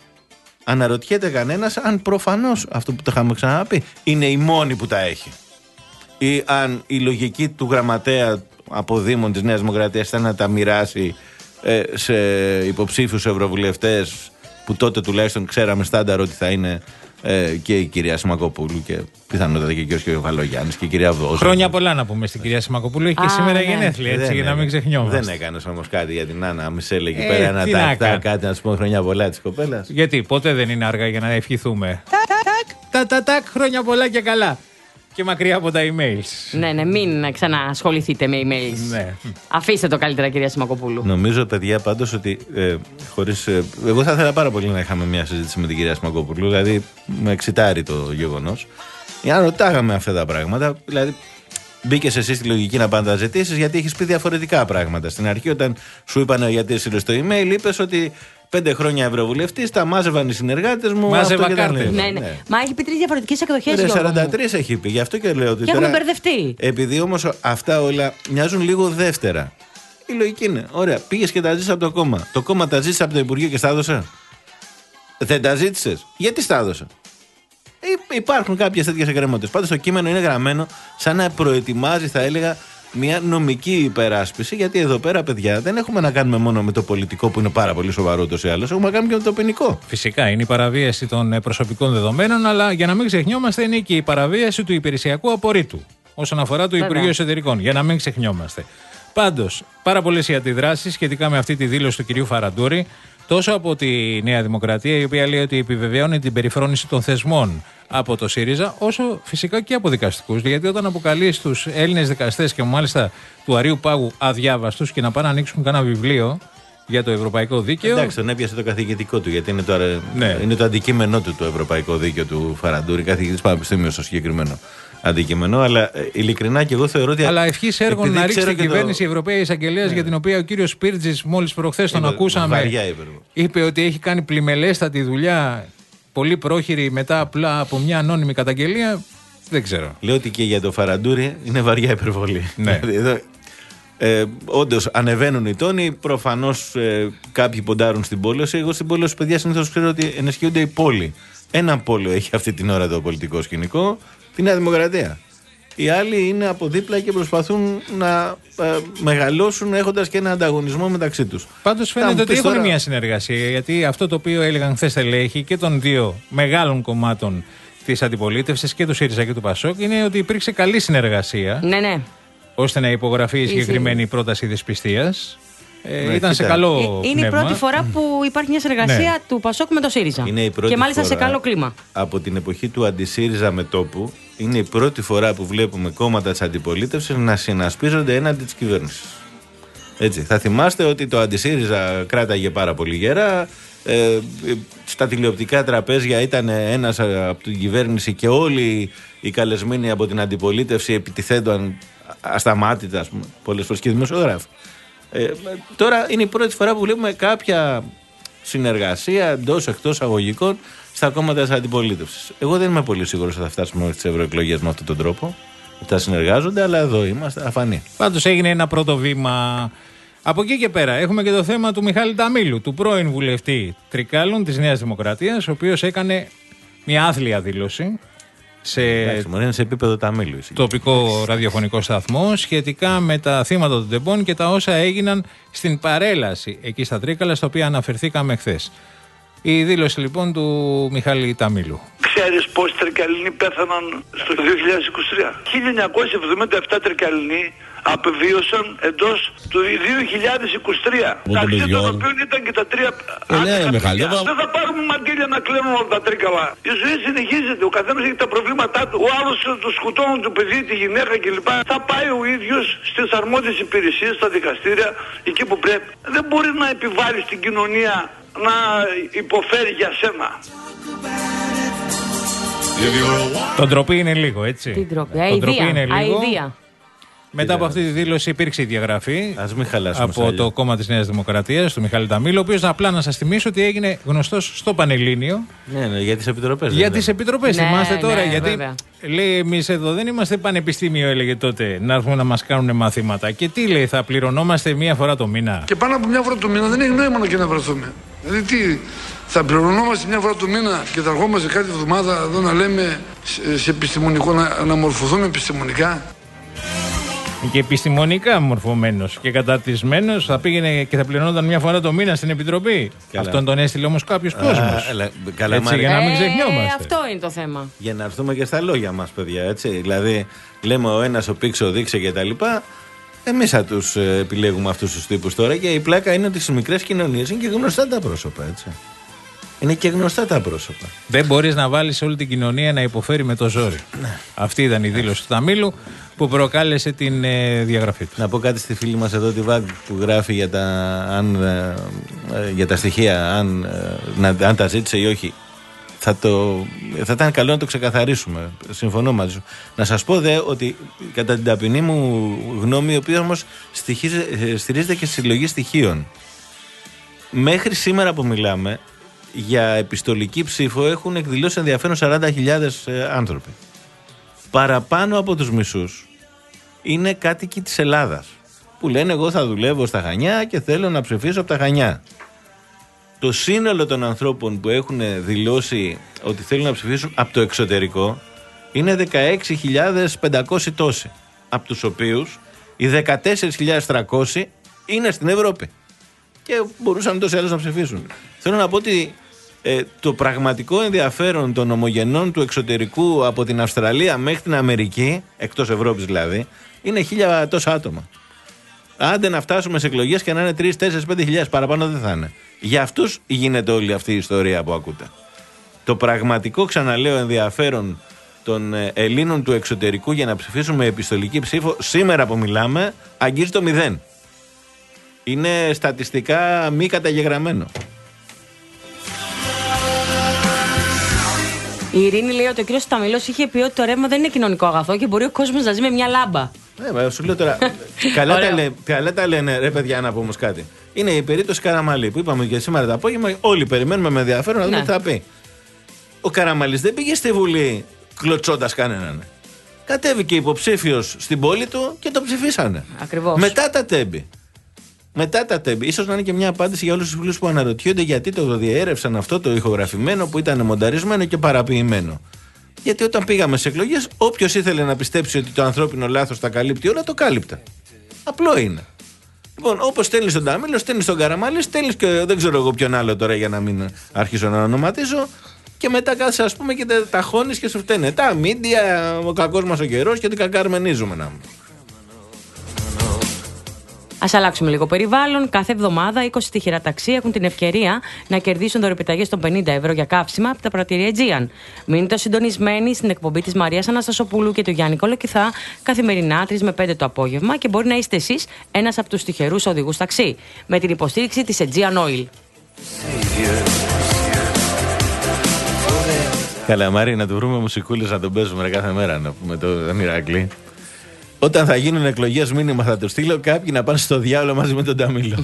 αναρωτιέται κανένας αν προφανώς αυτό που το είχαμε ξαναπεί είναι η μόνη που τα έχει. Ή αν η λογική του γραμματέα αποδήμων της Νέας Δημοκρατίας ήταν να τα μοιράσει ε, σε υποψήφιους ευρωβουλευτές, που τότε τουλάχιστον ξέραμε στάνταρ ότι θα είναι ε, και η κυρία Σιμακοπούλου και πιθανότατα και ο κ. Βαλογιάννης και η κυρία Βόζο. Χρόνια πολλά να πούμε στην κυρία Σιμακοπούλου. Έχει και σήμερα ναι. γενέθλια, έτσι, δεν για να μην ξεχνιόμαστε. Δεν έκανε όμως κάτι για την Άννα Μισελ εκεί ε, πέρα, να τα ακτά, κάτι να σου πούμε χρόνια πολλά της κοπέλας? Γιατί ποτέ δεν είναι αργά για να ευχηθούμε. Τακ, τακ, τακ, χρόνια πολλά και καλά. Και μακριά από τα emails. Ναι, ναι, μην ξανασχοληθείτε με emails. Ναι. Αφήστε το καλύτερα, κυρία Σιμακοπούλου. Νομίζω, παιδιά, πάντως ότι ε, χωρίς. Ε, εγώ θα ήθελα πάρα πολύ να είχαμε μια συζήτηση με την κυρία Σιμακοπούλου. Δηλαδή, με εξητάρει το γεγονός. Για να ρωτάγαμε αυτά τα πράγματα. Δηλαδή, μπήκες εσύ στη λογική να πανταζετήσεις, γιατί έχεις πει διαφορετικά πράγματα. Στην αρχή, όταν σου είπαν γιατί έστειλες το email, είπες ότι πέντε χρόνια ευρωβουλευτής, τα μάζευαν οι συνεργάτες μου. Μάζευα κάρτες. Ναι, ναι. Μα έχει πει τρεις διαφορετικές εκδοχές. σαράντα τρεις έχει πει, γι' αυτό και λέω ότι. Και έχουμε μπερδευτεί. Επειδή όμως αυτά όλα μοιάζουν λίγο δεύτερα. Η λογική είναι, ωραία, πήγες και τα ζήτησες από το κόμμα. Το κόμμα τα ζήτησε από το Υπουργείο και στα έδωσε. Δεν τα ζήτησες. Γιατί στα έδωσε? Υπάρχουν κάποιες τέτοιες εκκρεμότητες. Πάντως το κείμενο είναι γραμμένο σαν να προετοιμάζει, θα έλεγα, μια νομική υπεράσπιση, γιατί εδώ πέρα, παιδιά, δεν έχουμε να κάνουμε μόνο με το πολιτικό που είναι πάρα πολύ σοβαρό ούτως ή άλλως, έχουμε να κάνουμε και με το ποινικό. Φυσικά είναι η παραβίαση των προσωπικών δεδομένων, αλλά για να μην ξεχνιόμαστε, είναι και η παραβίαση του υπηρεσιακού απορρίτου όσον αφορά το Υπουργείο Εσωτερικών. Για να μην ξεχνιόμαστε. Πάντως, πάρα πολλές οι αντιδράσεις σχετικά με αυτή τη δήλωση του κυρίου Φαραντούρη, τόσο από τη Νέα Δημοκρατία, η οποία λέει ότι επιβεβαιώνει την περιφρόνηση των θεσμών από το ΣΥΡΙΖΑ, όσο φυσικά και από δικαστικούς. Γιατί όταν αποκαλείς τους Έλληνες δικαστές και μάλιστα του Αρείου Πάγου αδιάβαστους και να πάνε να ανοίξουν κανένα βιβλίο για το ευρωπαϊκό δίκαιο. Εντάξει, τον έπιασε το καθηγητικό του, γιατί είναι το, ναι. είναι το αντικείμενό του το ευρωπαϊκό δίκαιο του Φαραντούρη, καθηγητής πανεπιστήμιου στο συγκεκριμένο αντικείμενο. Αλλά ε, ειλικρινά και εγώ θεωρώ ότι. Αλλά ευχής έργων να ρίξει την κυβέρνηση το... Ευρωπαία Εισαγγελία, ναι. για την οποία ο κύριος Σπίρτζης, μόλις προχθές τον ακούσαμε, είπε ότι έχει κάνει πλημελέστατη δουλειά, πολύ πρόχειρη μετά απλά από μια ανώνυμη καταγγελία. Δεν ξέρω. Λέω ότι και για το Φαραντούρη είναι βαριά υπερβολή. Ναι. Εδώ, ε, όντως ανεβαίνουν οι τόνοι. Προφανώς ε, κάποιοι ποντάρουν στην πόλωση. Εγώ στην πόλωση, παιδιά, συνήθως ξέρω ότι ενισχύονται οι πόλοι. Ένα πόλο έχει αυτή την ώρα το πολιτικό σκηνικό, τη Νέα Δημοκρατία. Οι άλλοι είναι από δίπλα και προσπαθούν να ε, μεγαλώσουν έχοντας και ένα ανταγωνισμό μεταξύ τους. Πάντως φαίνεται ότι έχουν τώρα... μια συνεργασία, γιατί αυτό το οποίο έλεγαν χθες στελέχη και των δύο μεγάλων κομμάτων της αντιπολίτευσης, και του ΣΥΡΙΖΑ και του ΠΑΣΟΚ, είναι ότι υπήρξε καλή συνεργασία. Ναι, ναι. Ώστε να υπογραφεί η συγκεκριμένη πρόταση δυσπιστίας. Ε, ναι, ήταν κοίτα. σε καλό ε, Είναι πνεύμα. η πρώτη φορά που υπάρχει μια συνεργασία, ναι. του ΠΑΣΟΚ με το ΣΥΡΙΖΑ. Είναι η πρώτη και μάλιστα φορά, σε καλό κλίμα. Από την εποχή του αντισύριζα μετώπου, είναι η πρώτη φορά που βλέπουμε κόμματα της αντιπολίτευσης να συνασπίζονται έναντι της κυβέρνησης. Έτσι. Θα θυμάστε ότι το αντισύριζα κράταγε πάρα πολύ γερά. Ε, στα τηλεοπτικά τραπέζια ήταν ένας από την κυβέρνηση και όλοι οι καλεσμένοι από την αντιπολίτευση επιτιθέντων ασταμάτητα, ας πούμε, πολλές φορές και δημοσιογράφοι. Ε, τώρα είναι η πρώτη φορά που βλέπουμε κάποια συνεργασία εντός εκτός αγωγικών στα κόμματα της αντιπολίτευσης. Εγώ δεν είμαι πολύ σίγουρος ότι θα φτάσουμε μέχρι τις ευρωεκλογές με αυτόν τον τρόπο. Θα συνεργάζονται, αλλά εδώ είμαστε, αφανή. Πάντως έγινε ένα πρώτο βήμα. Από εκεί και πέρα έχουμε και το θέμα του Μιχάλη Ταμίλου, του πρώην βουλευτή Τρικάλων της Νέας Δημοκρατίας, ο οποίος έκανε μια άθλια δήλωση σε, εντάξει, είναι σε επίπεδο Ταμίλου, τοπικό ραδιοφωνικό σταθμό σχετικά με τα θύματα των τεμπών και τα όσα έγιναν στην παρέλαση εκεί στα Τρίκαλα, στα οποία αναφερθήκαμε χθες. Η δήλωση λοιπόν του Μιχάλη Ταμίλου. Ξέρεις πόσοι Τρικαλινοί πέθαναν στο δύο χιλιάδες είκοσι τρία. χίλια εννιακόσια εβδομήντα επτά Τρικαλινοί απεβίωσαν εντός του δύο χιλιάδες είκοσι τρία. Μεταξύ των οποίων ήταν και τα τρία άτομα. Δεν θα πάρουμε μαντήλια να κλείνουν όλα τα Τρίκαλα. Η ζωή συνεχίζεται. Ο καθένας έχει τα προβλήματά του. Ο άλλος του σκοτώνουν το παιδί, τη γυναίκα κλπ. Θα πάει ο ίδιος στις αρμόδιες υπηρεσίες, στα δικαστήρια, εκεί που πρέπει. Δεν μπορεί να επιβάλλει στην κοινωνία να υποφέρει για σένα. Το ντροπή είναι λίγο, έτσι. Τι ντροπή, το ντροπή είναι λίγο. αηδία. Μετά από αυτή τη δήλωση υπήρξε η διαγραφή από σάλια. το κόμμα της Νέας Δημοκρατίας, του Μιχάλη Ταμίλου, ο οποίος, απλά να σας θυμίσω, ότι έγινε γνωστός στο Πανελλήνιο. Ναι, ναι, για τις επιτροπές. Για τις επιτροπές, ναι, θυμάστε ναι, τώρα. ναι, γιατί βέβαια. λέει, εμείς εδώ δεν είμαστε πανεπιστήμιο, έλεγε τότε, να έρθουμε να μας κάνουν μαθήματα. Και τι λέει, θα πληρωνόμαστε μία φορά το μήνα. Και πάνω από μια φορά το μήνα δεν έχει νόημα και να βρεθούμε. Δηλαδή τι, θα πληρωνόμαστε μια φορά το μήνα και θα ερχόμαστε κάθε εβδομάδα εδώ να λέμε σε, σε επιστημονικό, να, να μορφωθούμε επιστημονικά. Και επιστημονικά μορφωμένος και καταρτισμένος, θα πήγαινε και θα πληρωνόταν μια φορά το μήνα στην Επιτροπή. Καλά. Αυτόν τον έστειλε όμως κάποιος κόσμος. Καλά, έτσι, για να μην ξεχνιόμαστε. Ε, αυτό είναι το θέμα. Για να έρθουμε και στα λόγια μας, παιδιά. Έτσι. Δηλαδή, λέμε ο ένας ο πήξο δείξε και τα λοιπά. Εμείς θα τους ε, επιλέγουμε αυτούς τους τύπους τώρα. Και η πλάκα είναι ότι στις μικρές κοινωνίες είναι και γνωστά τα πρόσωπα. Έτσι. Είναι και γνωστά τα πρόσωπα. Δεν μπορείς να βάλεις όλη την κοινωνία να υποφέρει με το ζόρι. Ναι. Αυτή ήταν η δήλωση του Ταμίλου που προκάλεσε την ε, διαγραφή του. Να πω κάτι στη φίλη μας εδώ τη Βάγκη που γράφει για τα, αν, ε, ε, για τα στοιχεία, αν, ε, να, αν τα ζήτησε ή όχι. Θα, το, θα ήταν καλό να το ξεκαθαρίσουμε. Συμφωνώ μαζί σου. Να σας πω δε ότι κατά την ταπεινή μου γνώμη, η οποία όμως στηρίζεται και στη συλλογή στοιχείων. Μέχρι σήμερα που μιλάμε, για επιστολική ψήφο έχουν εκδηλώσει ενδιαφέρον σαράντα χιλιάδες άνθρωποι. Παραπάνω από τους μισούς είναι κάτοικοι της Ελλάδας που λένε εγώ θα δουλεύω στα Χανιά και θέλω να ψηφίσω από τα Χανιά. Το σύνολο των ανθρώπων που έχουν δηλώσει ότι θέλουν να ψηφίσουν από το εξωτερικό είναι δεκαέξι χιλιάδες πεντακόσιοι τόσοι, από τους οποίους οι δεκατέσσερις χιλιάδες τριακόσιοι είναι στην Ευρώπη και μπορούσαν τόσο άλλους να ψηφίσουν. Θέλω να πω ότι ε, το πραγματικό ενδιαφέρον των ομογενών του εξωτερικού από την Αυστραλία μέχρι την Αμερική, εκτός Ευρώπης δηλαδή, είναι χίλια τόσα άτομα. Άντε να φτάσουμε σε εκλογές και να είναι τρεις, τέσσερις, πέντε χιλιάδες, παραπάνω δεν θα είναι. Για αυτούς γίνεται όλη αυτή η ιστορία που ακούτε. Το πραγματικό, ξαναλέω, ενδιαφέρον των Ελλήνων του εξωτερικού για να ψηφίσουν με επιστολική ψήφο, σήμερα που μιλάμε, αγγίζει το μηδέν. Είναι στατιστικά μη καταγεγραμμένο. Η Ειρήνη λέει ότι ο κύριος Σταμιλός είχε πει ότι το ρεύμα δεν είναι κοινωνικό αγαθό και μπορεί ο κόσμος να ζει με μια λάμπα. Ναι, σου λέω τώρα. καλά, τα λέ, καλά τα λένε, ρε παιδιά, να πω όμως κάτι. Είναι η περίπτωση Καραμαλή που είπαμε και σήμερα το απόγευμα. Όλοι περιμένουμε με ενδιαφέρον να δούμε ναι. τι θα πει. Ο Καραμαλής δεν πήγε στη Βουλή κλωτσώντας κανέναν. Κατέβηκε υποψήφιος στην πόλη του και το ψηφίσανε. Ακριβώς. Μετά τα τέμπη. Μετά τα τέμπη. Ίσως να είναι και μια απάντηση για όλους τους φίλους που αναρωτιούνται γιατί το διέρευσαν αυτό το ηχογραφημένο που ήταν μονταρισμένο και παραποιημένο. Γιατί όταν πήγαμε σε εκλογές, όποιος ήθελε να πιστέψει ότι το ανθρώπινο λάθος τα καλύπτει όλα, το κάλυπτε. Απλό είναι. Λοιπόν, όπως στέλνεις τον Ταμίλο, στέλνεις τον Καραμαλή, στέλνεις και δεν ξέρω εγώ ποιον άλλο τώρα για να μην αρχίσω να ονοματίζω. Και μετά κάθεσαι, ας πούμε, και τα ταχώνεις και σου φταίνε τα μίντια, ο κακός μας ο καιρός και ότι κακαρμενίζουμε να μου. Ας αλλάξουμε λίγο περιβάλλον. Κάθε εβδομάδα είκοσι τυχερά ταξί έχουν την ευκαιρία να κερδίσουν δωρεπιταγές των πενήντα ευρώ για καύσιμα από τα πρατήρια Aegean. Μείνετε συντονισμένοι στην εκπομπή της Μαρίας Αναστασοπούλου και του Γιάννη Κολοκυθά καθημερινά τρεις με πέντε το απόγευμα και μπορεί να είστε εσείς ένας από τους τυχερούς οδηγούς ταξί με την υποστήριξη της Aegean Oil. Καλά, Μαρή, να του βρούμε μουσικούλες να τον παίζουμε κάθε μέρα, να πούμε το Ηράκλειο. Όταν θα γίνουν εκλογές, μήνυμα θα του στείλω κάποιοι να πάνε στο διάολο μαζί με τον Ταμίλο.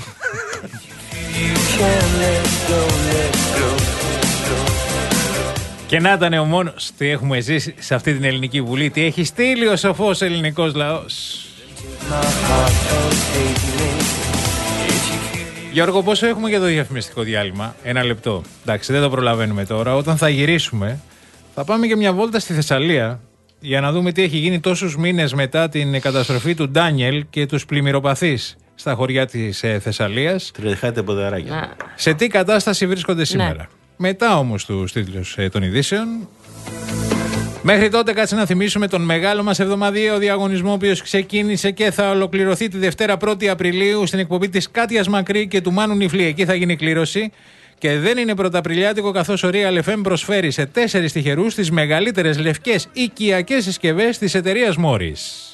Και να ήταν ο μόνος τι έχουμε ζήσει σε αυτή την ελληνική βουλή, τι έχει στείλει ο σοφός ελληνικός λαός. Γιώργο, πόσο έχουμε για το διαφημιστικό διάλειμμα? Ένα λεπτό. Εντάξει, δεν το προλαβαίνουμε τώρα. Όταν θα γυρίσουμε, θα πάμε και μια βόλτα στη Θεσσαλία για να δούμε τι έχει γίνει τόσους μήνες μετά την καταστροφή του Ντάνιελ και τους πλημμυροπαθείς στα χωριά της ε, Θεσσαλίας. Τρεχάτε ποδαράκια. Σε τι κατάσταση βρίσκονται σήμερα. Ναι. Μετά όμως τους τίτλους ε, των ειδήσεων. Μέχρι τότε κάτσε να θυμίσουμε τον μεγάλο μας εβδομαδιαίο διαγωνισμό, ο οποίος ξεκίνησε και θα ολοκληρωθεί τη Δευτέρα πρώτη Απριλίου στην εκπομπή της Κάτιας Μακρύ και του Μάνου Νιφλή. Εκεί θα γίνει κλήρωση. Και δεν είναι πρωταπριλιάτικο, καθώς ο Real εφ εμ προσφέρει σε τέσσερις τυχερούς τις μεγαλύτερες λευκές οικιακές συσκευές της εταιρείας Morris.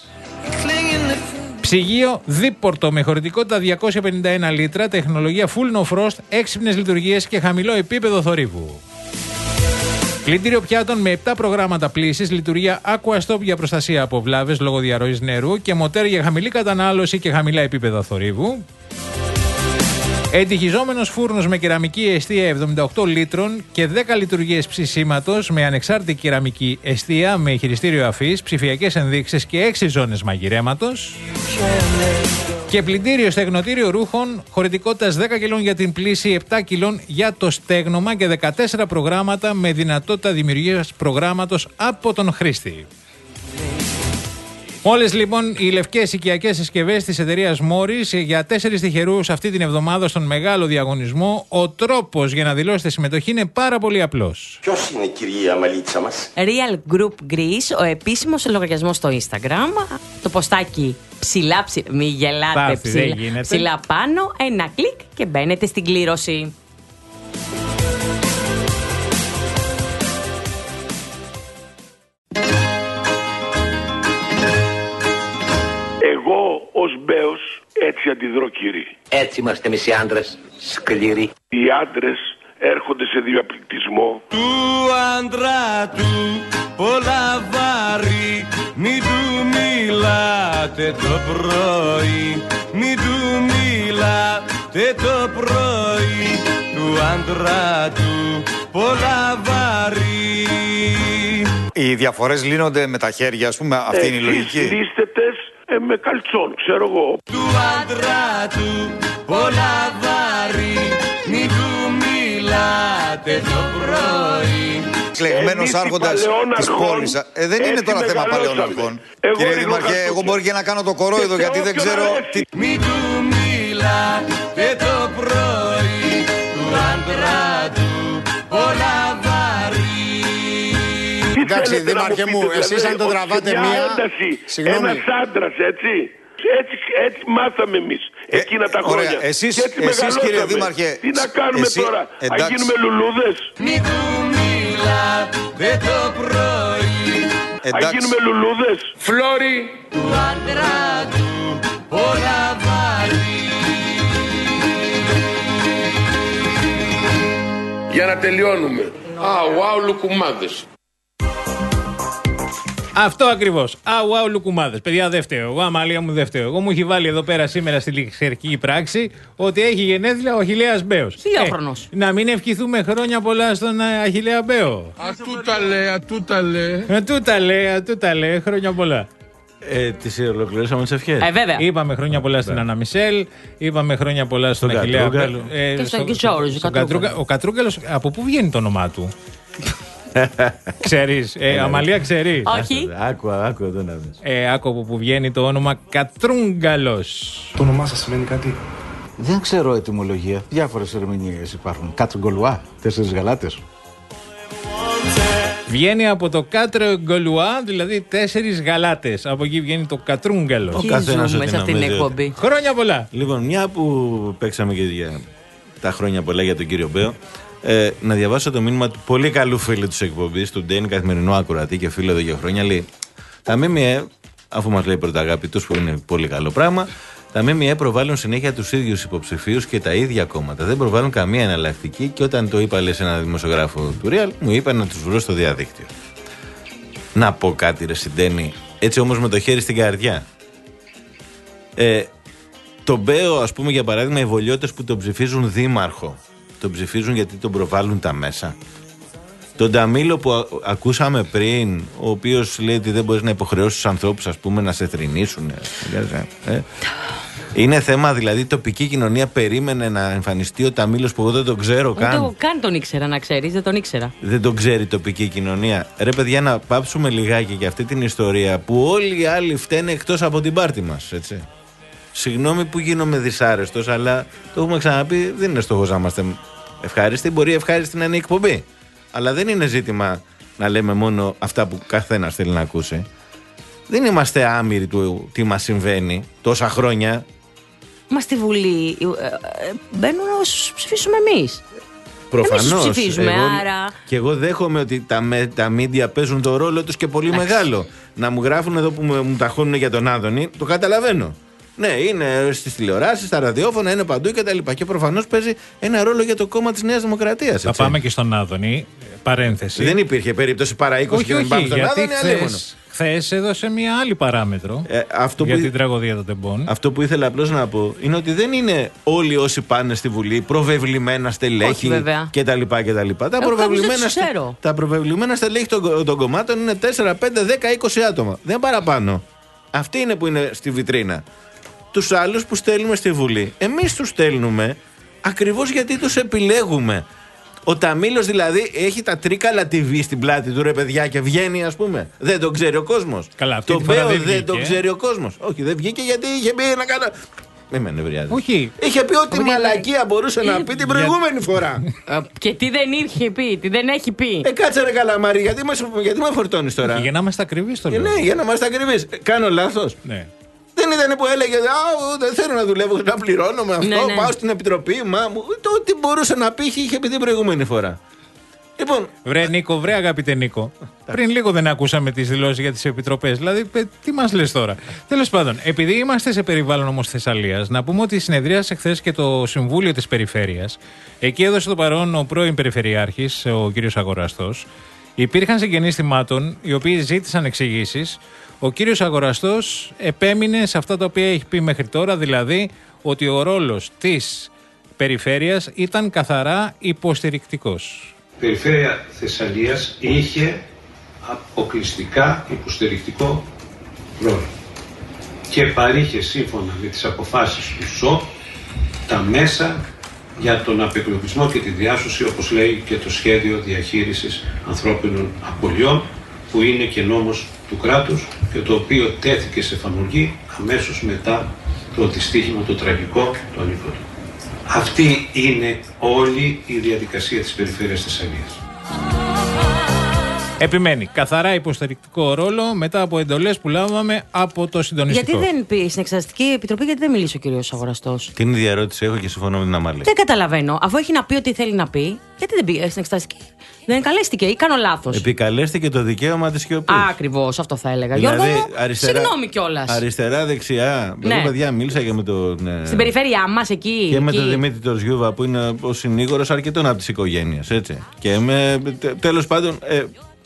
Ψυγείο δίπορτο με χωρητικότητα διακόσια πενήντα ένα λίτρα, τεχνολογία Full No Frost, έξυπνες λειτουργίες και χαμηλό επίπεδο θορύβου. Πλυντήριο πιάτων με επτά προγράμματα πλύσης, λειτουργία AquaStop για προστασία από βλάβες λόγω διαρροής νερού και μοτέρ για χαμηλή κατανάλωση και χαμηλά επίπεδα θορύβου. Εντυχιζόμενος φούρνος με κεραμική εστία εβδομήντα οκτώ λίτρων και δέκα λειτουργίες ψησίματος με ανεξάρτητη κεραμική εστία με χειριστήριο αφής, ψηφιακές ενδείξεις και έξι ζώνες μαγειρέματος. Και πλυντήριο στεγνοτήριο ρούχων χωρητικότητας δέκα κιλών για την πλύση, επτά κιλών για το στέγνομα και δεκατέσσερα προγράμματα με δυνατότητα δημιουργίας προγράμματος από τον χρήστη. Όλες λοιπόν οι λευκές οικιακές συσκευές της εταιρείας Morris για τέσσερις τυχερούς αυτή την εβδομάδα στον μεγάλο διαγωνισμό. Ο τρόπος για να δηλώσετε συμμετοχή είναι πάρα πολύ απλός. Ποιος είναι η κυρία Μαλίτσα μας? Real Group Greece, ο επίσημος λογαριασμός στο Instagram. Το ποστάκι ψηλά, ψηλά, μη γελάτε, Πάθη, ψηλά, ψηλά πάνω, ένα κλικ και μπαίνετε στην κλήρωση. Εγώ ως Μπέος έτσι αντιδρώ, κύριε. Έτσι είμαστε εμείς οι άντρες, σκληροί. Οι άντρες έρχονται σε διαπληκτισμό. Του άντρα του πολλά βάρη, μην του μιλάτε το πρωί, μην του μιλάτε το πρωί. Του άντρα του πολλά βάρη. Οι διαφορές λύνονται με τα χέρια, ας πούμε, αυτή είναι η λογική. Λίστετες ε, με καλτσόν, ξέρω εγώ. Του άντρα του πολλά βάρη, μην του μιλάτε το πρωί. Κλεγμένος άρχοντας της πόλης. Ε, δεν είναι τώρα θέμα παλαιών αρχών. Κύριε Δήμαρχε, εγώ μπορεί και να κάνω το κορόιδο γιατί δεν ξέρω τι... Μην του μιλάτε το πρωί, του άντρα του πολλά βάρη. Εντάξει, Δήμαρχε μου, εσείς αν το τραβάτε μία... Ένας άντρας, έτσι, Έτσι, έτσι μάθαμε εμείς εκείνα τα χρόνια. Ωραία. Εσείς, και έτσι εσείς κύριε Δήμαρχε. Τι να κάνουμε εσύ, τώρα, εντάξει. να γίνουμε λουλούδες. το πρωί. Να γίνουμε λουλούδες. Φλόρι του άντρα του όλα βάζει. Για να τελειώνουμε. Α, wow, λουκουμάδες. Αυτό ακριβώς. Αου, αου, λουκουμάδες. Παιδιά, δεν φταίω. Εγώ, Αμαλία μου, δεν φταίω. Εγώ μου έχει βάλει εδώ πέρα σήμερα στη ληξιαρχική πράξη ότι έχει γενέθλια ο Αχιλλέας Μπέος. Χιλιόχρονος. Ε, να μην ευχηθούμε χρόνια πολλά στον Αχιλλέα Μπέο. Ατού τα λέει, ατού τα λέει. Ατού τα λέει, ατού τα λέει. Χρόνια πολλά. Ε, τις ολοκληρώσαμε τις ευχές. Ε, βέβαια. Είπαμε χρόνια πολλά στην Άννα Μισελ, είπαμε χρόνια πολλά στον Αχιλλέα Μπέο. Ε, και στον Τζόρζ. Ο Κατρούγκαλος, από πού βγαίνει το όνομά του? Ξέρεις, ε, Αμαλία, ξέρεις? Όχι. Άκουα, άκουα εδώ να δεις. Ε, άκου από που βγαίνει το όνομα Κατρούγκαλος. Το όνομά σας σημαίνει κάτι? Δεν ξέρω ετυμολογία. Διάφορες ερμηνείες υπάρχουν. Κατρουγκολουά, τέσσερις γαλάτες. Βγαίνει από το Κατρουγκολουά, δηλαδή τέσσερις γαλάτες. Από εκεί βγαίνει το Κατρούγκαλος. Ο καθένας ζούμε σε αυτήν την εκπομπή. Χρόνια πολλά. Λοιπόν, μια που παίξαμε και για τα χρόνια πολλά για τον κύριο Μπέο, Ε, να διαβάσω το μήνυμα του πολύ καλού φίλου της εκπομπής, του Ντέιν, καθημερινό ακροατή και φίλο εδώ για χρόνια. Λέει: τα ΜΜΕ, αφού μας λέει πρωταγάπη τους, που είναι πολύ καλό πράγμα, τα ΜΜΕ προβάλλουν συνέχεια τους ίδιους υποψηφίους και τα ίδια κόμματα. Δεν προβάλλουν καμία εναλλακτική και όταν το είπα, λέει, σε ένα δημοσιογράφο του Real, μου είπαν να τους βρω στο διαδίκτυο. Να πω κάτι, ρε Συντένη, έτσι όμως με το χέρι στην καρδιά. Ε, το Μπέο, ας πούμε, για παράδειγμα, οι βολιώτες που τον ψηφίζουν δήμαρχο, τον ψηφίζουν γιατί τον προβάλλουν τα μέσα. Τον Ταμίλο που α, ακούσαμε πριν, ο οποίος λέει ότι δεν μπορείς να υποχρεώσεις τους ανθρώπους, ας πούμε, να σε θρηνήσουν. Ε. Είναι θέμα, δηλαδή, η τοπική κοινωνία περίμενε να εμφανιστεί ο Ταμίλος που εγώ δεν τον ξέρω καν. Δεν το, καν τον ήξερα, να ξέρεις, δεν τον ήξερα. Δεν τον ξέρει η τοπική κοινωνία. Ρε παιδιά, να πάψουμε λιγάκι για αυτή την ιστορία που όλοι οι άλλοι φταίνε εκτός από την πάρτη μας, έτσι. Συγγνώμη που γίνομαι δυσάρεστος, αλλά το έχουμε ξαναπεί, δεν είναι στόχος να είμαστε ευχάριστοι. Μπορεί ευχάριστη να είναι η εκπομπή. Αλλά δεν είναι ζήτημα να λέμε μόνο αυτά που καθένας θέλει να ακούσει. Δεν είμαστε άμυροι του τι μας συμβαίνει τόσα χρόνια. Μα στη Βουλή ε, ε, μπαίνουν όσους ψηφίσουμε εμείς. Προφανώς. Εμείς ψηφίζουμε, εγώ, άρα. Και εγώ δέχομαι ότι τα, τα μίντια παίζουν το ρόλο τους και πολύ μεγάλο. Να μου γράφουν εδώ που μου, μου ταχώνουν για τον Άδωνη, το καταλαβαίνω. Ναι, είναι στις τηλεοράσεις, στα ραδιόφωνα, είναι παντού κτλ. Και, και προφανώς παίζει ένα ρόλο για το κόμμα της Νέας Δημοκρατίας. Θα πάμε και στον Άδωνη. Παρένθεση. Δεν υπήρχε περίπτωση παρά είκοσι και δεν πάμε στον Άδωνη, χθες, χθες έδωσε μια άλλη παράμετρο ε, αυτό για που, την τραγωδία των τεμπών. Αυτό που ήθελα απλώς να πω είναι ότι δεν είναι όλοι όσοι πάνε στη Βουλή προβεβλημένα στελέχη κτλ. Τα, τα προβεβλημένα στελέχη των, των κομμάτων είναι τέσσερα, πέντε, δέκα, είκοσι άτομα. Δεν παραπάνω. Αυτοί είναι που είναι στη βιτρίνα. Τους άλλους που στέλνουμε στη Βουλή, εμείς τους στέλνουμε ακριβώς γιατί τους επιλέγουμε. Ο Ταμίλος δηλαδή έχει τα τρίκαλα τι βι στην πλάτη του, ρε παιδιά, και βγαίνει, ας πούμε. Δεν τον ξέρει ο κόσμος. Καλά, αυτή το Μπέο δεν, δεν τον ξέρει ο κόσμος. Όχι, δεν βγήκε γιατί είχε πει να κάνω. Μην με νευριάζει. Όχι. Είχε πει ότι μαλακία μπορούσε να πει την προηγούμενη φορά. Και τι δεν είχε πει, τι δεν έχει πει. Ε, κάτσε ρε καλαμάρι, γιατί με φορτώνεις τώρα. Για να είμαστε ακριβείς το λέω. Ναι, για να είμαστε ακριβείς. Κάνω λάθος. Ναι. Δεν ήταν που έλεγε Α, δεν θέλω να δουλεύω, να πληρώνω με αυτό. Ναι, ναι. Πάω στην επιτροπή. Μα μου. Το τι μπορούσε να πει είχε πει την προηγούμενη φορά. Λοιπόν. Βρε Νίκο, βρε αγαπητέ Νίκο. Πριν λίγο δεν ακούσαμε τις δηλώσεις για τις επιτροπές. Δηλαδή, τι μας λες τώρα. Τέλος πάντων, επειδή είμαστε σε περιβάλλον όμως Θεσσαλίας, να πούμε ότι συνεδρίασε χθες και το Συμβούλιο της Περιφέρειας. Εκεί έδωσε το παρόν ο πρώην Περιφερειάρχης, ο κύριος Αγοραστός. Υπήρχαν συγγενείς θυμάτων, οι οποίοι ζήτησαν εξηγήσεις. Ο κύριος Αγοραστός επέμεινε σε αυτά τα οποία έχει πει μέχρι τώρα, δηλαδή ότι ο ρόλος της περιφέρειας ήταν καθαρά υποστηρικτικός. Η Περιφέρεια Θεσσαλίας είχε αποκλειστικά υποστηρικτικό ρόλο και παρήχε σύμφωνα με τις αποφάσεις του ΣΟΠ τα μέσα για τον απεκλωβισμό και τη διάσωση, όπως λέει και το σχέδιο διαχείρισης ανθρώπινων απολειών, που είναι και νόμος του κράτους και το οποίο τέθηκε σε εφαρμογή αμέσως μετά το δυστύχημα το τραγικό του Ανίφωτου. Αυτή είναι όλη η διαδικασία της Περιφέρειας Θεσσαλίας. Επιμένει. Καθαρά υποστηρικτικό ρόλο μετά από εντολές που λάβαμε από το συντονιστικό. Γιατί δεν πει στην Εξεταστική Επιτροπή, γιατί δεν μιλήσει ο κύριος Αγοραστός? Την ίδια ερώτηση έχω και συμφωνώ με την Αμάλη. Δεν καταλαβαίνω. Αφού έχει να πει ό,τι θέλει να πει, γιατί δεν πήγε στην Εξεταστική? Δεν καλέστηκε ή κάνω λάθος? Επικαλέστηκε το δικαίωμα της σιωπής. Ακριβώς, αυτό θα έλεγα. Δηλαδή, Γιώργο μου, αριστερά, συγγνώμη κιόλας. Αριστερά, δεξιά. Ναι. Εγώ, παιδιά, μίλησα και με τον. Ε, στην περιφέρειά μας εκεί. Και με εκεί. τον Δημήτρη Τορζιούβα που είναι ο συνήγορος αρκετών από τις οικογένειες. Έτσι. Και με. Τέλος πάντων. Ε,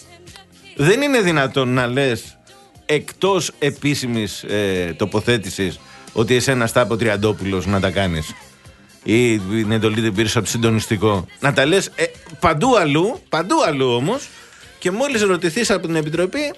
δεν είναι δυνατόν να λες εκτός επίσημης ε, τοποθέτησης ότι εσένα Στάπο Τριαντόπουλος να τα κάνεις. Ή την εντολή την πήρες από το συντονιστικό. Να τα λες ε, παντού αλλού, παντού αλλού όμως, και μόλις ρωτηθείς από την Επιτροπή,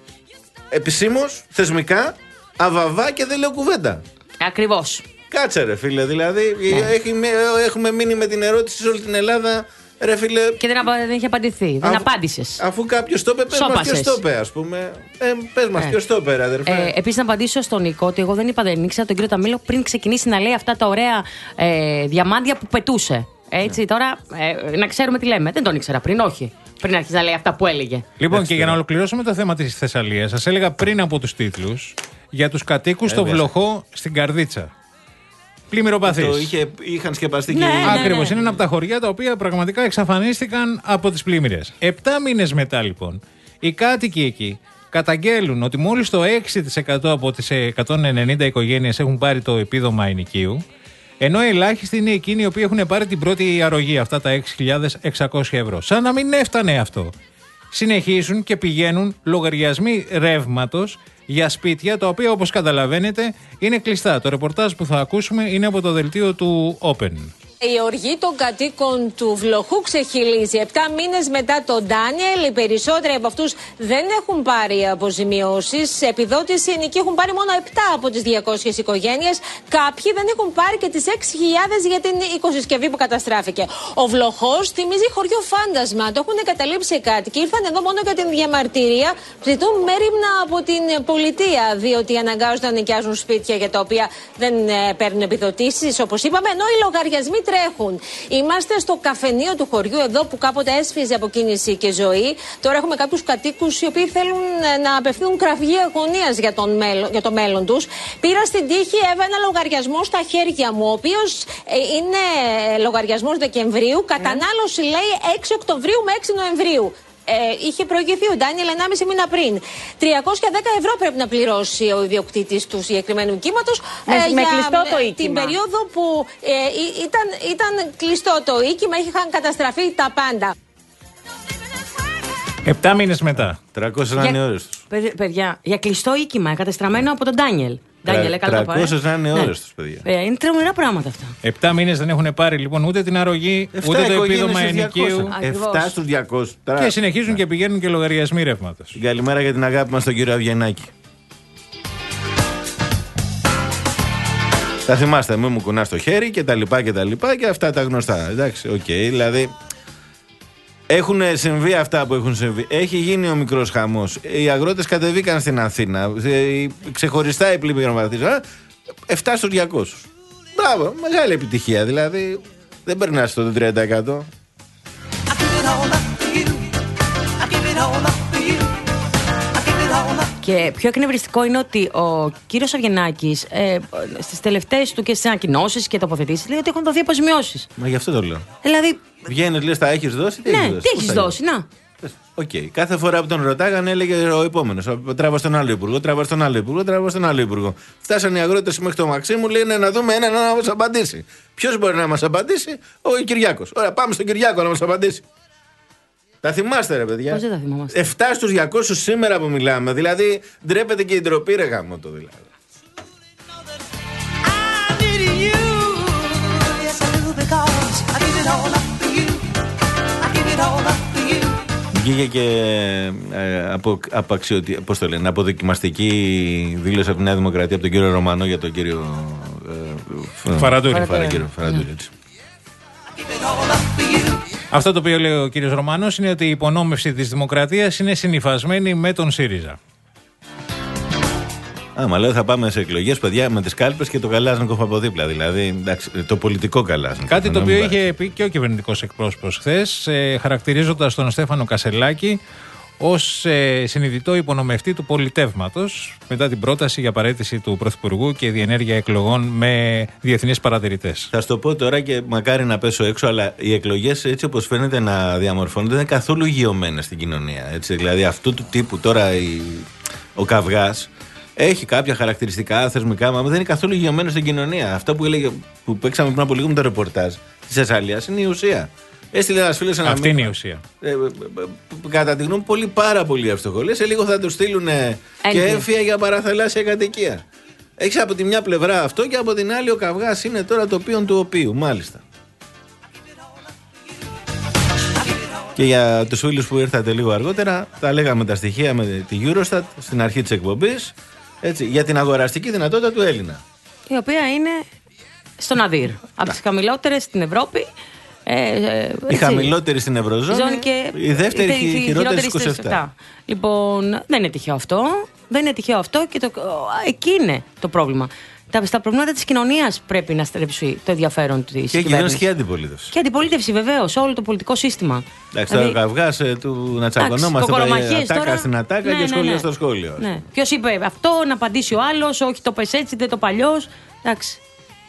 επισήμως, θεσμικά, αβαβά και δεν λέω κουβέντα. Ακριβώς. Κάτσε ρε φίλε, δηλαδή ναι. έχει, έχουμε μείνει με την ερώτηση σε όλη την Ελλάδα. Ρε φίλε, και δεν, δεν είχε απαντηθεί. Δεν απάντησες. Αφού κάποιος το είπε, πες μας ποιος το είπε, ας πούμε. Ε, πες μας ε. ποιος το είπε, αδερφέ. Ε, επίσης, να απαντήσω στον Νικό ότι εγώ δεν είπα, δεν ήξερα τον κύριο Ταμίλο πριν ξεκινήσει να λέει αυτά τα ωραία ε, διαμάντια που πετούσε. Έτσι, yeah. τώρα ε, να ξέρουμε τι λέμε. Δεν τον ήξερα πριν, όχι. Πριν αρχίσει να λέει αυτά που έλεγε. Λοιπόν, και για να ολοκληρώσουμε το θέμα της Θεσσαλίας, σας έλεγα πριν από τους τίτλους για τους κατοίκους στο Βλοχό στην Καρδίτσα. Πλημμυροπαθείς. Το είχε, είχαν σκεπαστεί ναι, και. Ναι, Ακριβώς. ναι, ναι. Είναι ένα από τα χωριά τα οποία πραγματικά εξαφανίστηκαν από τις πλημμύρες. Επτά μήνες μετά, λοιπόν, οι κάτοικοι εκεί καταγγέλουν ότι μόλις το έξι τοις εκατό από τις εκατόν ενενήντα οικογένειες έχουν πάρει το επίδομα ενοικίου, ενώ ελάχιστοι είναι εκείνοι οι οποίοι έχουν πάρει την πρώτη αρρωγή, αυτά τα έξι χιλιάδες εξακόσια ευρώ. Σαν να μην έφτανε αυτό. Συνεχίζουν και πηγαίνουν λογαριασμοί ρεύματος για σπίτια τα οποία, όπως καταλαβαίνετε, είναι κλειστά. Το ρεπορτάζ που θα ακούσουμε είναι από το δελτίο του Open. Η οργή των κατοίκων του Βλοχού ξεχυλίζει. Επτά μήνες μετά τον Ντάνιελ, οι περισσότεροι από αυτούς δεν έχουν πάρει αποζημιώσεις. Επιδότηση ενοικίου έχουν πάρει μόνο επτά από τις διακόσιες οικογένειες. Κάποιοι δεν έχουν πάρει και τις έξι χιλιάδες για την οικοσυσκευή που καταστράφηκε. Ο Βλοχός θυμίζει χωριό φάντασμα. Το έχουν εγκαταλείψει οι κάτοικοι. Ήρθαν εδώ μόνο για την διαμαρτυρία. Ζητούν μέριμνα από την πολιτεία, διότι αναγκάζονται να νοικιάζουν σπίτια για τα οποία δεν παίρνουν επιδοτήσεις, όπως είπαμε, ενώ οι λογαριασμοί τρέχουν. Είμαστε στο καφενείο του χωριού εδώ που κάποτε έσφιζε από κίνηση και ζωή. Τώρα έχουμε κάποιους κατοίκους οι οποίοι θέλουν να απευθύνουν κραυγή αγωνίας για, για το μέλλον τους. Πήρα στην τύχη, έβαλα ένα λογαριασμό στα χέρια μου, ο οποίος ε, είναι λογαριασμός Δεκεμβρίου. Κατανάλωση λέει έξι Οκτωβρίου με έξι Νοεμβρίου. Ε, είχε προηγηθεί ο Ντάνιελ ενάμιση μήνα πριν. τριακόσια δέκα ευρώ πρέπει να πληρώσει ο ιδιοκτήτης του συγκεκριμένου κύματος με, ε, με για κλειστό το οίκημα. Την περίοδο που ε, ήταν, ήταν κλειστό το οίκημα, είχαν καταστραφεί τα πάντα. Επτά μήνες μετά. τριακόσιες να είναι ώρες τους. Παιδιά, για κλειστό οίκημα, κατεστραμμένο από τον Ντάνιελ. τριακόσιες να είναι ώρες τους, παιδιά. Ε, είναι τρομερά πράγματα αυτά. Επτά μήνες δεν έχουν πάρει λοιπόν ούτε την αρρωγή, ούτε το επίδομα ενοικίου. Επτά στους διακόσιους. Και συνεχίζουν και πηγαίνουν και λογαριασμοί ρεύματος. Καλημέρα για την αγάπη μας τον κύριο Αβγενάκη. Θα θυμάστε, μην μου κουνάς το χέρι και τα λοιπά και τα λοιπά και αυτά τα γνωστά. Εντάξει, οκ, okay, δηλαδή. Έχουν συμβεί αυτά που έχουν συμβεί. Έχει γίνει ο μικρός χαμός. Οι αγρότες κατεβήκαν στην Αθήνα. Ξεχωριστά οι πλημμυροπαθείς. επτά στους διακόσιους. Μπράβο, μεγάλη επιτυχία. Δηλαδή δεν περνάς το τριάντα τοις εκατό. Και πιο εκνευριστικό είναι ότι ο κύριος Αβγενάκης ε, στις τελευταίες του και στις ανακοινώσεις και τοποθετήσεις λέει ότι έχουν δοθεί αποζημιώσεις. Μα γι' αυτό το λέω. Δηλαδή. Βγαίνεις, λες, τα έχεις δώσει. Τι ναι, έχεις δώσει, τι έχεις δώσει, να. Οκ. Okay. Κάθε φορά που τον ρωτάγανε έλεγε ο επόμενος. Τράβα στον άλλο υπουργό, τράβα στον άλλο υπουργό, τράβα στον άλλο υπουργό. Φτάσαν οι αγρότες μέχρι το Μαξίμου, λένε να δούμε έναν να μας απαντήσει. Ποιος μπορεί να μας απαντήσει? Ο Κυριάκος. Ωραία, πάμε στον Κυριάκο να μας απαντήσει. Τα θυμάστε, ρε παιδιά. Πώς δεν τα θυμόμαστε? επτά στους διακόσιους σήμερα που μιλάμε. Δηλαδή ντρέπεται και η ντροπή, ρε γάμο το δηλαδή. Βγήκε και ε, από, από, αξιοτι... πώς το λένε, αποδοκιμαστική δήλωση από τη Νέα Δημοκρατία από τον κύριο Ρωμανό για τον κύριο ε, Φαραντούρη. Φαραντούρη, έτσι. Αυτό το οποίο λέει ο κύριος Ρωμάνος είναι ότι η υπονόμευση της δημοκρατίας είναι συνυφασμένη με τον ΣΥΡΙΖΑ. Άμα λέω θα πάμε σε εκλογές, παιδιά, με τις κάλπες και το Καλάζνικοφ από δίπλα. Δηλαδή, εντάξει, το πολιτικό Καλάζνικοφ. Κάτι το οποίο είχε πει και ο κυβερνητικός εκπρόσωπος χθες, ε, χαρακτηρίζοντας τον Στέφανο Κασελάκη ως ε, συνειδητό υπονομευτή του πολιτεύματος μετά την πρόταση για παραίτηση του Πρωθυπουργού και διενέργεια εκλογών με διεθνείς παρατηρητές. Θα σου το πω τώρα και μακάρι να πέσω έξω, αλλά οι εκλογές έτσι όπως φαίνεται να διαμορφώνονται δεν είναι καθόλου γειωμένες στην κοινωνία. Έτσι. Δηλαδή αυτού του τύπου τώρα η, ο καυγάς έχει κάποια χαρακτηριστικά θεσμικά, μα δεν είναι καθόλου γειωμένο στην κοινωνία. Αυτό που, έλεγε, που παίξαμε πριν από λίγο με το ρεπορτάζ της Θεσσαλίας είναι η ουσία. Έστειλε ένας φίλος ένα Αυτή μήνυμα. Είναι η ουσία. Ε, ε, ε, κατά τη γνώμη πολύ πάρα πολύ εύστοχο. Λέει, σε λίγο θα του στείλουν και έμφυα για παραθαλάσσια κατοικία. Έχει από τη μια πλευρά αυτό και από την άλλη ο καυγάς είναι τώρα το οποίο του οποίου, μάλιστα. Και για τους φίλους που ήρθατε λίγο αργότερα, τα λέγαμε τα στοιχεία με τη Eurostat στην αρχή της εκπομπής, έτσι, για την αγοραστική δυνατότητα του Έλληνα. Η οποία είναι στον Αδύρ. Από τις χαμηλότερες στην Ευρώπη. Ε, η χαμηλότερη στην Ευρωζώνη και η δεύτερη η χειρότερη, χειρότερη στις είκοσι επτά. Λοιπόν, δεν είναι τυχαίο αυτό. Δεν είναι τυχαίο αυτό και το, εκεί είναι το πρόβλημα. Τα, στα προβλήματα της κοινωνίας πρέπει να στρέψει το ενδιαφέρον της κυβέρνησης. Και κοινωνία και αντιπολίτευση. Και αντιπολίτευση βεβαίως, όλο το πολιτικό σύστημα. Εντάξει, τώρα δηλαδή, ο καυγάς ε, του να τσακωνόμαστε ατάκα τώρα, στην ατάκα ναι, και σχόλιο ναι, ναι. στο σχόλιο. Ναι. Ποιος είπε αυτό, να απαντήσει ο άλλος, όχι το πες έτσι, δεν το παλιός. Εντάξει.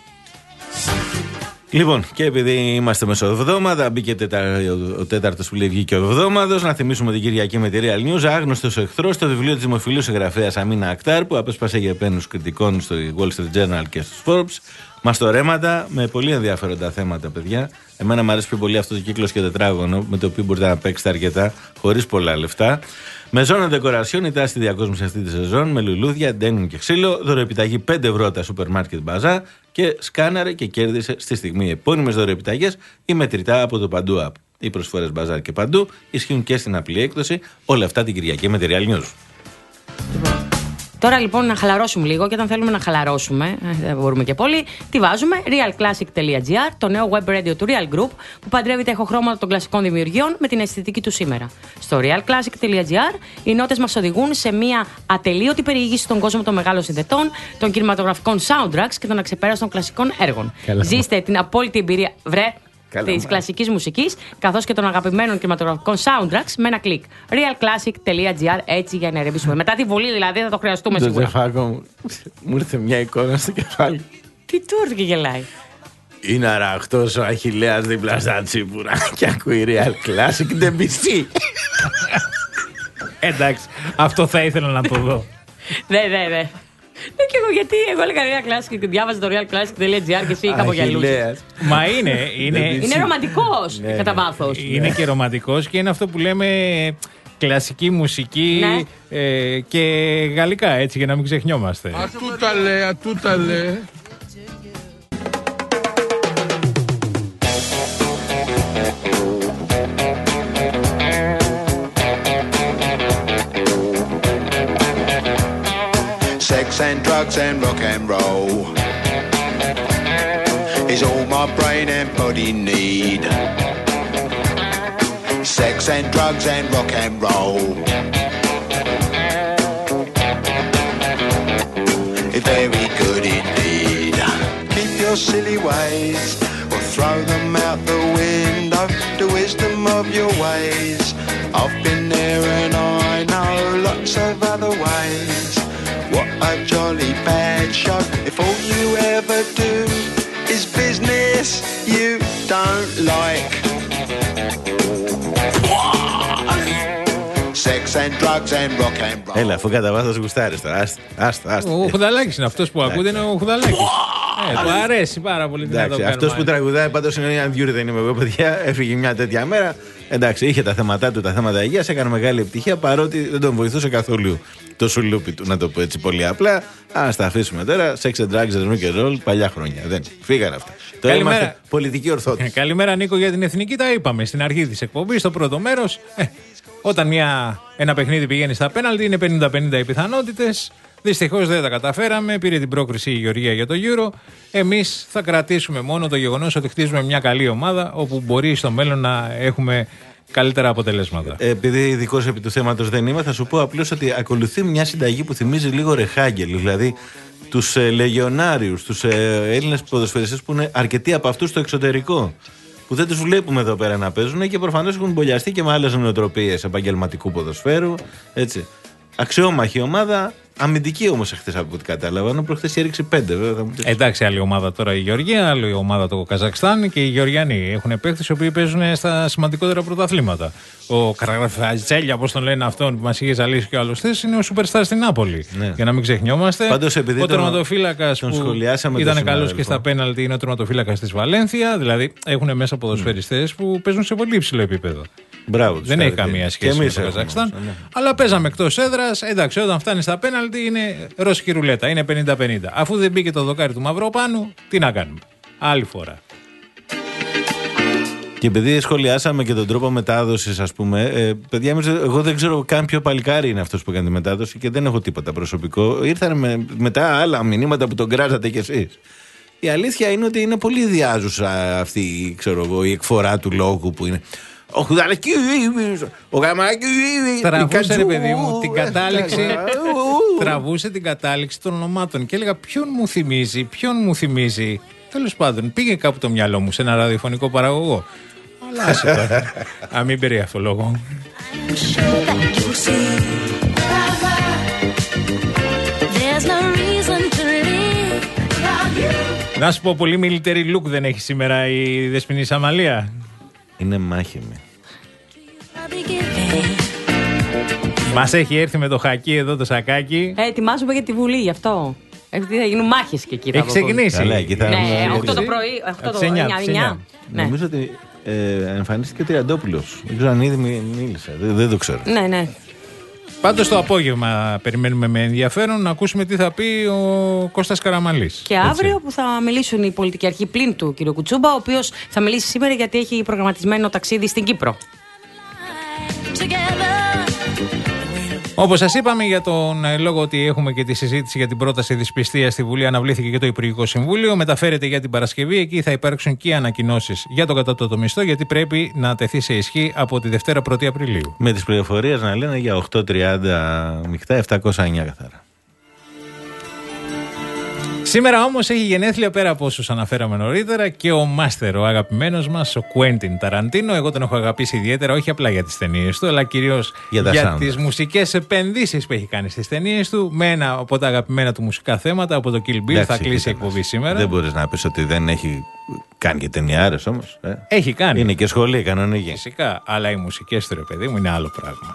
Λοιπόν, και επειδή είμαστε μεσοβδόμαδα, μπήκε τετα... ο τέταρτος που λέει βγήκε ο εβδόμαδος. Να θυμίσουμε την Κυριακή με τη Real News. Άγνωστος ο εχθρός, το βιβλίο της δημοφιλού συγγραφέας Αμίνα Ακτάρ, που απέσπασε για επένους κριτικών στο Wall Street Journal και στους Forbes. Μαστορέματα με πολύ ενδιαφέροντα θέματα, παιδιά. Εμένα μου αρέσει πιο πολύ αυτό το κύκλος και τετράγωνο, με το οποίο μπορείτε να παίξετε αρκετά, χωρίς πολλά λεφτά. Με ζώνη ντεκορασιόν, η τάση διακόσμηση αυτή τη σεζόν, με λουλούδια, ντένιμ και ξύλο. Δωροεπιταγή πέντε ευρώ τα σούπερ μάρκετ μπαζά και σκάναρε και κέρδισε στη στιγμή επώνυμες δωροεπιταγές ή μετρητά από το Παντού App. Οι προσφορές μπαζάρ και παντού ισχύουν και στην απλή έκδοση. Όλα αυτά την Κυριακή με τη Real News. Τώρα λοιπόν να χαλαρώσουμε λίγο και όταν θέλουμε να χαλαρώσουμε, δεν μπορούμε και πολύ, τι βάζουμε, realclassic.gr, το νέο web radio του Real Group που παντρεύει τα ηχοχρώματα των κλασικών δημιουργιών με την αισθητική του σήμερα. Στο realclassic.gr οι νότες μας οδηγούν σε μια ατελείωτη περιήγηση στον κόσμο των μεγάλων συνδετών, των κινηματογραφικών soundtracks και των αξεπέραστων κλασικών έργων. Καλά. Ζήστε την απόλυτη εμπειρία, βρε, της κλασικής μουσικής καθώς και των αγαπημένων κινηματογραφικών soundtracks με ένα κλικ. realclassic.gr, έτσι για να ερευνήσουμε. Μετά τη βολή δηλαδή θα το χρειαστούμε σίγουρα. Το Τζεφάκο μου ήρθε μια εικόνα στο κεφάλι. Τι του ήρθε και γελάει. Είναι αραχτός ο Αχιλλέας δίπλα στα τσίπουρα και ακούει Real Classic ντεμπισί. Εντάξει, αυτό θα ήθελα να το δω. Ναι, ναι, ναι. Ναι, και εγώ γιατί εγώ έλεγα Real Classic και διάβαζα το realclassic.gr και εσύ κάπου γυαλούσες. Μα είναι. Είναι, είναι ρομαντικός ναι, κατά βάθος. Είναι και ρομαντικός και είναι αυτό που λέμε κλασική μουσική ναι. ε, και γαλλικά, έτσι για να μην ξεχνιόμαστε. Ατούτα λέ, ατούτα λέ. Sex and drugs and rock and roll is all my brain and body need. Sex and drugs and rock and roll is very good indeed. Keep your silly ways or throw them out the window. The wisdom of your ways, I've been there and I know lots of other ways. What a jolly bad show if all you ever do is business you don't like. Sex and drugs and rock and roll. Έλα, αφού κατά βάθος γουστάρεις τώρα. Άστα, άστα, άστα. Ο Χουδαλάκης είναι αυτός που ακούτε, είναι ο Χουδαλάκης. Ε, του αρέσει πάρα πολύ. Εντάξει, αυτός που τραγουδάει πάντως είναι ο Ιαν Διούρη, δεν είμαι εγώ, παιδιά. Έφυγε μια τέτοια μέρα. Εντάξει, είχε τα θέματα του, τα θέματα υγείας, έκανε μεγάλη επιτυχία παρότι δεν τον βοηθούσε καθόλου το σουλούπι του, να το πω έτσι πολύ απλά. Ας τα αφήσουμε τώρα. Sex and drugs and rock and roll, παλιά χρόνια. Δεν φύγανε αυτά. Τώρα είμαστε πολιτική ορθότητα. Καλημέρα, Νίκο, για την εθνική. Τα είπαμε στην αρχή της εκπομπής, στο πρώτο μέρος. Ε, όταν μια, ένα παιχνίδι πηγαίνει στα πέναλτι, είναι πενήντα πενήντα οι πιθανότητες. Δυστυχώς δεν τα καταφέραμε. Πήρε την πρόκριση η Γεωργία για το Euro. Εμείς θα κρατήσουμε μόνο το γεγονός ότι χτίζουμε μια καλή ομάδα όπου μπορεί στο μέλλον να έχουμε καλύτερα αποτελέσματα. Επειδή ειδικός επί του θέματος δεν είμαι, θα σου πω απλώς ότι ακολουθεί μια συνταγή που θυμίζει λίγο Ρεχάγκελ. Δηλαδή τους ε, λεγιονάριους, τους ε, Έλληνες ποδοσφαιριστές που είναι αρκετοί από αυτούς στο εξωτερικό. που δεν τους βλέπουμε εδώ πέρα να παίζουν και προφανώς έχουν μπολιαστεί και με άλλες νοοτροπίες επαγγελματικού ποδοσφαίρου. Έτσι. Αξιόμαχη ομάδα, αμυντική όμως εχθές από ό,τι κατάλαβα. Ενώ προχθές έριξε πέντε, βέβαια. Εντάξει, άλλη ομάδα τώρα η Γεωργία, άλλη ομάδα το Καζακστάν και οι Γεωργιανοί. Έχουν παίχτες οι οποίοι παίζουν στα σημαντικότερα πρωταθλήματα. Ο Καραγραφατζέλια, όπως τον λένε αυτόν που μας είχε ζαλίσει και ο άλλος θες, είναι ο σούπερσταρ στην Νάπολη. Ναι. Για να μην ξεχνιόμαστε. Πάντως, επειδή ο τερματοφύλακας που ήταν καλός και στα πέναλτι είναι ο τερματοφύλακας της Βαλένθια. Δηλαδή έχουν μέσα ποδοσφαιριστές mm. που παίζουν σε πολύ υψηλό επίπεδο. Μπράβο, δεν έχει καμία σχέση με το Καζακστάν. Ναι. Αλλά παίζαμε εκτός έδρας. Εντάξει, όταν φτάνει στα πέναλτι είναι ρώσικη ρουλέτα. Είναι πενήντα πενήντα. Αφού δεν μπήκε το δοκάρι του Μαυροπάνου, τι να κάνουμε. Άλλη φορά. Και επειδή σχολιάσαμε και τον τρόπο μετάδοσης, ας πούμε, ε, παιδιά, εγώ δεν ξέρω καν ποιο παλικάρι είναι αυτός που έκανε τη μετάδοση και δεν έχω τίποτα προσωπικό. Ήρθαν με, μετά άλλα μηνύματα που τον κράζατε κι εσείς. Η αλήθεια είναι ότι είναι πολύ διάζουσα αυτή, ξέρω εγώ, η εκφορά του λόγου που είναι. Ο Χουδαλακή, ο Γαμακή. Τραβούσε, ρε παιδί μου, την κατάληξη. Τραβούσε την κατάληξη των ονομάτων και έλεγα ποιον μου θυμίζει, ποιον μου θυμίζει. Τέλος πάντων, πήγε κάπου το μυαλό μου σε ένα ραδιοφωνικό παραγωγό. Αλλά άσε τώρα. Α, μην περί αυτό λόγο. Να σου πω, πολύ military look δεν έχει σήμερα η Δεσποινή Σαμαλία. Είναι μάχημη. Μας έχει έρθει με το χακί εδώ το σακάκι. Ε, ετοιμάζουμε για τη Βουλή γι' αυτό. Επειδή θα γίνουν μάχες και εκεί. Έχει ξεκινήσει. Καλά, εκεί θα... Ναι, οκτώ το πρωί, οκτώ το εννιά. Νομίζω ότι ε, εμφανίστηκε ο Τριαντόπουλος. Δεν ξέρω αν ήδη μίλησε. Δεν, δεν το ξέρω. Ναι, ναι. Πάντως το απόγευμα περιμένουμε με ενδιαφέρον να ακούσουμε τι θα πει ο Κώστας Καραμανλής. Και αύριο έτσι, που θα μιλήσουν οι πολιτικοί αρχή πλην του κ. Κουτσούμπα, ο οποίος θα μιλήσει σήμερα γιατί έχει προγραμματισμένο ταξίδι στην Κύπρο. Όπως σας είπαμε, για τον λόγο ότι έχουμε και τη συζήτηση για την πρόταση δυσπιστίας στη Βουλή, αναβλήθηκε και το Υπουργικό Συμβούλιο. Μεταφέρεται για την Παρασκευή. Εκεί θα υπάρξουν και ανακοινώσεις για τον κατώτατο μισθό, γιατί πρέπει να τεθεί σε ισχύ από τη Δευτέρα πρώτη Απριλίου. Με τις πληροφορίες να λένε για οκτώ τριάντα μεικτά, επτακόσια εννιά καθαρά. Σήμερα όμως έχει γενέθλια, πέρα από όσους αναφέραμε νωρίτερα, και ο μάστερ, ο αγαπημένος μας, ο Κουέντιν Ταραντίνο. Εγώ τον έχω αγαπήσει ιδιαίτερα, όχι απλά για τις ταινίες του, αλλά κυρίως για, για τις μουσικές επενδύσεις που έχει κάνει στις ταινίες του. Με ένα από τα αγαπημένα του μουσικά θέματα, από το Kill Bill. Εντάξει, θα κλείσει η εκπομπή σήμερα. Δεν μπορείς να πεις ότι δεν έχει κάνει και ταινιάρες όμως. Ε. Έχει κάνει. Είναι και σχολή κανονική. Φυσικά, αλλά οι μουσικές του, ρε παιδί μου, είναι άλλο πράγμα.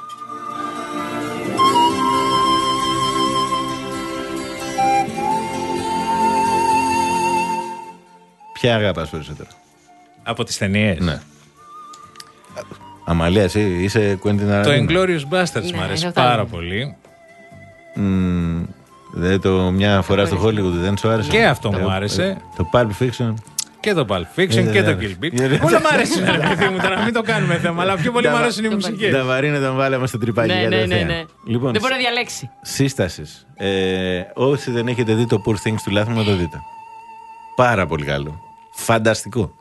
Ποια αγαπάς περισσότερο? Από τις ταινίες. Ναι. Αμαλία, εσύ είσαι Κουέντιν Ταραντίνο. Το Inglourious Basterds ναι, μου αρέσει πάρα πολύ. Mm, δε το μια φορά στο Hollywood δεν σου άρεσε? Και αυτό μου άρεσε. Το Pulp Fiction. Και το Pulp Fiction και το Kill Bill. Όλα μου αρέσουν, ρε παιδί μου, τώρα μην το κάνουμε θέμα, αλλά πιο πολύ μου αρέσουν οι μουσικές. Τα βαρύνε τον βάλαμε στο τρυπάκι. Ναι, ναι, ναι. Λοιπόν, δεν μπορεί να διαλέξει. Σύστασης. Όσοι δεν έχετε δει το Poor Things του Λάθμου, να το δείτε. Πάρα πολύ καλό. Φανταστικό.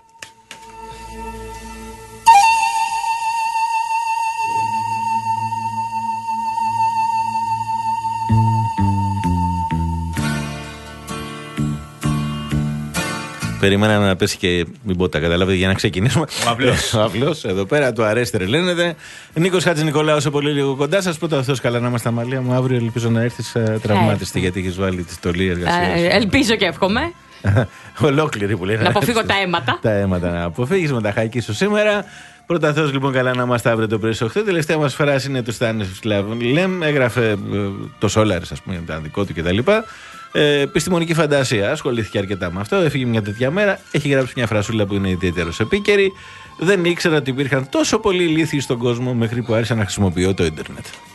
Περίμενα να πέσει και μην πω τα καταλάβετε για να ξεκινήσουμε. Ο απλός. Ο απλός, εδώ πέρα του αρέσει, τρελαίνεται. Νίκος Χατζηνικολάου σε πολύ λίγο κοντά σας. Πρώτα αυτός καλά να είμαστε Αμαλία μου. Αύριο ελπίζω να έρθεις τραυμάτιστη γιατί έχεις βάλει τη στολή εργασίας. Ε, ελπίζω και εύχομαι. Ολόκληρη που λένε. Να αποφύγω τα αίματα. Τα αίματα να αποφύγεις με τα χαϊκή σου σήμερα. Πρώτα Θεός λοιπόν καλά να είμαστε αύριο το πρωί στις οκτώ. Τελευταία μας φράση είναι του Στάνισλαβ Λεμ. Έγραφε ε, το Solaris, ας πούμε, ήταν δικό του κτλ. Ε, επιστημονική φαντασία. Ασχολήθηκε αρκετά με αυτό. Έφυγε μια τέτοια μέρα. Έχει γράψει μια φρασούλα που είναι ιδιαίτερος επίκαιρη. Δεν ήξερα ότι υπήρχαν τόσο πολλοί ηλίθιοι στον κόσμο μέχρι που άρχισα να χρησιμοποιώ το ίντερνετ.